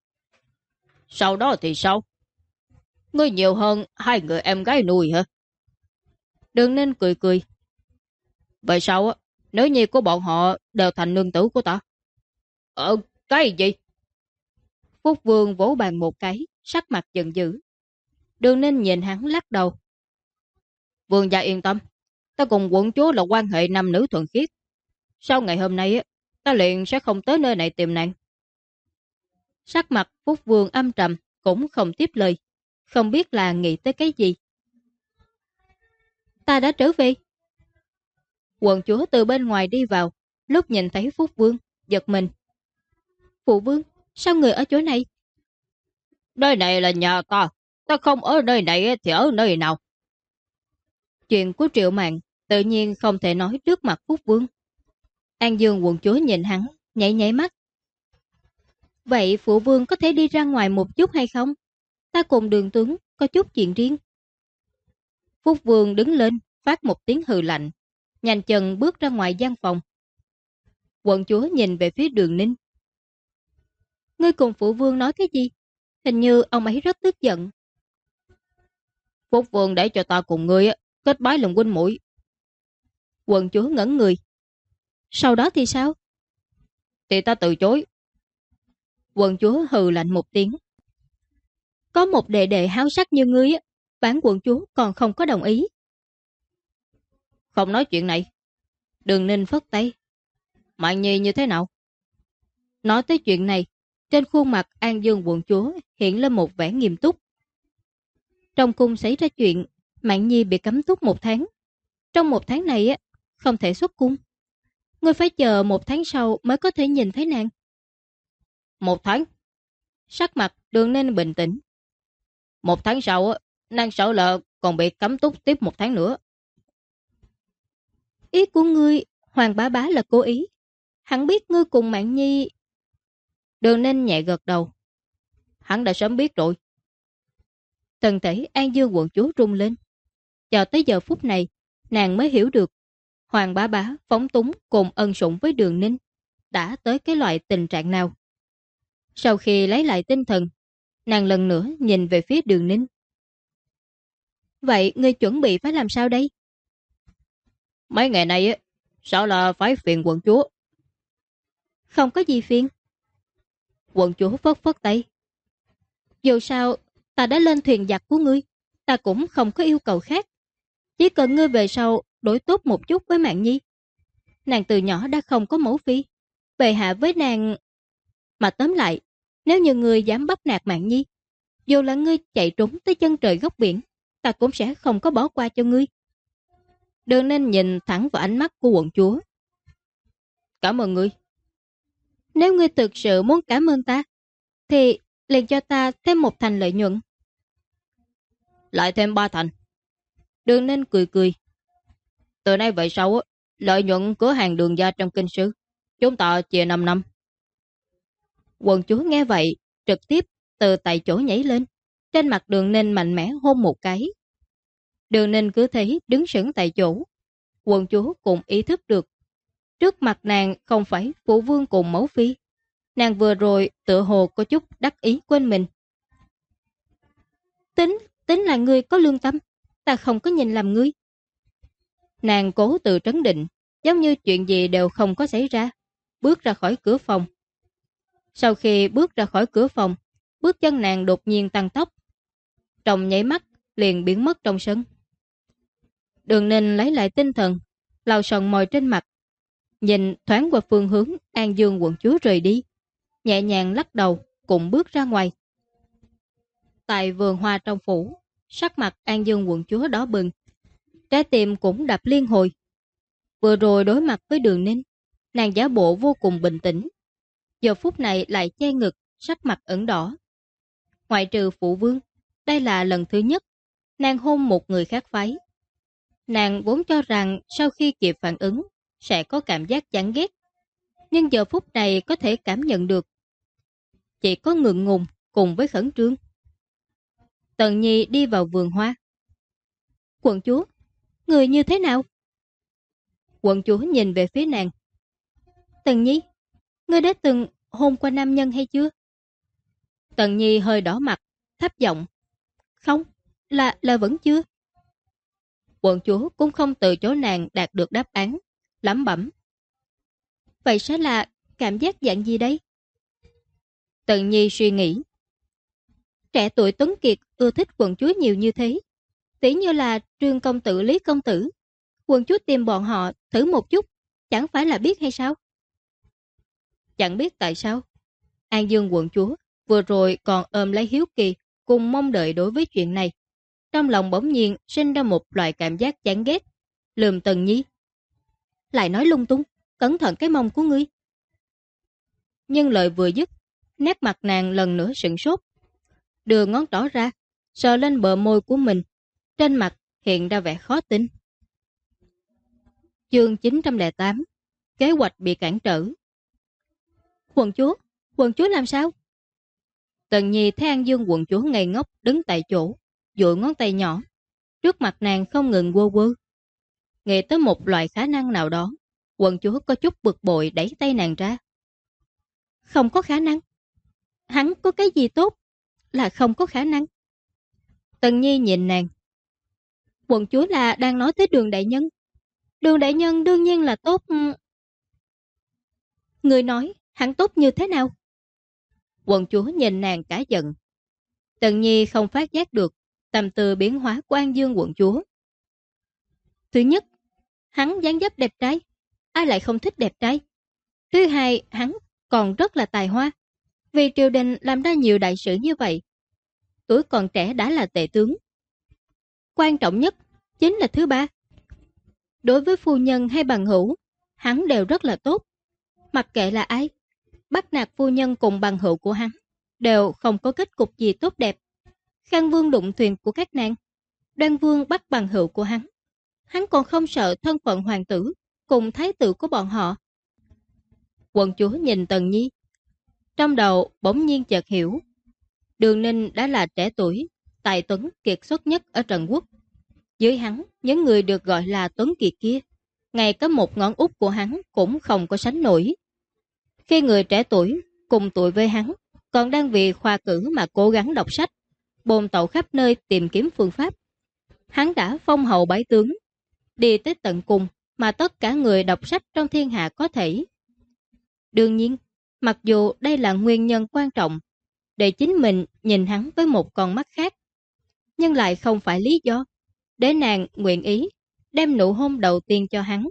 Sau đó thì sao? Ngươi nhiều hơn 2 người em gái nuôi hả? Đường Ninh cười cười. Vậy sao nữ nhi của bọn họ đều thành nương tử của ta? Cái gì? Phúc Vương vỗ bàn một cái, sắc mặt giận dữ. Đường Ninh nhìn hắn lắc đầu. Vương gia yên tâm, ta cùng quận chúa là quan hệ nam nữ thuần khiết. Sau ngày hôm nay ta liền sẽ không tới nơi này tìm nàng. Sắc mặt Phúc Vương âm trầm, cũng không tiếp lời, không biết là nghĩ tới cái gì. Ta đã trở về. Quận chúa từ bên ngoài đi vào, lúc nhìn thấy Phúc Vương, giật mình. Phụ Vương, sao người ở chỗ này? Nơi này là nhà ta, ta không ở nơi này thì ở nơi nào? Chuyện của Triệu Mạn tự nhiên không thể nói trước mặt Phúc Vương. An Dương quận chúa nhìn hắn, nhảy nhảy mắt. Vậy Phụ Vương có thể đi ra ngoài một chút hay không? Ta cùng Đường tướng có chút chuyện riêng. Phúc Vương đứng lên, phát một tiếng hừ lạnh, nhanh chân bước ra ngoài gian phòng. Quận chúa nhìn về phía Đường Ninh. Ngươi cùng Phụ Vương nói cái gì? Hình như ông ấy rất tức giận. Phúc Vương để cho ta cùng ngươi kết bái làm huynh muội. Quận chúa ngẩn người. Sau đó thì sao? Thì ta từ chối. Quận chúa hừ lạnh một tiếng. Có một đệ đệ háo sắc như ngươi, bản quận chúa còn không có đồng ý. Không nói chuyện này. Đường Ninh phất tay. Mạn Nhi như thế nào? Nói tới chuyện này, trên khuôn mặt An Dương quận chúa hiện lên một vẻ nghiêm túc. Trong cung xảy ra chuyện, Mạn Nhi bị cấm túc 1 tháng. Trong 1 tháng này không thể xuất cung. Ngươi phải chờ 1 tháng sau mới có thể nhìn thấy nàng. 1 tháng? Sắc mặt Đường Ninh bình tĩnh. 1 tháng sau, nàng sợ là còn bị cấm túc tiếp 1 tháng nữa. Ý của ngươi, Hoàng bá bá là cố ý. Hắn biết ngươi cùng Mạn Nhi. Đường Ninh nhẹ gật đầu. Hắn đã sớm biết rồi. Thân thể An Dương quận chúa rung lên. Cho tới giờ phút này, nàng mới hiểu được Hoàng bá bá phóng túng cùng ân sủng với Đường Ninh đã tới cái loại tình trạng nào. Sau khi lấy lại tinh thần, nàng lần nữa nhìn về phía Đường Ninh. Vậy ngươi chuẩn bị phải làm sao đây? Mấy ngày này sợ là phải phiền quận chúa. Không có gì phiền. Quận chúa phất phất tay. Dù sao, ta đã lên thuyền giặc của ngươi, ta cũng không có yêu cầu khác. Chỉ cần ngươi về sau đối tốt một chút với Mạn Nhi. Nàng từ nhỏ đã không có mẫu phi, bệ hạ với nàng. Mà tóm lại, nếu như ngươi dám bắt nạt Mạn Nhi, dù là ngươi chạy trốn tới chân trời góc biển, ta cũng sẽ không có bỏ qua cho ngươi. Đường Ninh nhìn thẳng vào ánh mắt của quận chúa. Cảm ơn ngươi. Nếu ngươi thực sự muốn cảm ơn ta, thì liền cho ta thêm 1 thành lợi nhuận. Lại thêm 3 thành. Đường Ninh cười cười. Từ nay về sau, lợi nhuận cửa hàng Đường gia trong kinh sư, chúng ta chia 5 năm. Quận chúa nghe vậy, trực tiếp từ tại chỗ nhảy lên. Trên mặt Đường Ninh mạnh mẽ hôn một cái. Đường Ninh cứ thế đứng sững tại chỗ. Quận chúa cũng ý thức được. Trước mặt nàng không phải phụ vương cùng mẫu phi. Nàng vừa rồi tựa hồ có chút đắc ý quên mình. Tính là ngươi có lương tâm. Ta không có nhìn lầm ngươi. Nàng cố tự trấn định, giống như chuyện gì đều không có xảy ra. Bước ra khỏi cửa phòng. Sau khi bước ra khỏi cửa phòng, bước chân nàng đột nhiên tăng tốc. Trong nháy mắt liền biến mất trong sân. Đường Ninh lấy lại tinh thần, lau sần mồi trên mặt, nhìn thoáng qua phương hướng An Dương quận chúa rời đi, nhẹ nhàng lắc đầu cùng bước ra ngoài. Tại vườn hoa trong phủ, sắc mặt An Dương quận chúa đỏ bừng, trái tim cũng đập liên hồi. Vừa rồi đối mặt với Đường Ninh, nàng giả bộ vô cùng bình tĩnh, giờ phút này lại che ngực, sắc mặt ửng đỏ. Ngoại trừ phụ vương, đây là lần thứ nhất nàng hôn một người khác phái. Nàng vốn cho rằng sau khi kịp phản ứng sẽ có cảm giác chán ghét, nhưng giờ phút này có thể cảm nhận được. Chỉ có ngượng ngùng cùng với khẩn trương. Tần Nhi đi vào vườn hoa. Quận chúa, người như thế nào? Quận chúa nhìn về phía nàng. Tần Nhi, ngươi đã từng hôn qua nam nhân hay chưa? Tần Nhi hơi đỏ mặt, thấp giọng. Không, là vẫn chưa. Quận chúa cũng không từ chối nàng đạt được đáp án, lẩm bẩm. Vậy sẽ là cảm giác dạng gì đây? Tần Nhi suy nghĩ. Trẻ tuổi tuấn kiệt ưa thích quận chúa nhiều như thế. Tỷ như là Trương công tử, Lý công tử. Quận chúa tìm bọn họ thử một chút, chẳng phải là biết hay sao? Chẳng biết tại sao. An Dương quận chúa vừa rồi còn ôm lấy hiếu kỳ cùng mong đợi đối với chuyện này. Trong lòng bỗng nhiên sinh ra một loại cảm giác chán ghét. Lườm Tần Nhi. Lại nói lung tung, cẩn thận cái mông của ngươi. Nhưng lời vừa dứt, nét mặt nàng lần nữa sửng sốt. Đưa ngón trỏ ra, sờ lên bờ môi của mình. Trên mặt hiện ra vẻ khó tin. Chương 908. Kế hoạch bị cản trở. Quận chúa làm sao? Tần Nhi thấy An Dương quận chúa ngây ngốc đứng tại chỗ, duỗi ngón tay nhỏ. Trước mặt nàng không ngừng quơ quơ. Nghĩ tới một loại khả năng nào đó, quận chúa có chút bực bội đẩy tay nàng ra. Không có khả năng. Hắn có cái gì tốt là không có khả năng. Tần Nhi nhìn nàng. Quận chúa là đang nói tới Đường đại nhân. Đường đại nhân đương nhiên là tốt. Người nói hắn tốt như thế nào? Quận chúa nhìn nàng cả giận. Tần Nhi không phát giác được tâm tư biến hóa của An Dương quận chúa. Thứ nhất, hắn dáng dấp đẹp trai, ai lại không thích đẹp trai. Thứ hai, hắn còn rất là tài hoa, vì triều đình làm ra nhiều đại sự như vậy. Tuổi còn trẻ đã là tể tướng. Quan trọng nhất chính là thứ ba. Đối với phu nhân hay bằng hữu, hắn đều rất là tốt. Mặc kệ là ai, bắt nạt phu nhân cùng bằng hữu của hắn đều không có kết cục gì tốt đẹp. Khang Vương đụng thuyền của các nàng, Đoan Vương bắt bằng hữu của hắn còn không sợ thân phận hoàng tử cùng thái tử của bọn họ. Quận chúa nhìn Tần Nhi, trong đầu bỗng nhiên chợt hiểu, Đường Ninh đã là trẻ tuổi, tài tuấn kiệt xuất nhất ở Trần Quốc. Dưới hắn, những người được gọi là tuấn kiệt kia, ngay cả một ngón út của hắn cũng không có sánh nổi. Khi người trẻ tuổi cùng tuổi với hắn còn đang vì khoa cử mà cố gắng đọc sách, bồn tẩu khắp nơi tìm kiếm phương pháp, hắn đã phong hậu bái tướng, đi tới tận cùng mà tất cả người đọc sách trong thiên hạ có thể. Đương nhiên, mặc dù đây là nguyên nhân quan trọng để chính mình nhìn hắn với một con mắt khác, nhưng lại không phải lý do để nàng nguyện ý đem nụ hôn đầu tiên cho hắn.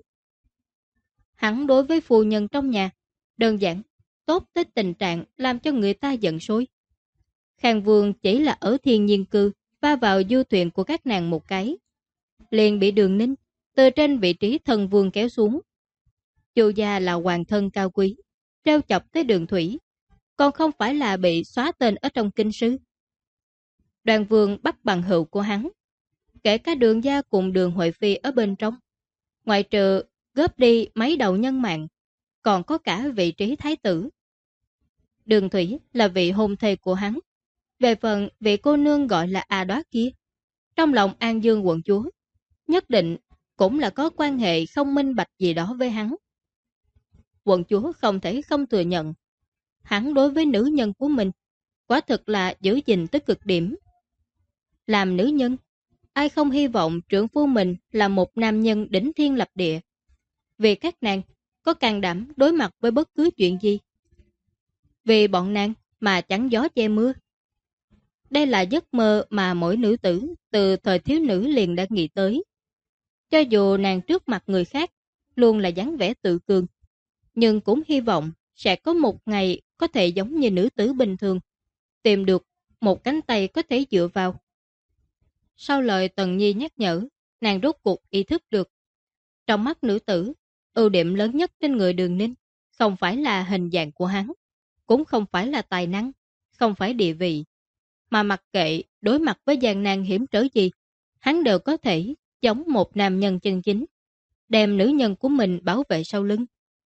Hắn đối với phu nhân trong nhà đơn giản tốt tới tình trạng làm cho người ta giận sôi. Khang Vương chỉ là ở thiên nhiên cư va vào du thuyền của các nàng một cái, liền bị Đường Ninh từ trên vị trí thần vương kéo xuống. Chu gia là hoàng thân cao quý, treo chọc tới Đường thủy, còn không phải là bị xóa tên ở trong kinh sư. Đoàn Vương bắt bằng hữu của hắn, kể cả Đường gia cùng Đường Huệ Phi ở bên trong, ngoại trừ góp đi mấy đầu nhân mạng, còn có cả vị trí thái tử. Đường thủy là vị hôn thê của hắn. Về phần vị cô nương gọi là A Đoá kia, trong lòng An Dương quận chúa nhất định cũng là có quan hệ không minh bạch gì đó với hắn. Quận chúa không thể không thừa nhận, hắn đối với nữ nhân của mình quả thực là giữ gìn tới cực điểm. Làm nữ nhân, ai không hy vọng trưởng phu mình là một nam nhân đỉnh thiên lập địa, vì các nàng có can đảm đối mặt với bất cứ chuyện gì. Vì bọn nàng mà chắn gió che mưa. Đây là giấc mơ mà mỗi nữ tử từ thời thiếu nữ liền đã nghĩ tới. Cho dù nàng trước mặt người khác luôn là dáng vẻ tự cường, nhưng cũng hy vọng sẽ có một ngày có thể giống như nữ tử bình thường, tìm được một cánh tay có thể dựa vào. Sau lời Tần Nhi nhắc nhở, nàng rốt cuộc ý thức được. Trong mắt nữ tử, ưu điểm lớn nhất trên người Đường Ninh không phải là hình dạng của hắn, cũng không phải là tài năng, không phải địa vị, mà mặc kệ đối mặt với gian nan hiểm trở gì, hắn đều có thể giống một nam nhân chân chính, đem nữ nhân của mình bảo vệ sau lưng.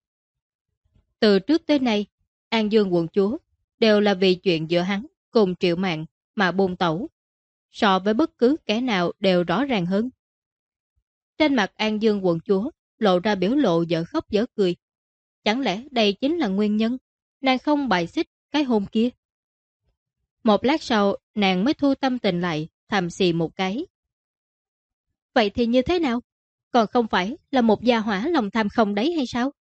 Từ trước tới nay, An Dương quận chúa đều là vì chuyện giữa hắn cùng Triệu Mạn mà buông tẩu, so với bất cứ kẻ nào đều rõ ràng hơn. Trên mặt An Dương quận chúa lộ ra biểu lộ dở khóc dở cười. Chẳng lẽ đây chính là nguyên nhân nàng không bài xích cái hôn kia? Một lát sau, nàng mới thu tâm tình lại, thầm xì một cái. Vậy thì như thế nào? Còn không phải là một gia hỏa lòng tham không đấy hay sao?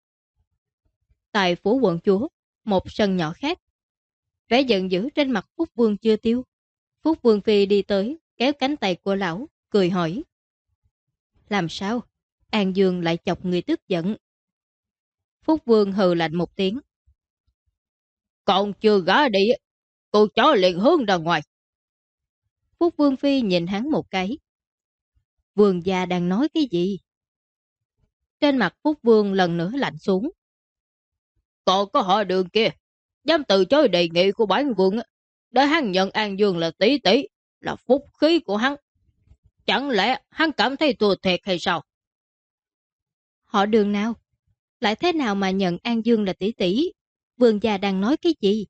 Tại phủ quận chúa, một sân nhỏ khác. Vẻ giận dữ trên mặt Phúc Vương chưa tiêu. Phúc Vương Phi đi tới, kéo cánh tay của lão, cười hỏi. Làm sao? An Dương lại chọc người tức giận. Phúc Vương hừ lạnh một tiếng. Còn chưa gã đi, cô chó liền hướng ra ngoài. Phúc Vương Phi nhìn hắn một cái. Vương gia đang nói cái gì? Trên mặt Phúc Vương lần nữa lạnh xuống. Còn có họ Đường kia, dám từ chối đề nghị của bản vương, để hắn nhận An Dương là tỷ tỷ, là phúc khí của hắn. Chẳng lẽ hắn cảm thấy thua thiệt hay sao? Họ Đường nào? Lại thế nào mà nhận An Dương là tỷ tỷ? Vương gia đang nói cái gì?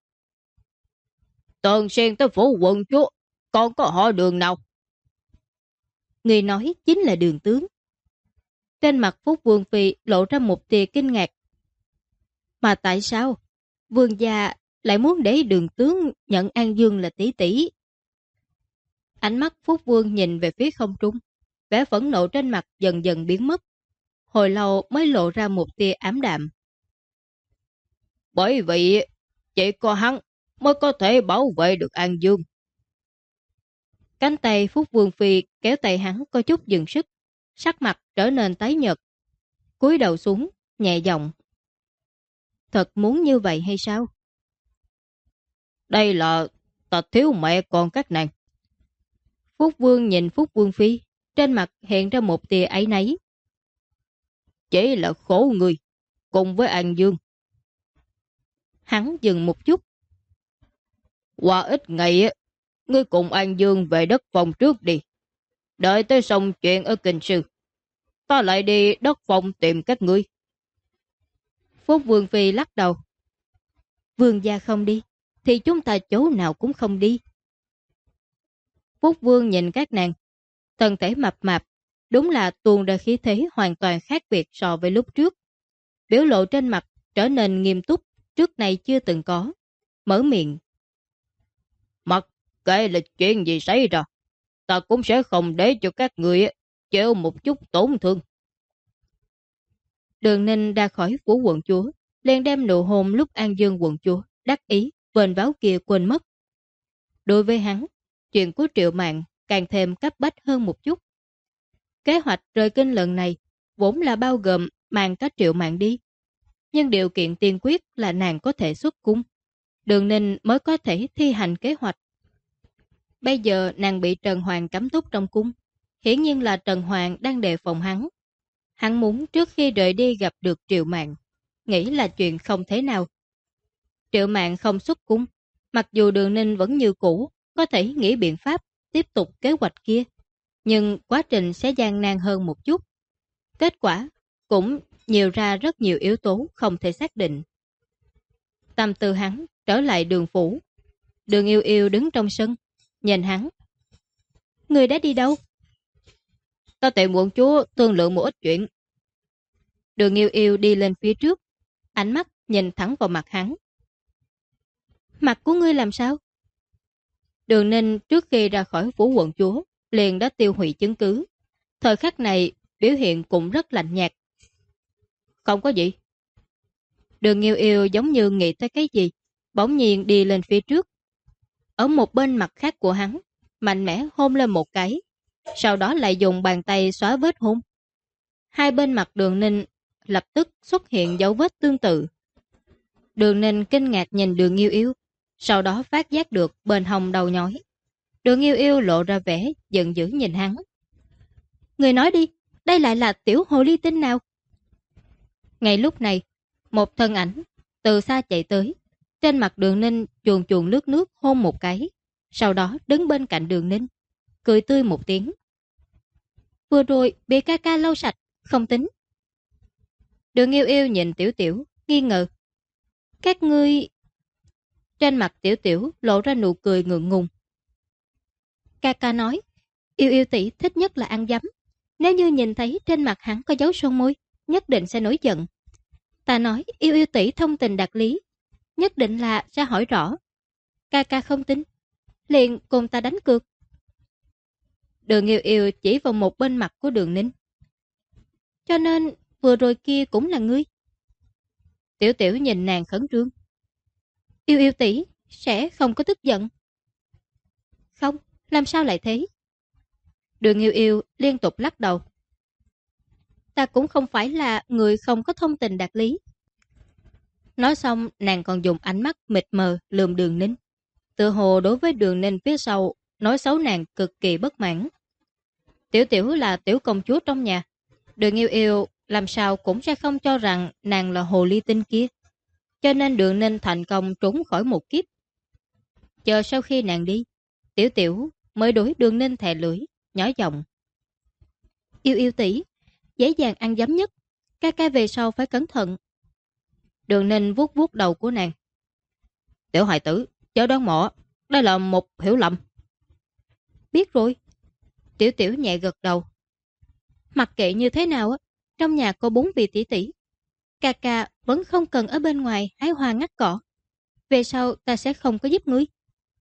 Tần xuyên tới phủ quận chúa, còn có họ Đường nào? Người nói chính là Đường tướng. Trên mặt Phúc Vương Phi lộ ra một tia kinh ngạc. Mà tại sao vương gia lại muốn để Đường tướng nhận An Dương là tỷ tỷ? Ánh mắt Phúc Vương nhìn về phía không trung, vẻ phẫn nộ trên mặt dần dần biến mất. Hồi lâu mới lộ ra một tia ám đạm. Bởi vì chỉ có hắn mới có thể bảo vệ được An Dương. Cánh tay Phúc Vương Phi kéo tay hắn có chút dừng sức, sắc mặt trở nên tái nhợt. Cúi đầu xuống, nhẹ giọng. Thật muốn như vậy hay sao? Đây là ta thiếu mẹ con các nàng. Phúc Vương nhìn Phúc Vương Phi, trên mặt hiện ra một tia áy náy. Chỉ là khổ người, cùng với An Dương. Hắn dừng một chút. Qua ít ngày, ngươi cùng An Dương về đất phòng trước đi. Đợi tới xong chuyện ở Kinh Sư, ta lại đi đất phòng tìm các ngươi. Phúc Vương Phi lắc đầu. Vương gia không đi, thì chúng ta chỗ nào cũng không đi. Phúc Vương nhìn các nàng, thân thể mập mạp, đúng là tuôn ra khí thế hoàn toàn khác biệt so với lúc trước. Biểu lộ trên mặt trở nên nghiêm túc, trước này chưa từng có. Mở miệng. Mặc kệ là chuyện gì xảy ra, ta cũng sẽ không để cho các người chịu một chút tổn thương. Đường Ninh ra khỏi phủ quận chúa, liền đem nụ hôn lúc An Dương quận chúa, đắc ý, vền váo kia quên mất. Đối với hắn, chuyện của Triệu Mạn càng thêm cấp bách hơn một chút. Kế hoạch rời kinh lần này vốn là bao gồm mang các Triệu Mạn đi. Nhưng điều kiện tiên quyết là nàng có thể xuất cung. Đường Ninh mới có thể thi hành kế hoạch. Bây giờ nàng bị Trần Hoàng cấm túc trong cung. Hiển nhiên là Trần Hoàng đang đề phòng hắn. Hắn muốn trước khi rời đi gặp được Triệu Mạn, nghĩ là chuyện không thế nào. Triệu Mạn không xuất cung, mặc dù Đường Ninh vẫn như cũ, có thể nghĩ biện pháp tiếp tục kế hoạch kia, nhưng quá trình sẽ gian nan hơn một chút. Kết quả cũng nhiều ra rất nhiều yếu tố không thể xác định. Tâm tư hắn trở lại Đường phủ. Đường Yêu Yêu đứng trong sân, nhìn hắn. Người đã đi đâu? Ta tìm quận chúa thương lượng một ít chuyện. Đường Yêu Yêu đi lên phía trước, ánh mắt nhìn thẳng vào mặt hắn. Mặt của ngươi làm sao? Đường Ninh trước khi ra khỏi phủ quận chúa liền đã tiêu hủy chứng cứ. Thời khắc này biểu hiện cũng rất lạnh nhạt. Không có gì. Đường Yêu Yêu giống như nghĩ tới cái gì, bỗng nhiên đi lên phía trước. Ở một bên mặt khác của hắn, mạnh mẽ hôn lên một cái, sau đó lại dùng bàn tay xóa vết hôn. Hai bên mặt Đường Ninh lập tức xuất hiện dấu vết tương tự. Đường Ninh kinh ngạc nhìn Đường Yêu Yêu, sau đó phát giác được bên hông đầu nhói. Đường Yêu Yêu lộ ra vẻ giận dữ nhìn hắn. Người nói đi, đây lại là tiểu hồ ly tinh nào? Ngay lúc này, một thân ảnh từ xa chạy tới, trên mặt Đường Ninh chuồn chuồn lướt nước hôn một cái, sau đó đứng bên cạnh Đường Ninh, cười tươi một tiếng. Vừa rồi bị ca ca lau sạch, không tính. Đường Yêu Yêu nhìn Tiểu Tiểu, nghi ngờ. Các ngươi... Trên mặt Tiểu Tiểu lộ ra nụ cười ngượng ngùng. Ca ca nói, Yêu Yêu tỷ thích nhất là ăn giấm. Nếu như nhìn thấy trên mặt hắn có dấu son môi, nhất định sẽ nổi giận. Ta nói Yêu Yêu tỷ thông tình đạt lý, nhất định là sẽ hỏi rõ. Ca ca không tin, liền cùng ta đánh cược. Đường Yêu Yêu chỉ vào một bên mặt của Đường Ninh. Cho nên vừa rồi kia cũng là ngươi. Tiểu Tiểu nhìn nàng khẩn trương. Yêu Yêu tỷ sẽ không có tức giận. Không, làm sao lại thế? Đường Yêu Yêu liên tục lắc đầu. Ta cũng không phải là người không có thông tình đạt lý. Nói xong nàng còn dùng ánh mắt mịt mờ lườm Đường Ninh. Tựa hồ đối với Đường Ninh phía sau nói xấu nàng cực kỳ bất mãn. Tiểu Tiểu là tiểu công chúa trong nhà. Đường Yêu Yêu làm sao cũng sẽ không cho rằng nàng là hồ ly tinh kia. Cho nên Đường Ninh thành công trốn khỏi một kiếp. Chờ sau khi nàng đi, Tiểu Tiểu mới đối Đường Ninh thè lưỡi, nhỏ giọng. Yêu Yêu tỷ dễ dàng ăn giấm nhất, ca ca về sau phải cẩn thận. Đường Ninh vuốt vuốt đầu của nàng. Tiểu hài tử, chớ đoán mọ, đây là một hiểu lầm. Biết rồi. Tiểu Tiểu nhẹ gật đầu. Mặc kệ như thế nào á, trong nhà có 4 vị tỷ tỷ, ca ca vẫn không cần ở bên ngoài hái hoa ngắt cỏ. Về sau ta sẽ không có giúp ngươi.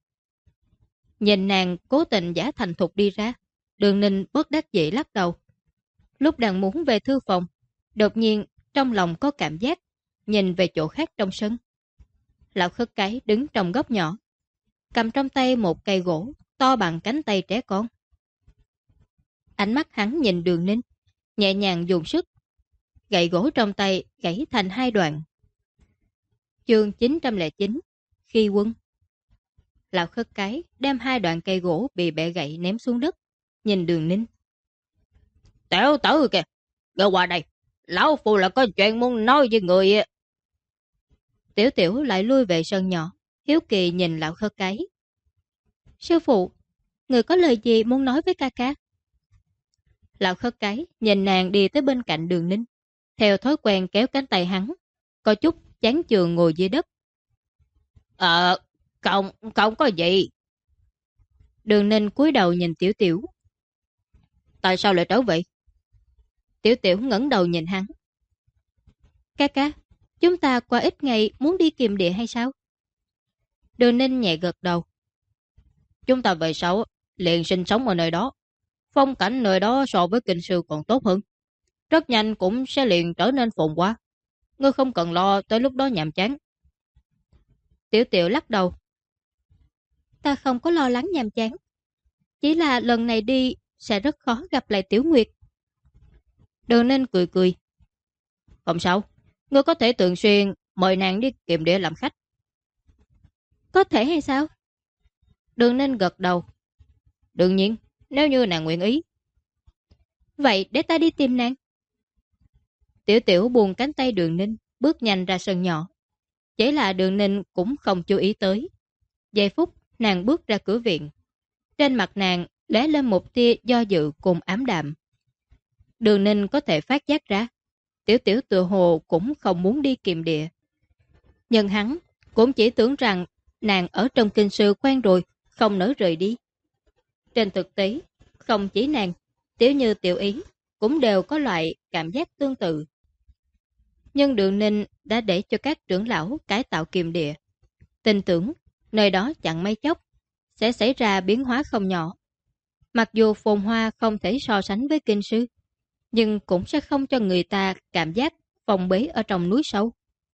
Nhìn nàng cố tình giả thành thục đi ra, Đường Ninh bất đắc dĩ lắc đầu. Lúc đang muốn về thư phòng, đột nhiên trong lòng có cảm giác, nhìn về chỗ khác trong sân. Lão Khất Cái đứng trong góc nhỏ, cầm trong tay một cây gỗ, to bằng cánh tay trẻ con. Ánh mắt hắn nhìn Đường Ninh, nhẹ nhàng dùng sức, gậy gỗ trong tay gãy thành 2 đoạn. Chương 909: Khi quân. Lão Khất Cái đem 2 đoạn cây gỗ bị bẻ gãy ném xuống đất, nhìn Đường Ninh. Tiểu tử kìa, gọi qua đây, lão phu là có chuyện muốn nói với người. Tiểu Tiểu lại lui về sân nhỏ, hiếu kỳ nhìn Lão Khất Cái. Sư phụ, người có lời gì muốn nói với ca ca? Lão Khất Cái nhìn nàng đi tới bên cạnh Đường Ninh, theo thói quen kéo cánh tay hắn, có chút chán chường ngồi dưới đất. Không có gì. Đường Ninh cúi đầu nhìn Tiểu Tiểu. Tại sao lại trở vậy? Tiểu Tiểu ngẩng đầu nhìn hắn. Ca ca, chúng ta qua ít ngày muốn đi Kiềm Địa hay sao? Đường Ninh nhẹ gật đầu. Chúng ta về sau liền sinh sống ở nơi đó. Phong cảnh nơi đó so với Kinh Sư còn tốt hơn. Rất nhanh cũng sẽ liền trở nên phồn hoa. Ngươi không cần lo tới lúc đó nhàm chán. Tiểu Tiểu lắc đầu. Ta không có lo lắng nhàm chán. Chỉ là lần này đi sẽ rất khó gặp lại Tiểu Nguyệt. Đường Ninh cười cười. Không sao, ngươi có thể thường xuyên mời nàng đi Kiềm Địa làm khách. Có thể hay sao? Đường Ninh gật đầu. Đương nhiên, nếu như nàng nguyện ý. Vậy để ta đi tìm nàng. Tiểu Tiểu buông cánh tay Đường Ninh, bước nhanh ra sân nhỏ. Chỉ là Đường Ninh cũng không chú ý tới. Giây phút nàng bước ra cửa viện, trên mặt nàng lóe lên một tia do dự cùng ám đạm. Đường Ninh có thể phát giác ra, Tiểu Tiểu tựa hồ cũng không muốn đi Kiềm Địa. Nhưng hắn cũng chỉ tưởng rằng nàng ở trong Kinh Sư quen rồi, không nỡ rời đi. Trên thực tế, không chỉ nàng, Tiểu Như Tiểu Ý cũng đều có loại cảm giác tương tự. Nhưng Đường Ninh đã để cho các trưởng lão cải tạo Kiềm Địa. Tin tưởng, nơi đó chẳng mấy chốc sẽ xảy ra biến hóa không nhỏ. Mặc dù phồn hoa không thể so sánh với Kinh Sư, nhưng cũng sẽ không cho người ta cảm giác phòng bế ở trong núi sâu.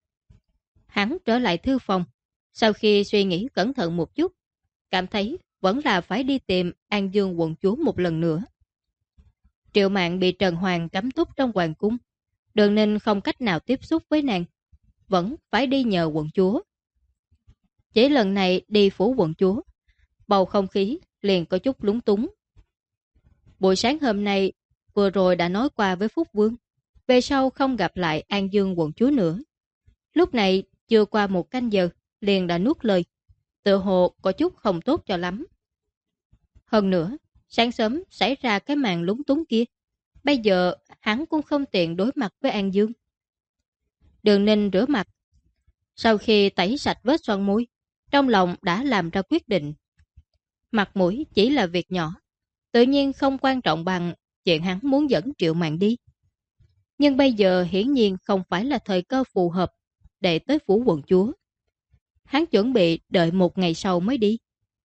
Hắn trở lại thư phòng, sau khi suy nghĩ cẩn thận một chút, cảm thấy vẫn là phải đi tìm An Dương quận chúa một lần nữa. Triệu Mạn bị Trần Hoàng cấm túc trong hoàng cung, Đường Ninh không cách nào tiếp xúc với nàng, vẫn phải đi nhờ quận chúa. Chỉ lần này đi phủ quận chúa, bầu không khí liền có chút lúng túng. Buổi sáng hôm nay, vừa rồi đã nói qua với Phúc Vương, về sau không gặp lại An Dương quận chúa nữa. Lúc này chưa qua 1 canh giờ, liền đã nuốt lời, tựa hồ có chút không tốt cho lắm. Hơn nữa, sáng sớm xảy ra cái màn lúng túng kia, bây giờ hắn cũng không tiện đối mặt với An Dương. Đường Ninh rửa mặt, sau khi tẩy sạch vết son môi, trong lòng đã làm ra quyết định. Mặt mũi chỉ là việc nhỏ, tự nhiên không quan trọng bằng chuyện hắn muốn dẫn Triệu Mạn đi. Nhưng bây giờ hiển nhiên không phải là thời cơ phù hợp để tới phủ quận chúa. Hắn chuẩn bị đợi 1 ngày sau mới đi.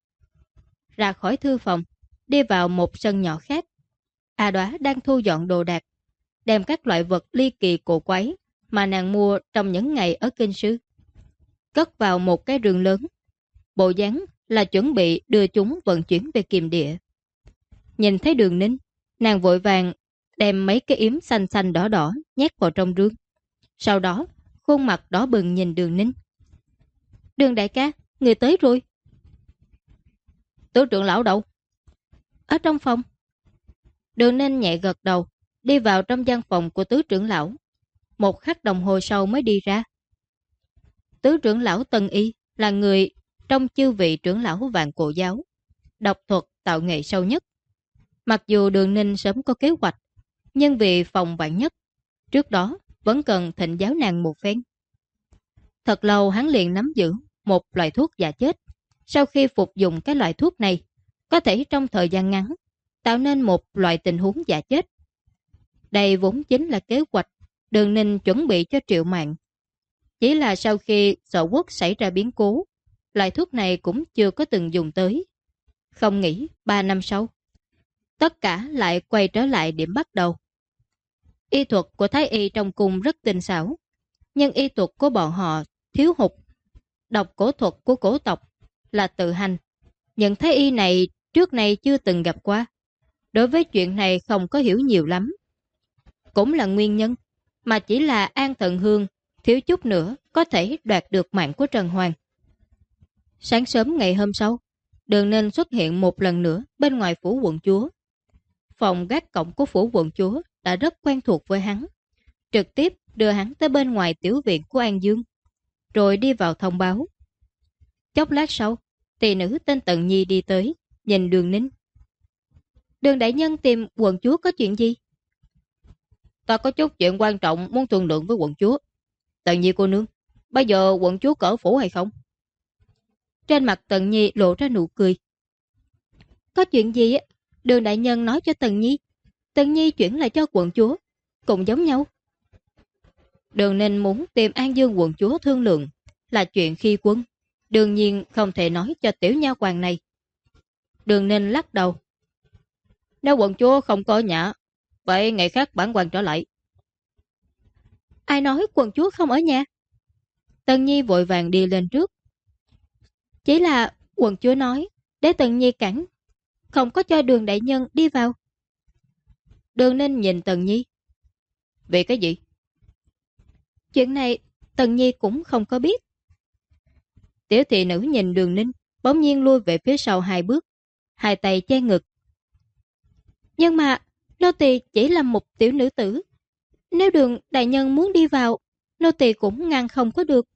Ra khỏi thư phòng, đi vào một sân nhỏ khác. A Đóa đang thu dọn đồ đạc, đem các loại vật ly kỳ cổ quái mà nàng mua trong những ngày ở Kinh Sư cất vào một cái rương lớn. Bộ dáng là chuẩn bị đưa chúng vận chuyển về Kiềm Địa. Nhìn thấy Đường Ninh, nàng vội vàng đem mấy cái yếm xanh xanh đỏ đỏ nhét vào trong rương. Sau đó, khuôn mặt đỏ bừng nhìn Đường Ninh. Đường đại ca, người tới rồi. Tứ trưởng lão đâu? Ở trong phòng. Đường Ninh nhẹ gật đầu, đi vào trong gian phòng của tứ trưởng lão. 1 khắc đồng hồ sau mới đi ra. Tứ trưởng lão Tân Y là người trong chư vị trưởng lão Vạn Cổ giáo, độc thuật tạo nghệ sâu nhất. Mặc dù Đường Ninh sớm có kế hoạch, nhưng vì phòng vạn nhất, trước đó vẫn cần thịnh giáo nàng một phen. Thật lâu hắn liền nắm giữ một loại thuốc giả chết. Sau khi phục dụng cái loại thuốc này, có thể trong thời gian ngắn tạo nên một loại tình huống giả chết. Đây vốn chính là kế hoạch Đường Ninh chuẩn bị cho Triệu Mạn. Chỉ là sau khi Sở Quốc xảy ra biến cố, loại thuốc này cũng chưa có từng dùng tới. Không nghĩ 3 năm sau, tất cả lại quay trở lại điểm bắt đầu. Y thuật của Thái Y trong cung rất tinh xảo, nhưng y thuật của bọn họ thiếu hụt. Độc cổ thuật của cổ tộc là tự hành. Những Thái Y này trước này chưa từng gặp qua. Đối với chuyện này không có hiểu nhiều lắm. Cũng là nguyên nhân mà chỉ là An Thần Hương thiếu chút nữa có thể đoạt được mạng của Trần Hoàng. Sáng sớm ngày hôm sau, Đường Ninh xuất hiện một lần nữa bên ngoài phủ quận chúa. Phòng gác cổng của phủ quận chúa đã rất quen thuộc với hắn, trực tiếp đưa hắn tới bên ngoài tiểu viện của An Dương, rồi đi vào thông báo. Chốc lát sau, tỳ nữ tên Tần Nhi đi tới, nhìn Đường Ninh. Đường đại nhân tìm quận chúa có chuyện gì? Ta có chút chuyện quan trọng muốn thương lượng với quận chúa. Tần Nhi cô nương, bây giờ quận chúa cỡ phủ hay không? Trên mặt Tần Nhi lộ ra nụ cười. Có chuyện gì? Đường đại nhân nói cho Tần Nhi. Tần Nhi chuyển lại cho quận chúa. Cũng giống nhau. Đường Ninh muốn tìm An Dương quận chúa thương lượng là chuyện khi quân. Đương nhiên không thể nói cho tiểu nha hoàng này. Đường Ninh lắc đầu. Nếu quận chúa không có ở nhà, vậy ngày khác bản quan trở lại. Ai nói quận chúa không ở nhà? Tần Nhi vội vàng đi lên trước. Chỉ là quận chúa nói để Tần Nhi cản, không có cho Đường đại nhân đi vào. Đường Ninh nhìn Tần Nhi. Vì cái gì? Chuyện này Tần Nhi cũng không có biết. Tiểu thị nữ nhìn Đường Ninh, bỗng nhiên lui về phía sau 2 bước, hai tay che ngực. Nhưng mà nô tỳ chỉ là một tiểu nữ tử. Nếu Đường đại nhân muốn đi vào, nô tỳ cũng ngăn không có được.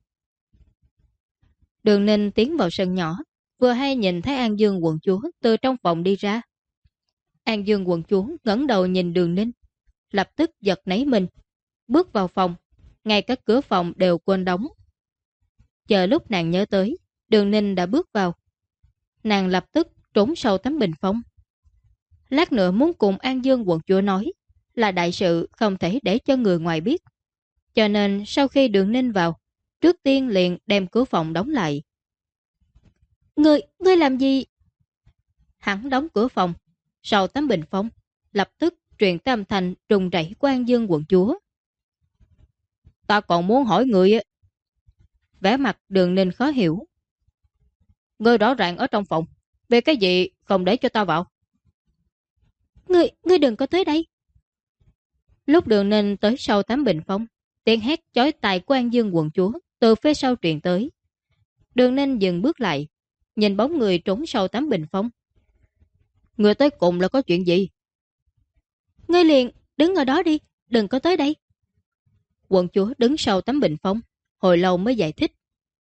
Đường Ninh tiến vào sân nhỏ, vừa hay nhìn thấy An Dương quận chúa từ trong phòng đi ra. An Dương quận chúa ngẩng đầu nhìn Đường Ninh, lập tức giật nảy mình, bước vào phòng, ngay cả cửa phòng đều quên đóng. Chờ lúc nàng nhớ tới, Đường Ninh đã bước vào. Nàng lập tức trốn sau tấm bình phong. Lát nữa muốn cùng An Dương quận chúa nói là đại sự không thể để cho người ngoài biết. Cho nên sau khi Đường Ninh vào, trước tiên liền đem cửa phòng đóng lại. Ngươi làm gì? Hắn đóng cửa phòng, sau tấm bình phong, lập tức truyền tới âm thanh trùng rẩy của An Dương quận chúa. Ta còn muốn hỏi người. Vẻ mặt Đường Ninh khó hiểu. Ngươi rõ ràng ở trong phòng, về cái gì không để cho ta vào? Ngươi đừng có tới đây. Lúc Đường Ninh tới sau tấm bình phong, tiếng hét chói tai của An Dương quận chúa từ phía sau truyền tới. Đường Ninh dừng bước lại, nhìn bóng người trốn sau tấm bình phong. Người tới cùng là có chuyện gì? Ngươi liền đứng ở đó đi, đừng có tới đây. Quận chúa đứng sau tấm bình phong, hồi lâu mới giải thích.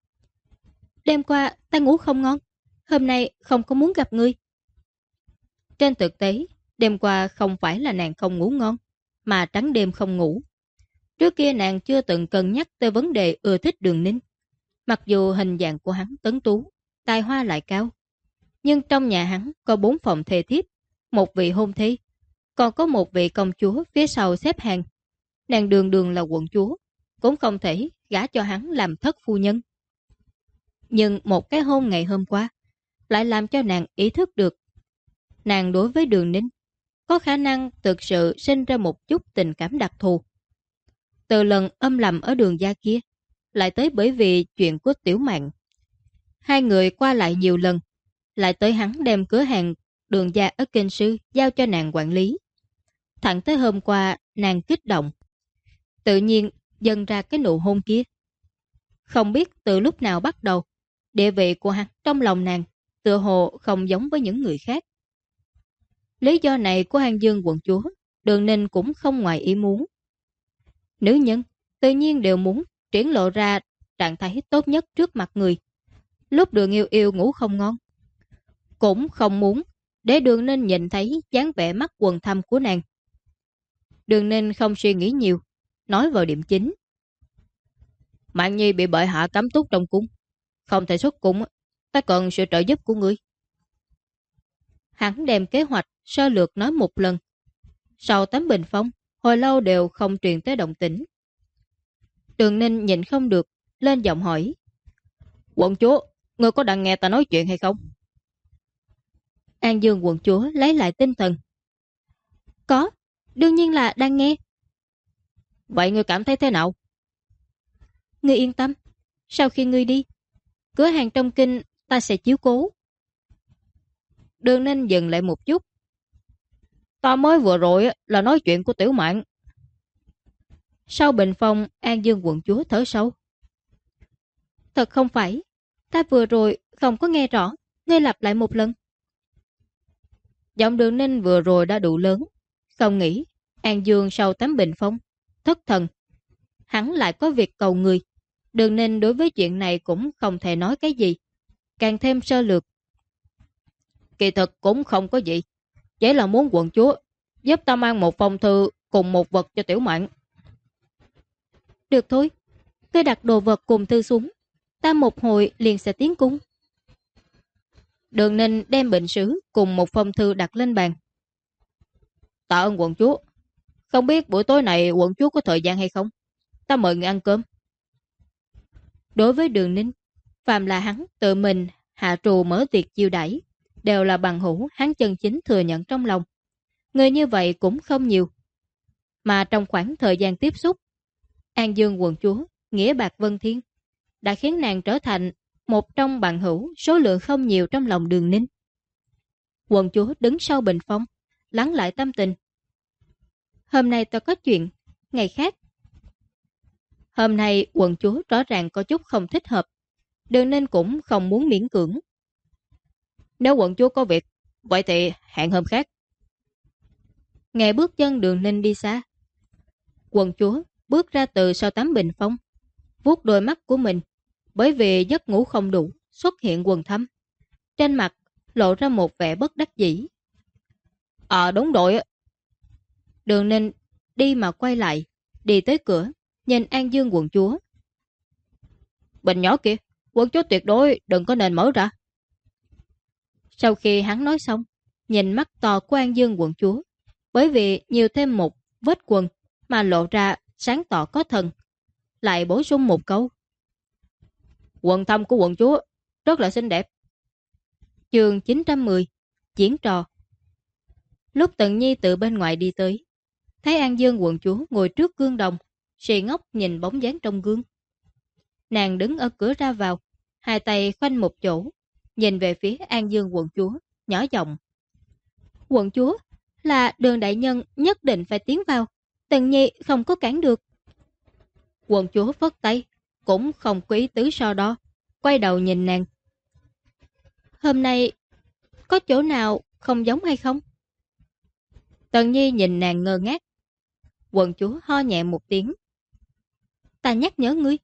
Đêm qua ta ngủ không ngon, hôm nay không có muốn gặp ngươi. Trên thực tế, đêm qua không phải là nàng không ngủ ngon, mà trắng đêm không ngủ. Trước kia nàng chưa từng cân nhắc tới vấn đề ưa thích Đường Ninh. Mặc dù hình dạng của hắn tuấn tú, tài hoa lại cao, nhưng trong nhà hắn có 4 phòng thê thiếp, một vị hôn thê, còn có một vị công chúa phía sau xếp hàng. Nàng đường đường là quận chúa, cũng không thể gả cho hắn làm thất phu nhân. Nhưng một cái hôn ngày hôm qua lại làm cho nàng ý thức được nàng đối với Đường Ninh có khả năng thực sự sinh ra một chút tình cảm đặc thù. Từ lần âm lầm ở Đường gia kia, lại tới bởi vì chuyện của Tiểu Mạn. Hai người qua lại nhiều lần, lại tới hắn đem cửa hàng Đường gia ở Kinh Sư giao cho nàng quản lý. Thẳng tới hôm qua nàng kích động, tự nhiên dần ra cái nụ hôn kia. Không biết từ lúc nào bắt đầu, địa vị của hắn trong lòng nàng tựa hồ không giống với những người khác. Lý do này của An Dương quận chúa, Đường Ninh cũng không ngoài ý muốn. Nữ nhân tự nhiên đều muốn triển lộ ra trạng thái tốt nhất trước mặt người. Lúc Đường Yêu Yêu ngủ không ngon, cũng không muốn để Đường Ninh nhìn thấy dáng vẻ mắt quần thâm của nàng. Đường Ninh không suy nghĩ nhiều, nói vào điểm chính. Mạn Nhi bị bệ hạ cấm túc trong cung, không thể xuất cung, ta cần sự trợ giúp của ngươi. Hắn đem kế hoạch sơ lược nói một lần. Sau tấm bình phong, hồi lâu đều không truyền tới động tĩnh. Đường Ninh nhịn không được, lên giọng hỏi. Quận chúa, ngươi có đang nghe ta nói chuyện hay không? An Dương quận chúa lấy lại tinh thần. Có, đương nhiên là đang nghe. Vậy ngươi cảm thấy thế nào? Ngươi yên tâm, sau khi ngươi đi, cửa hàng trong kinh ta sẽ chiếu cố. Đường Ninh dừng lại một chút. Ta mới vừa rồi là nói chuyện của Tiểu Mạn. Sau bình phong, An Dương quận chúa thở sâu. Thật không phải, ta vừa rồi không có nghe rõ, ngươi lặp lại một lần. Giọng Đường Ninh vừa rồi đã đủ lớn, không nghĩ An Dương sau tấm bình phong thất thần, hắn lại có việc cầu người. Đường Ninh đối với chuyện này cũng không thể nói cái gì, càng thêm sơ lược. Kỳ thực cũng không có gì, chỉ là muốn quận chúa giúp ta mang một phong thư cùng một vật cho Tiểu Mạn. Được thôi, ngươi đặt đồ vật cùng thư xuống, ta một hồi liền sẽ tiến cung. Đường Ninh đem bệnh sứ cùng một phong thư đặt lên bàn. Tạ ơn quận chúa. Không biết buổi tối này quận chúa có thời gian hay không? Ta mời người ăn cơm. Đối với Đường Ninh, phàm là hắn tự mình hạ trù mở tiệc chiêu đãi, đều là bằng hữu hắn chân chính thừa nhận trong lòng. Người như vậy cũng không nhiều. Mà trong khoảng thời gian tiếp xúc, An Dương quận chúa, nghĩa bạc vân thiên, đã khiến nàng trở thành một trong bằng hữu số lượng không nhiều trong lòng Đường Ninh. Quận chúa đứng sau bình phong, lắng lại tâm tình. Hôm nay ta có chuyện, ngày khác. Hôm nay quận chúa rõ ràng có chút không thích hợp, Đường Ninh cũng không muốn miễn cưỡng. Nếu quận chúa có việc, vậy thì hẹn hôm khác. Nghe bước chân Đường Ninh đi xa, quận chúa bước ra từ sau tấm bình phong, vuốt đôi mắt của mình, bởi vì giấc ngủ không đủ, xuất hiện quầng thâm. Trên mặt lộ ra một vẻ bất đắc dĩ. Đúng rồi. Đường Ninh đi mà quay lại, đi tới cửa, nhìn An Dương quận chúa. Bình nhỏ kìa, quận chúa tuyệt đối đừng có nên mở ra. Sau khi hắn nói xong, nhìn mắt to của An Dương quận chúa, bởi vì nhiều thêm một vết quần mà lộ ra sáng tỏ có thần, lại bổ sung một câu. Quần thâm của quận chúa rất là xinh đẹp. Chương 910, diễn trò. Lúc Tần Nhi từ bên ngoài đi tới, thấy An Dương quận chúa ngồi trước gương đồng, xì ngốc nhìn bóng dáng trong gương. Nàng đứng ở cửa ra vào, hai tay khoanh một chỗ, nhìn về phía An Dương quận chúa, nhỏ giọng. Quận chúa, là Đường đại nhân nhất định phải tiến vào, Tần Nhi không có cản được. Quận chúa phất tay, cũng không có ý tứ so đo, quay đầu nhìn nàng. Hôm nay có chỗ nào không giống hay không? Tần Nhi nhìn nàng ngơ ngác. Quận chúa ho nhẹ một tiếng. Ta nhắc nhở ngươi,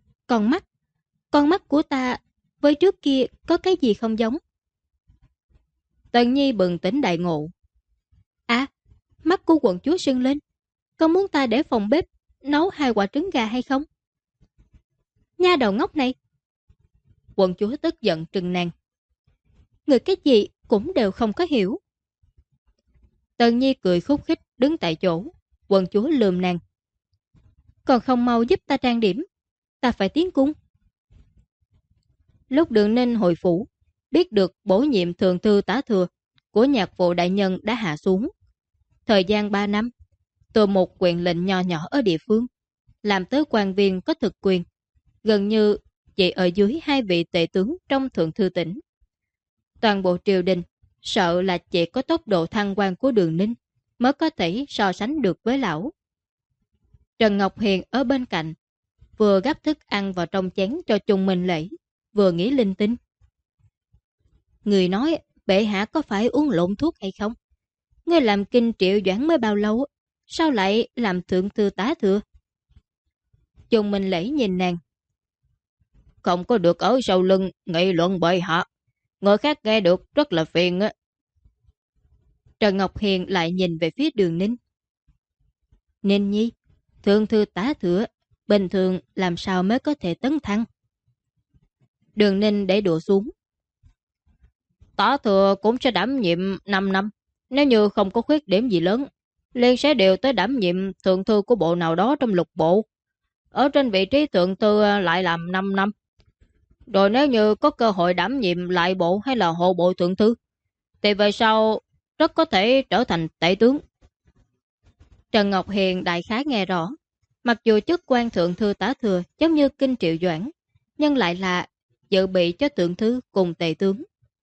con mắt của ta với trước kia có cái gì không giống? Tần Nhi bừng tỉnh đại ngộ. Mắt của quận chúa sưng lên, có muốn ta để phòng bếp nấu 2 quả trứng gà hay không? Nha đầu ngốc này! Quận chúa tức giận trừng nàng. Người cái gì cũng đều không có hiểu. Tần Nhi cười khúc khích đứng tại chỗ. Quận chúa lườm nàng. Còn không mau giúp ta trang điểm, ta phải tiến cung. Lúc Đường Ninh hồi phủ, biết được bổ nhiệm thượng thư tá thừa của nhạc phụ đại nhân đã hạ xuống. Thời gian 3 năm, từ một quyền lệnh nhỏ nhỏ ở địa phương, làm tới quan viên có thực quyền, gần như chỉ ở dưới 2 vị tể tướng trong thượng thư tỉnh. Toàn bộ triều đình sợ là chỉ có tốc độ thăng quan của Đường Ninh mới có thể so sánh được với lão. Trần Ngọc Hiền ở bên cạnh, vừa gắp thức ăn vào trong chén cho Trung Minh Lễ, vừa nghĩ linh tinh. Người nói bệ hạ có phải uống lộn thuốc hay không? Ngươi làm kinh Triệu Doãn mới bao lâu, sao lại làm thượng thư tá thừa? Trung Minh Lễ nhìn nàng. Không có được ở sau lưng nghị luận bệ hạ, người khác nghe được rất là phiền á. Trần Ngọc Hiền lại nhìn về phía Đường Ninh. Ninh nhi, thượng thư tá thừa, bình thường làm sao mới có thể tấn thăng? Đường Ninh để đũa xuống. Tá thừa cũng sẽ đảm nhiệm 5 năm, nếu như không có khuyết điểm gì lớn, liền sẽ đều tới đảm nhiệm thượng thư của bộ nào đó trong lục bộ. Ở trên vị trí thượng thư lại làm 5 năm. Rồi nếu như có cơ hội đảm nhiệm lại bộ hay là hộ bộ thượng thư, thì về sau rất có thể trở thành tể tướng. Trần Ngọc Hiền đại khái nghe rõ, mặc dù chức quan thượng thư tá thừa giống như kinh Triệu Doãn, nhưng lại là dự bị cho thượng thư cùng tể tướng.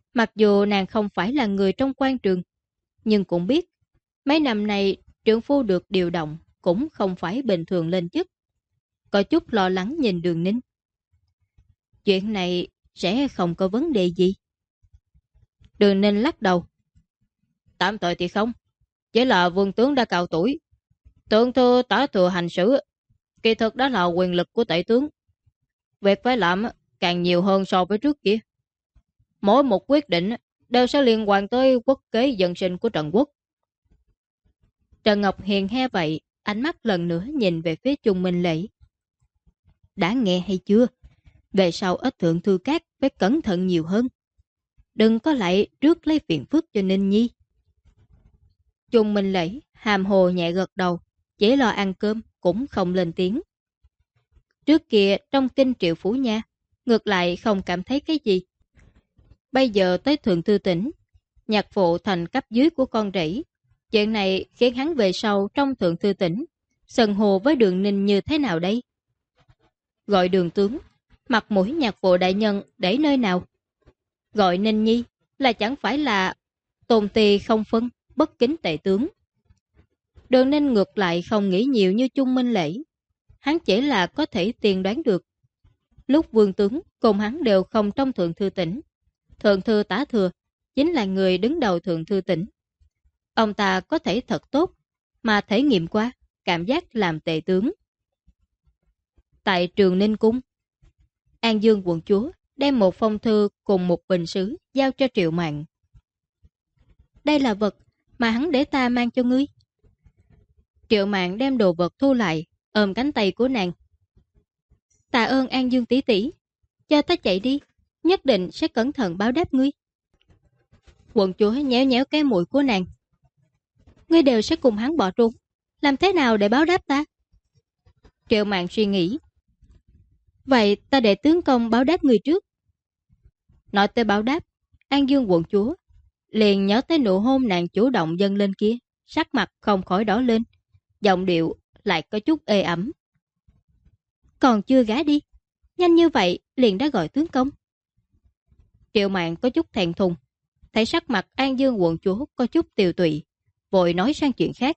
Mặc dù nàng không phải là người trong quan trường, nhưng cũng biết mấy năm nay trưởng phu được điều động cũng không phải bình thường lên chức. Có chút lo lắng nhìn Đường Ninh. Chuyện này sẽ không có vấn đề gì. Đường Ninh lắc đầu. Tạm thời thì không. Chỉ là vương tướng đã cao tuổi. Thượng thư tả thừa hành xử, kỳ thực đó là quyền lực của tể tướng. Việc phải làm càng nhiều hơn so với trước kia. Mỗi một quyết định đều sẽ liên quan tới quốc kế dân sinh của Trần Quốc. Trần Ngọc Hiền nghe vậy, ánh mắt lần nữa nhìn về phía Trung Minh Lễ. Đã nghe hay chưa? Về sau ít thượng thư các phải cẩn thận nhiều hơn. Đừng có lại trước lấy phiền phức cho Ninh Nhi. Trung Minh Lễ hàm hồ nhẹ gật đầu, chỉ lo ăn cơm cũng không lên tiếng. Trước kia trong kinh Triệu Phủ Nha, ngược lại không cảm thấy cái gì. Bây giờ tới thượng thư tỉnh, nhạc phụ thành cấp dưới của con rể. Chuyện này khiến hắn về sau trong thượng thư tỉnh, sần hồ với Đường Ninh như thế nào đây? Gọi Đường tướng, mặt mũi nhạc phụ đại nhân để nơi nào? Gọi Ninh Nhi là chẳng phải là tôn tì không phân, bất kính tệ tướng. Đường Ninh ngược lại không nghĩ nhiều như Trung Minh Lễ. Hắn chỉ là có thể tiên đoán được. Lúc vương tướng cùng hắn đều không trong thượng thư tỉnh. Thượng thư Tả Thừa chính là người đứng đầu thượng thư tỉnh. Ông ta có thể thật tốt, mà thể nghiệm qua cảm giác làm tệ tướng. Tại Trường Ninh Cung, An Dương quận chúa đem một phong thư cùng một bình sứ giao cho Triệu Mạn. Đây là vật mà hắn để ta mang cho ngươi. Triệu Mạn đem đồ vật thu lại, ôm cánh tay của nàng. Tạ ơn An Dương tỷ tỷ, cho ta chạy đi, nhất định sẽ cẩn thận báo đáp ngươi. Quận chúa nhéo nhéo cái mũi của nàng. Ngươi đều sẽ cùng hắn bỏ trốn, làm thế nào để báo đáp ta? Triệu Mạn suy nghĩ. Vậy ta để tướng công báo đáp người trước. Nói tới báo đáp, An Dương quận chúa liền nhớ tới nụ hôn nàng chủ động dâng lên kia, sắc mặt không khỏi đỏ lên, giọng điệu lại có chút ê ẩm. Còn chưa gả đi, nhanh như vậy liền đã gọi tướng công. Triệu Mạn có chút thẹn thùng, thấy sắc mặt An Dương quận chúa có chút tiều tụy, vội nói sang chuyện khác.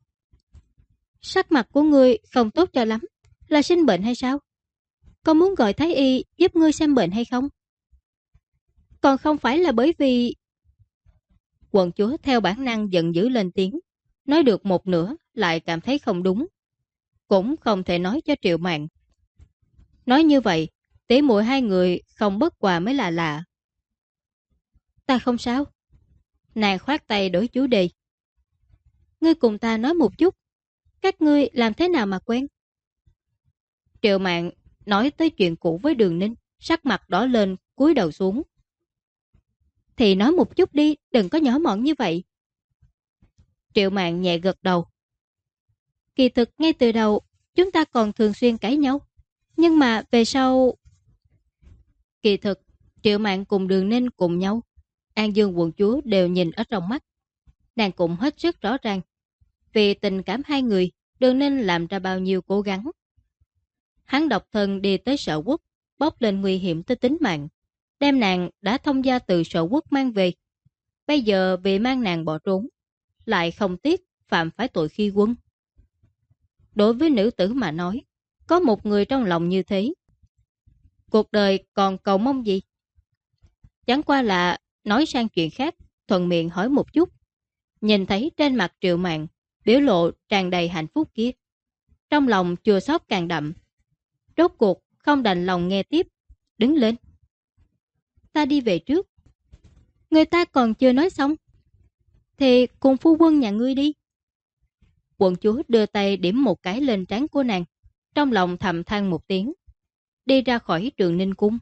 Sắc mặt của ngươi không tốt cho lắm, là sinh bệnh hay sao? Con muốn gọi thái y giúp ngươi xem bệnh hay không? Còn không phải là bởi vì... Quận chúa theo bản năng giận dữ lên tiếng, nói được một nửa lại cảm thấy không đúng. Cũng không thể nói cho Triệu Mạn. Nói như vậy, tỉ muội hai người không bất hòa mới là lạ. Ta không sao. Nàng khoát tay đổi chủ đề. Ngươi cùng ta nói một chút, các ngươi làm thế nào mà quen? Triệu Mạn nói tới chuyện cũ với Đường Ninh, sắc mặt đỏ lên, cúi đầu xuống. Thì nói một chút đi, đừng có nhỏ mọn như vậy. Triệu Mạn nhẹ gật đầu. Kỳ thực ngay từ đầu, chúng ta còn thường xuyên cãi nhau. Nhưng mà về sau... Kỳ thực, Triệu Mạn cùng Đường Ninh cùng nhau, An Dương quận chúa đều nhìn ở trong mắt. Nàng cũng hết sức rõ ràng. Vì tình cảm hai người, Đường Ninh làm ra bao nhiêu cố gắng. Hắn độc thân đi tới Sở Quốc, bốc lên nguy hiểm tới tính mạng, đem nàng đã thông gia từ Sở Quốc mang về. Bây giờ vì mang nàng bỏ trốn, lại không tiếc phạm phải tội khi quân. Đối với nữ tử mà nói, có một người trong lòng như thế, cuộc đời còn cầu mong gì? Chẳng qua là nói sang chuyện khác, thuận miệng hỏi một chút. Nhìn thấy trên mặt Triệu Mạn biểu lộ tràn đầy hạnh phúc kia, trong lòng chua xót càng đậm. Rốt cuộc không đành lòng nghe tiếp, đứng lên. Ta đi về trước. Người ta còn chưa nói xong. Thì cùng phu quân nhà ngươi đi. Quận chúa đưa tay điểm một cái lên trán của nàng, trong lòng thầm than một tiếng, đi ra khỏi Trường Ninh Cung.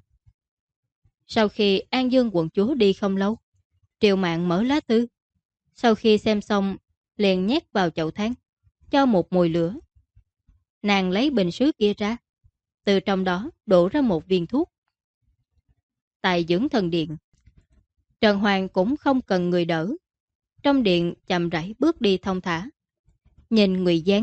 Sau khi An Dương quận chúa đi không lâu, Triệu Mạn mở lá thư. Sau khi xem xong, liền nhét vào chậu than, cho một mùi lửa. Nàng lấy bình sứ kia ra, từ trong đó đổ ra một viên thuốc. Tại dưỡng thần điện, Trần Hoàng cũng không cần người đỡ. Trong điện chậm rãi bước đi thông thả. Nhìn Ngụy Giang.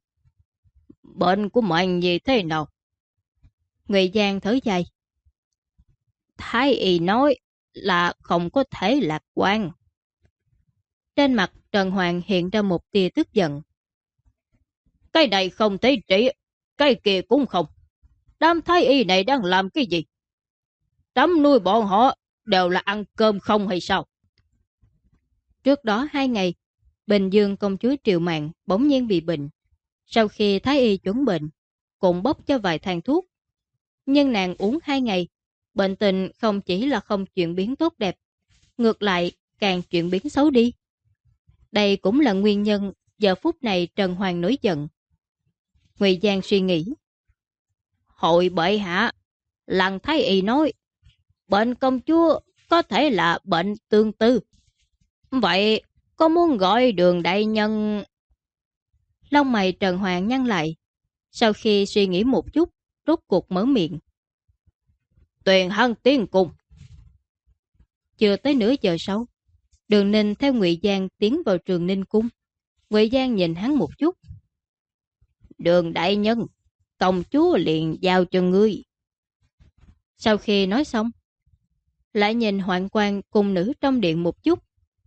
Bệnh của mọi gì thế nào? Ngụy Giang thở dài. Thái y nói là không có thể lạc quan. Trên mặt Trần Hoàng hiện ra một tia tức giận. Cái này không thể trị, cái kia cũng không. Đám thái y này đang làm cái gì? Trẫm nuôi bọn họ đều là ăn cơm không hay sao? Trước đó 2 ngày, Bình Dương công chúa Triệu Mạn bỗng nhiên bị bệnh. Sau khi thái y chuẩn bệnh, cũng bốc cho vài thang thuốc. Nhưng nàng uống 2 ngày, bệnh tình không chỉ là không chuyển biến tốt đẹp, ngược lại càng chuyển biến xấu đi. Đây cũng là nguyên nhân giờ phút này Trần Hoàng nổi giận. Ngụy Giang suy nghĩ. Hội bệ hạ, Lăng thái y nói, bệnh công chúa có thể là bệnh tương tư. Vậy có muốn gọi Đường đại nhân? Lông mày Trần Hoàng nhăn lại. Sau khi suy nghĩ một chút, rốt cuộc mở miệng. Tuyền Hân tiến cùng. Chưa tới nửa giờ sau, Đường Ninh theo Ngụy Giang tiến vào Trường Ninh cung. Ngụy Giang nhìn hắn một chút. Đường đại nhân, công chúa liền giao cho ngươi. Sau khi nói xong, lại nhìn hoạn quan cung nữ trong điện một chút.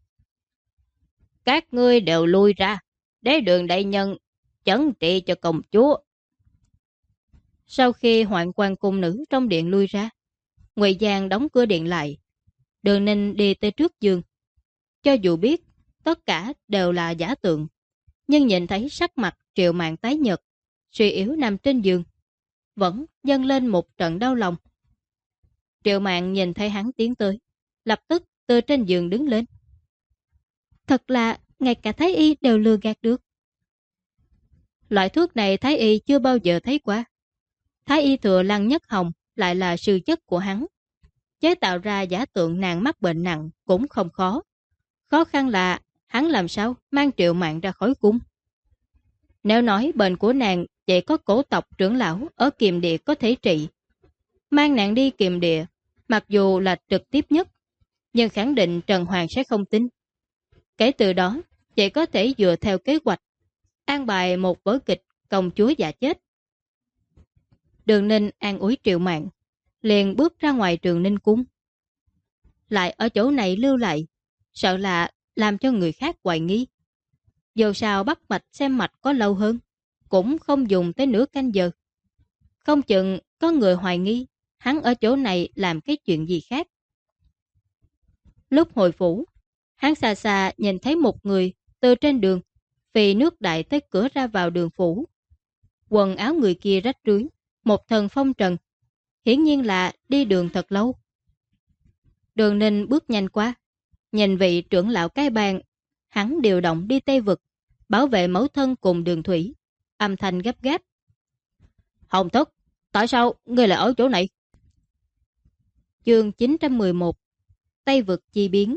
Các ngươi đều lui ra, để Đường đại nhân chẩn trị cho công chúa. Sau khi hoạn quan cung nữ trong điện lui ra, Ngụy Giang đóng cửa điện lại. Đường Ninh đi tới trước giường. Cho dù biết tất cả đều là giả tượng, nhưng nhìn thấy sắc mặt Triệu Mạn tái nhợt, suy yếu nằm trên giường, vẫn dâng lên một trận đau lòng. Triệu Mạn nhìn thấy hắn tiến tới, lập tức từ trên giường đứng lên. Thật là ngay cả Thái y đều lừa gạt được. Loại thuốc này Thái y chưa bao giờ thấy qua. Thái y thừa Lăng Nhất Hồng lại là sư chất của hắn. Chế tạo ra giả tượng nàng mắc bệnh nặng cũng không khó. Khó khăn là hắn làm sao mang Triệu Mạn ra khỏi cung. Nếu nói bệnh của nàng chỉ có cổ tộc trưởng lão ở Kiềm Địa có thể trị, mang nàng đi Kiềm Địa, mặc dù là trực tiếp nhất, nhưng khẳng định Trần Hoàng sẽ không tin. Kể từ đó, chỉ có thể dựa theo kế hoạch, an bài một vở kịch công chúa giả chết. Đường Ninh an ủi Triệu Mạn, liền bước ra ngoài Trường Ninh cung. Lại ở chỗ này lưu lại, sợ là làm cho người khác hoài nghi. Dù sao bắt mạch xem mạch có lâu hơn, cũng không dùng tới nửa canh giờ. Không chừng có người hoài nghi hắn ở chỗ này làm cái chuyện gì khác. Lúc hồi phủ, hắn xa xa nhìn thấy một người từ trên đường vì nước đại tới cửa ra vào đường phủ. Quần áo người kia rách rưới, một thân phong trần, hiển nhiên là đi đường thật lâu. Đường Ninh bước nhanh qua, nhìn vị trưởng lão cái bang, hắn điều động đi Tây Vực, bảo vệ mẫu thân cùng Đường Thủy, âm thanh gấp gáp. Hồng Thất, tại sao ngươi lại ở chỗ này? Chương 911, Tây Vực chi biến.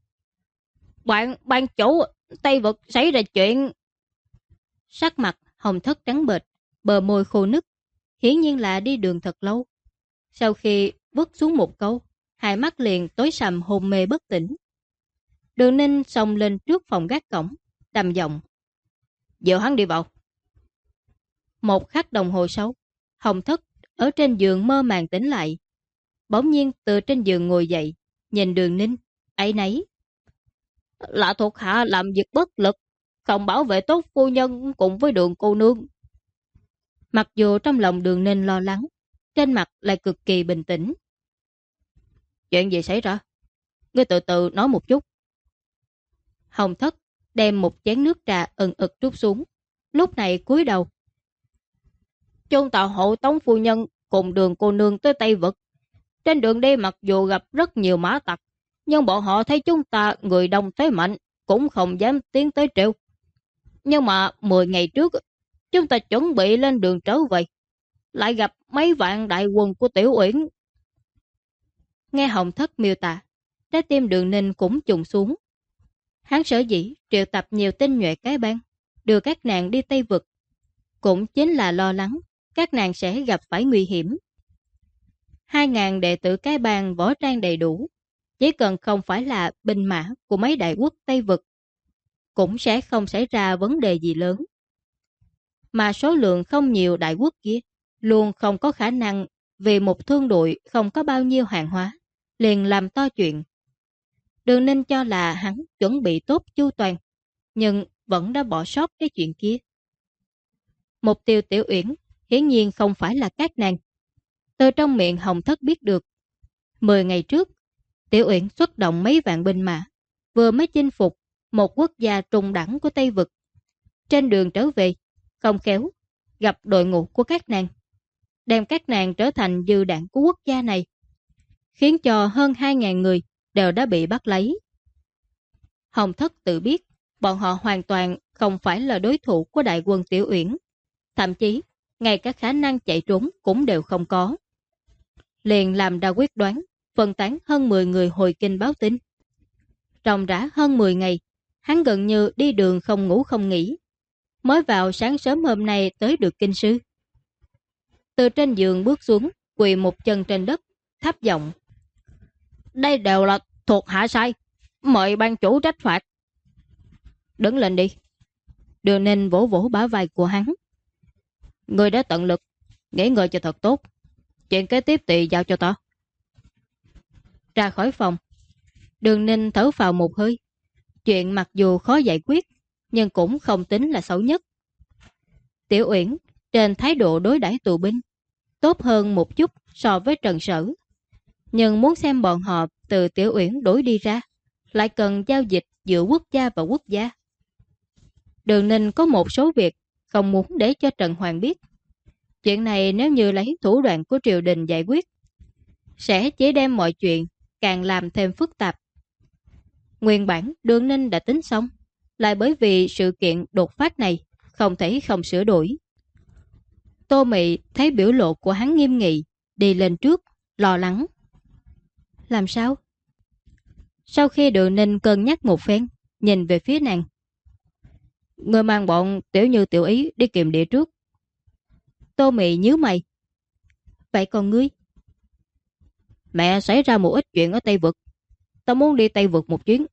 Ban chủ, Tây Vực xảy ra chuyện. Sắc mặt Hồng Thất trắng bệch, bờ môi khô nứt, hiển nhiên là đi đường thật lâu. Sau khi vứt xuống một câu, hai mắt liền tối sầm hôn mê bất tỉnh. Đường Ninh xông lên trước phòng gác cổng, trầm giọng. Dìu hắn đi vào. Một khắc đồng hồ sau, Hồng Thất ở trên giường mơ màng tỉnh lại. Bỗng nhiên từ trên giường ngồi dậy, nhìn Đường Ninh, áy náy. Là thuộc hạ làm việc bất lực, không bảo vệ tốt phu nhân cùng với Đường cô nương. Mặc dù trong lòng Đường Ninh lo lắng, trên mặt lại cực kỳ bình tĩnh. Chuyện gì xảy ra? Ngươi từ từ nói một chút. Hồng Thất đem một chén nước trà ừng ực trút xuống, lúc này cúi đầu. Chúng ta hộ tống phu nhân cùng Đường cô nương tới Tây Vực. Trên đường đi mặc dù gặp rất nhiều mã tặc, nhưng bọn họ thấy chúng ta người đông thế mạnh, cũng không dám tiến tới trêu. Nhưng mà 10 ngày trước, chúng ta chuẩn bị lên đường trở về, lại gặp mấy vạn đại quân của Tiểu Uyển. Nghe Hồng Thất miêu tả, trái tim Đường Ninh cũng trùng xuống. Hắn sở dĩ triệu tập nhiều tinh nhuệ cái bang, đưa các nàng đi Tây Vực, cũng chính là lo lắng các nàng sẽ gặp phải nguy hiểm. 2.000 đệ tử cái bang võ trang đầy đủ, chỉ cần không phải là binh mã của mấy đại quốc Tây Vực, cũng sẽ không xảy ra vấn đề gì lớn. Mà số lượng không nhiều đại quốc kia luôn không có khả năng vì một thương đội không có bao nhiêu hàng hóa liền làm to chuyện. Đường Ninh cho là hắn chuẩn bị tốt chu toàn, nhưng vẫn đã bỏ sót cái chuyện kia. Mục tiêu Tiểu Uyển hiển nhiên không phải là các nàng. Từ trong miệng Hồng Thất biết được, 10 ngày trước, Tiểu Uyển xuất động mấy vạn binh mã, vừa mới chinh phục một quốc gia trung đẳng của Tây Vực. Trên đường trở về, không khéo, gặp đội ngũ của các nàng, đem các nàng trở thành dư đảng của quốc gia này, khiến cho hơn 2.000 người đều đã bị bắt lấy. Hồng Thất tự biết, bọn họ hoàn toàn không phải là đối thủ của đại quân Tiểu Uyển, thậm chí ngay cả khả năng chạy trốn cũng đều không có. Liền làm ra quyết đoán, phân tán hơn 10 người hồi kinh báo tin. Trong rã hơn 10 ngày, hắn gần như đi đường không ngủ không nghỉ. Mới vào sáng sớm hôm nay tới được kinh sư. Từ trên giường bước xuống, quỳ một chân trên đất, thấp giọng: "Đây đều là thuộc hạ sai, mời ban chủ trách phạt." "Đứng lên đi." Đường Ninh vỗ vỗ bả vai của hắn. "Ngươi đã tận lực, nghỉ ngơi cho thật tốt. Chuyện kế tiếp thì giao cho ta." Ra khỏi phòng, Đường Ninh thở phào một hơi. Chuyện mặc dù khó giải quyết, nhưng cũng không tính là xấu nhất. Tiểu Uyển trên thái độ đối đãi tù binh tốt hơn một chút so với Trần Sở. Nhưng muốn xem bọn họ từ Tiểu Uyển đổi đi ra, lại cần giao dịch giữa quốc gia và quốc gia. Đường Ninh có một số việc không muốn để cho Trần Hoàng biết. Chuyện này nếu như lấy thủ đoạn của triều đình giải quyết, sẽ chỉ đem mọi chuyện càng làm thêm phức tạp. Nguyên bản Đường Ninh đã tính xong, lại bởi vì sự kiện đột phát này không thể không sửa đổi. Tô Mị thấy biểu lộ của hắn nghiêm nghị, đi lên trước, lo lắng. "Làm sao?" Sau khi Đường Ninh cân nhắc một phen, nhìn về phía nàng. "Người mang bọn Tiểu Như Tiểu Ý đi kiềm địa trước." Tô Mị nhíu mày. "Vậy còn ngươi?" "Mẹ xảy ra một ít chuyện ở Tây Vực, ta muốn đi Tây Vực một chuyến."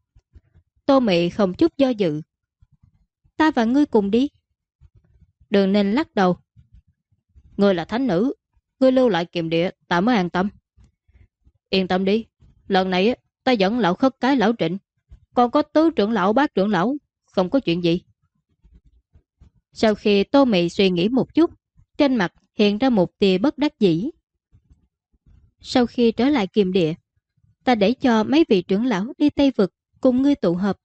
Tô Mị không chút do dự. "Ta và ngươi cùng đi." Đường Ninh lắc đầu. "Ngươi là thánh nữ, ngươi lưu lại kiềm địa ta mới an tâm." "Yên tâm đi, lần này ta dẫn lão Khất Cái, lão Trịnh, còn có tứ trưởng lão, bát trưởng lão, không có chuyện gì." Sau khi Tô Mị suy nghĩ một chút, trên mặt hiện ra một tia bất đắc dĩ. "Sau khi trở lại kiềm địa, ta để cho mấy vị trưởng lão đi Tây Vực cùng ngươi tụ hợp."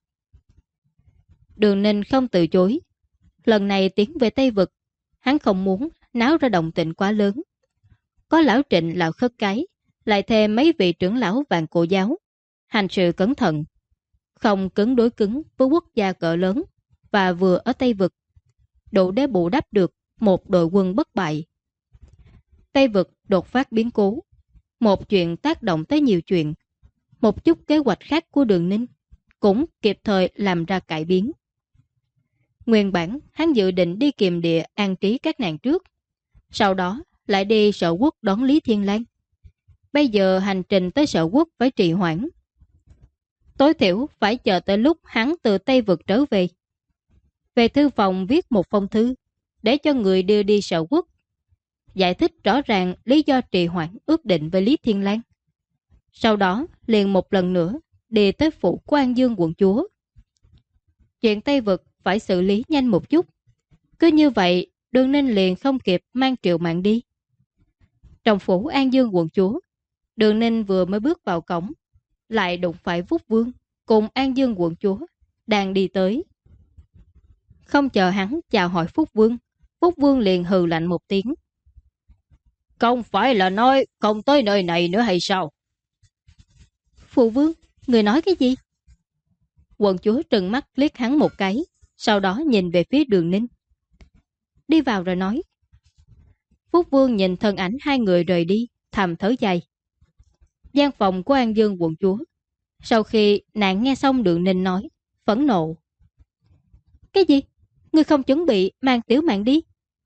Đường Ninh không từ chối. Lần này tiến về Tây Vực, hắn không muốn náo ra động tĩnh quá lớn. Có lão Trịnh, lão Khất Cái, lại thêm mấy vị trưởng lão Vạn Cổ Giáo, hành sự cẩn thận, không cứng đối cứng với quốc gia cỡ lớn, và vừa ở Tây Vực, đủ để bù đắp được một đội quân bất bại. Tây Vực đột phát biến cố, một chuyện tác động tới nhiều chuyện. Một chút kế hoạch khác của Đường Ninh cũng kịp thời làm ra cải biến. Nguyên bản hắn dự định đi kiềm địa an trí các nàng trước, sau đó lại đi Sở Quốc đón Lý Thiên Lang. Bây giờ hành trình tới Sở Quốc phải trì hoãn. Tối thiểu phải chờ tới lúc hắn từ Tây Vực trở về. Về thư phòng viết một phong thư để cho người đưa đi Sở Quốc, giải thích rõ ràng lý do trì hoãn ước định với Lý Thiên Lang. Sau đó liền một lần nữa đi tới phủ của An Dương quận chúa. Chuyện Tây Vực phải xử lý nhanh một chút. Cứ như vậy, Đường Ninh liền không kịp mang Triệu Mạn đi. Trong phủ An Dương quận chúa, Đường Ninh vừa mới bước vào cổng, lại đụng phải Phúc Vương cùng An Dương quận chúa đang đi tới. Không chờ hắn chào hỏi Phúc Vương liền hừ lạnh một tiếng. "Không phải là nói không tới nơi này nữa hay sao?" "Phụ vương, người nói cái gì?" Quận chúa trừng mắt liếc hắn một cái, sau đó nhìn về phía Đường Ninh. "Đi vào rồi nói." Phúc Vương nhìn thân ảnh hai người rời đi, thầm thở dài. Gian phòng của An Dương quận chúa, sau khi nàng nghe xong Đường Ninh nói, phẫn nộ. "Cái gì? Ngươi không chuẩn bị mang Tiểu Mạn đi?"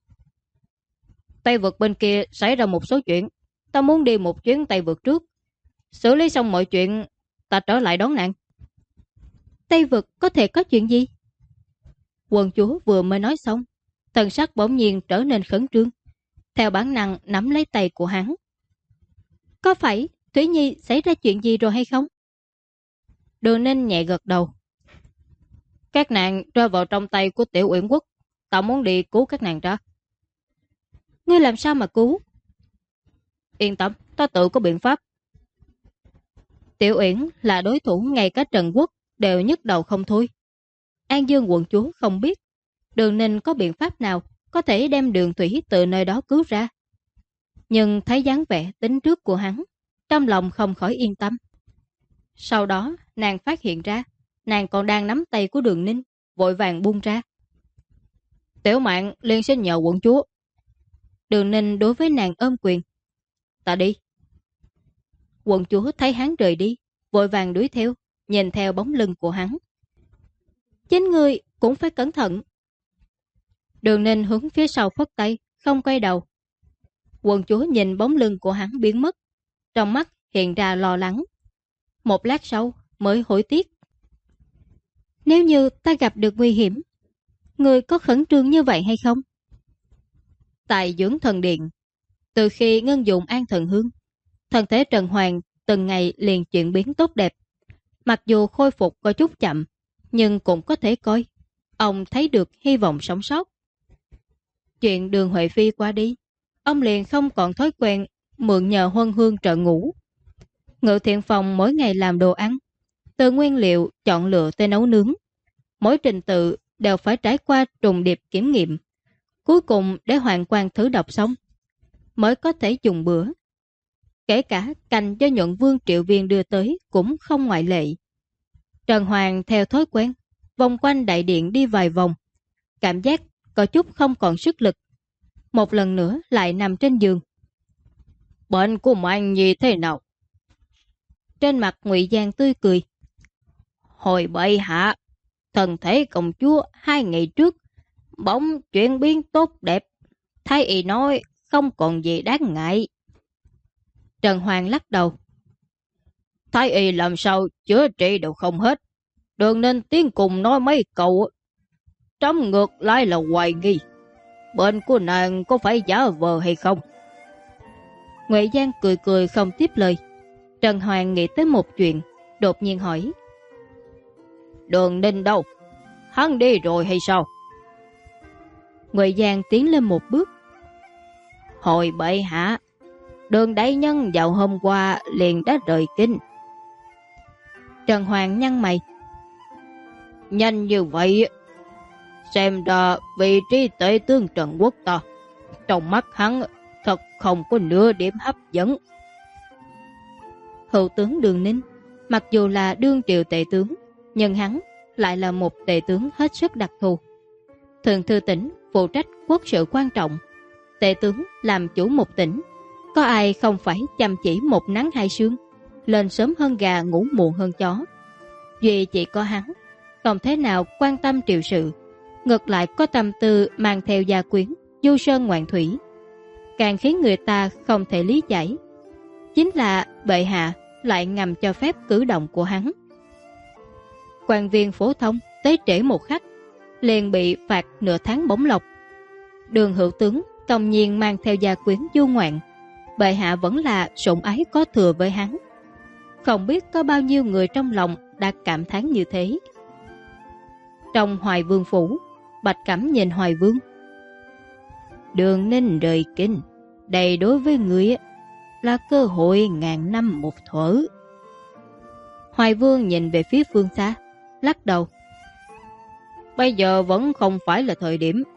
"Tây Vực bên kia xảy ra một số chuyện, ta muốn đi một chuyến Tây Vực trước. Xử lý xong mọi chuyện, ta trở lại đón nàng." "Tây Vực có thể có chuyện gì?" Quận chúa vừa mới nói xong, thần sắc bỗng nhiên trở nên khẩn trương, theo bản năng nắm lấy tay của hắn. "Có phải Thủy Nhi xảy ra chuyện gì rồi hay không? Đường Ninh nhẹ gật đầu. Các nàng rơi vào trong tay của Tiểu Uyển Quốc. Ta muốn đi cứu các nàng ra. Ngươi làm sao mà cứu? Yên tâm, ta tự có biện pháp. Tiểu Uyển là đối thủ ngay cả Trần Quốc đều nhức đầu không thôi. An Dương quận chúa không biết Đường Ninh có biện pháp nào có thể đem Đường Thủy từ nơi đó cứu ra. Nhưng thấy dáng vẻ tính trước của hắn, trong lòng không khỏi yên tâm. Sau đó nàng phát hiện ra nàng còn đang nắm tay của Đường Ninh, vội vàng buông ra. Tiểu Mạn liền xin nhờ quận chúa. Đường Ninh đối với nàng ôm quyền. Ta đi. Quận chúa thấy hắn rời đi, vội vàng đuổi theo, nhìn theo bóng lưng của hắn. Chính ngươi cũng phải cẩn thận. Đường Ninh hướng phía sau phất tay, không quay đầu. Quận chúa nhìn bóng lưng của hắn biến mất, trong mắt hiện ra lo lắng. Một lát sau mới hối tiếc. Nếu như ta gặp được nguy hiểm, ngươi có khẩn trương như vậy hay không? Tại dưỡng thần điện, từ khi ngân dụng an thần hương, thân thể Trần Hoàng từng ngày liền chuyển biến tốt đẹp. Mặc dù khôi phục có chút chậm, nhưng cũng có thể coi ông thấy được hy vọng sống sót. Chuyện Đường Huệ Phi qua đi, ông liền không còn thói quen mượn nhờ huân hương trợ ngủ. Ngự thiện phòng mỗi ngày làm đồ ăn, từ nguyên liệu chọn lựa tới nấu nướng. Mỗi trình tự đều phải trải qua trùng điệp kiểm nghiệm. Cuối cùng để hoàng quan thử đọc xong, mới có thể dùng bữa. Kể cả canh do nhuận vương Triệu Viên đưa tới cũng không ngoại lệ. Trần Hoàng theo thói quen, vòng quanh đại điện đi vài vòng. Cảm giác có chút không còn sức lực. Một lần nữa lại nằm trên giường. Bệnh của Mạnh Nhi thế nào? Trên mặt Ngụy Giang tươi cười. Hồi bệ hạ, thần thể công chúa 2 ngày trước bỗng chuyển biến tốt đẹp. Thái y nói không còn gì đáng ngại. Trần Hoàng lắc đầu. Thái y làm sao chữa trị đều không hết. Đừng nên tiến cùng nói mấy câu. Trong ngược lại là hoài nghi. Bệnh của nàng có phải giả vờ hay không? Ngụy Giang cười cười không tiếp lời. Trần Hoàng nghĩ tới một chuyện, đột nhiên hỏi. Đường Ninh đâu? Hắn đi rồi hay sao? Ngụy Giang tiến lên một bước. Hồi bệ hạ, Đường đại nhân vào hôm qua liền đã rời kinh. Trần Hoàng nhăn mày. Nhanh như vậy, xem ra vị trí tể tướng Trần Quốc ta, trong mắt hắn thật không có nửa điểm hấp dẫn. Hữu tướng Đường Ninh, mặc dù là đương triều tể tướng, nhưng hắn lại là một tể tướng hết sức đặc thù. Thượng thư tỉnh phụ trách quốc sự quan trọng, tể tướng làm chủ một tỉnh. Có ai không phải chăm chỉ một nắng hai sương, lên sớm hơn gà ngủ muộn hơn chó. Duy chỉ có hắn không thế nào quan tâm triều sự, ngược lại có tâm tư mang theo gia quyến du sơn ngoạn thủy. Càng khiến người ta không thể lý giải chính là bệ hạ lại ngầm cho phép cử động của hắn. Quan viên phổ thông tới trễ một khắc liền bị phạt nửa tháng bổng lộc. Đường hữu tướng công nhiên mang theo gia quyến du ngoạn, bệ hạ vẫn là sủng ái có thừa với hắn. Không biết có bao nhiêu người trong lòng đã cảm thán như thế. Trong Hoài Vương phủ, Bạch Cẩm nhìn Hoài Vương. Đường Ninh rời kinh, đây đối với người là cơ hội ngàn năm một thuở. Hoài Vương nhìn về phía phương xa, lắc đầu. Bây giờ vẫn không phải là thời điểm.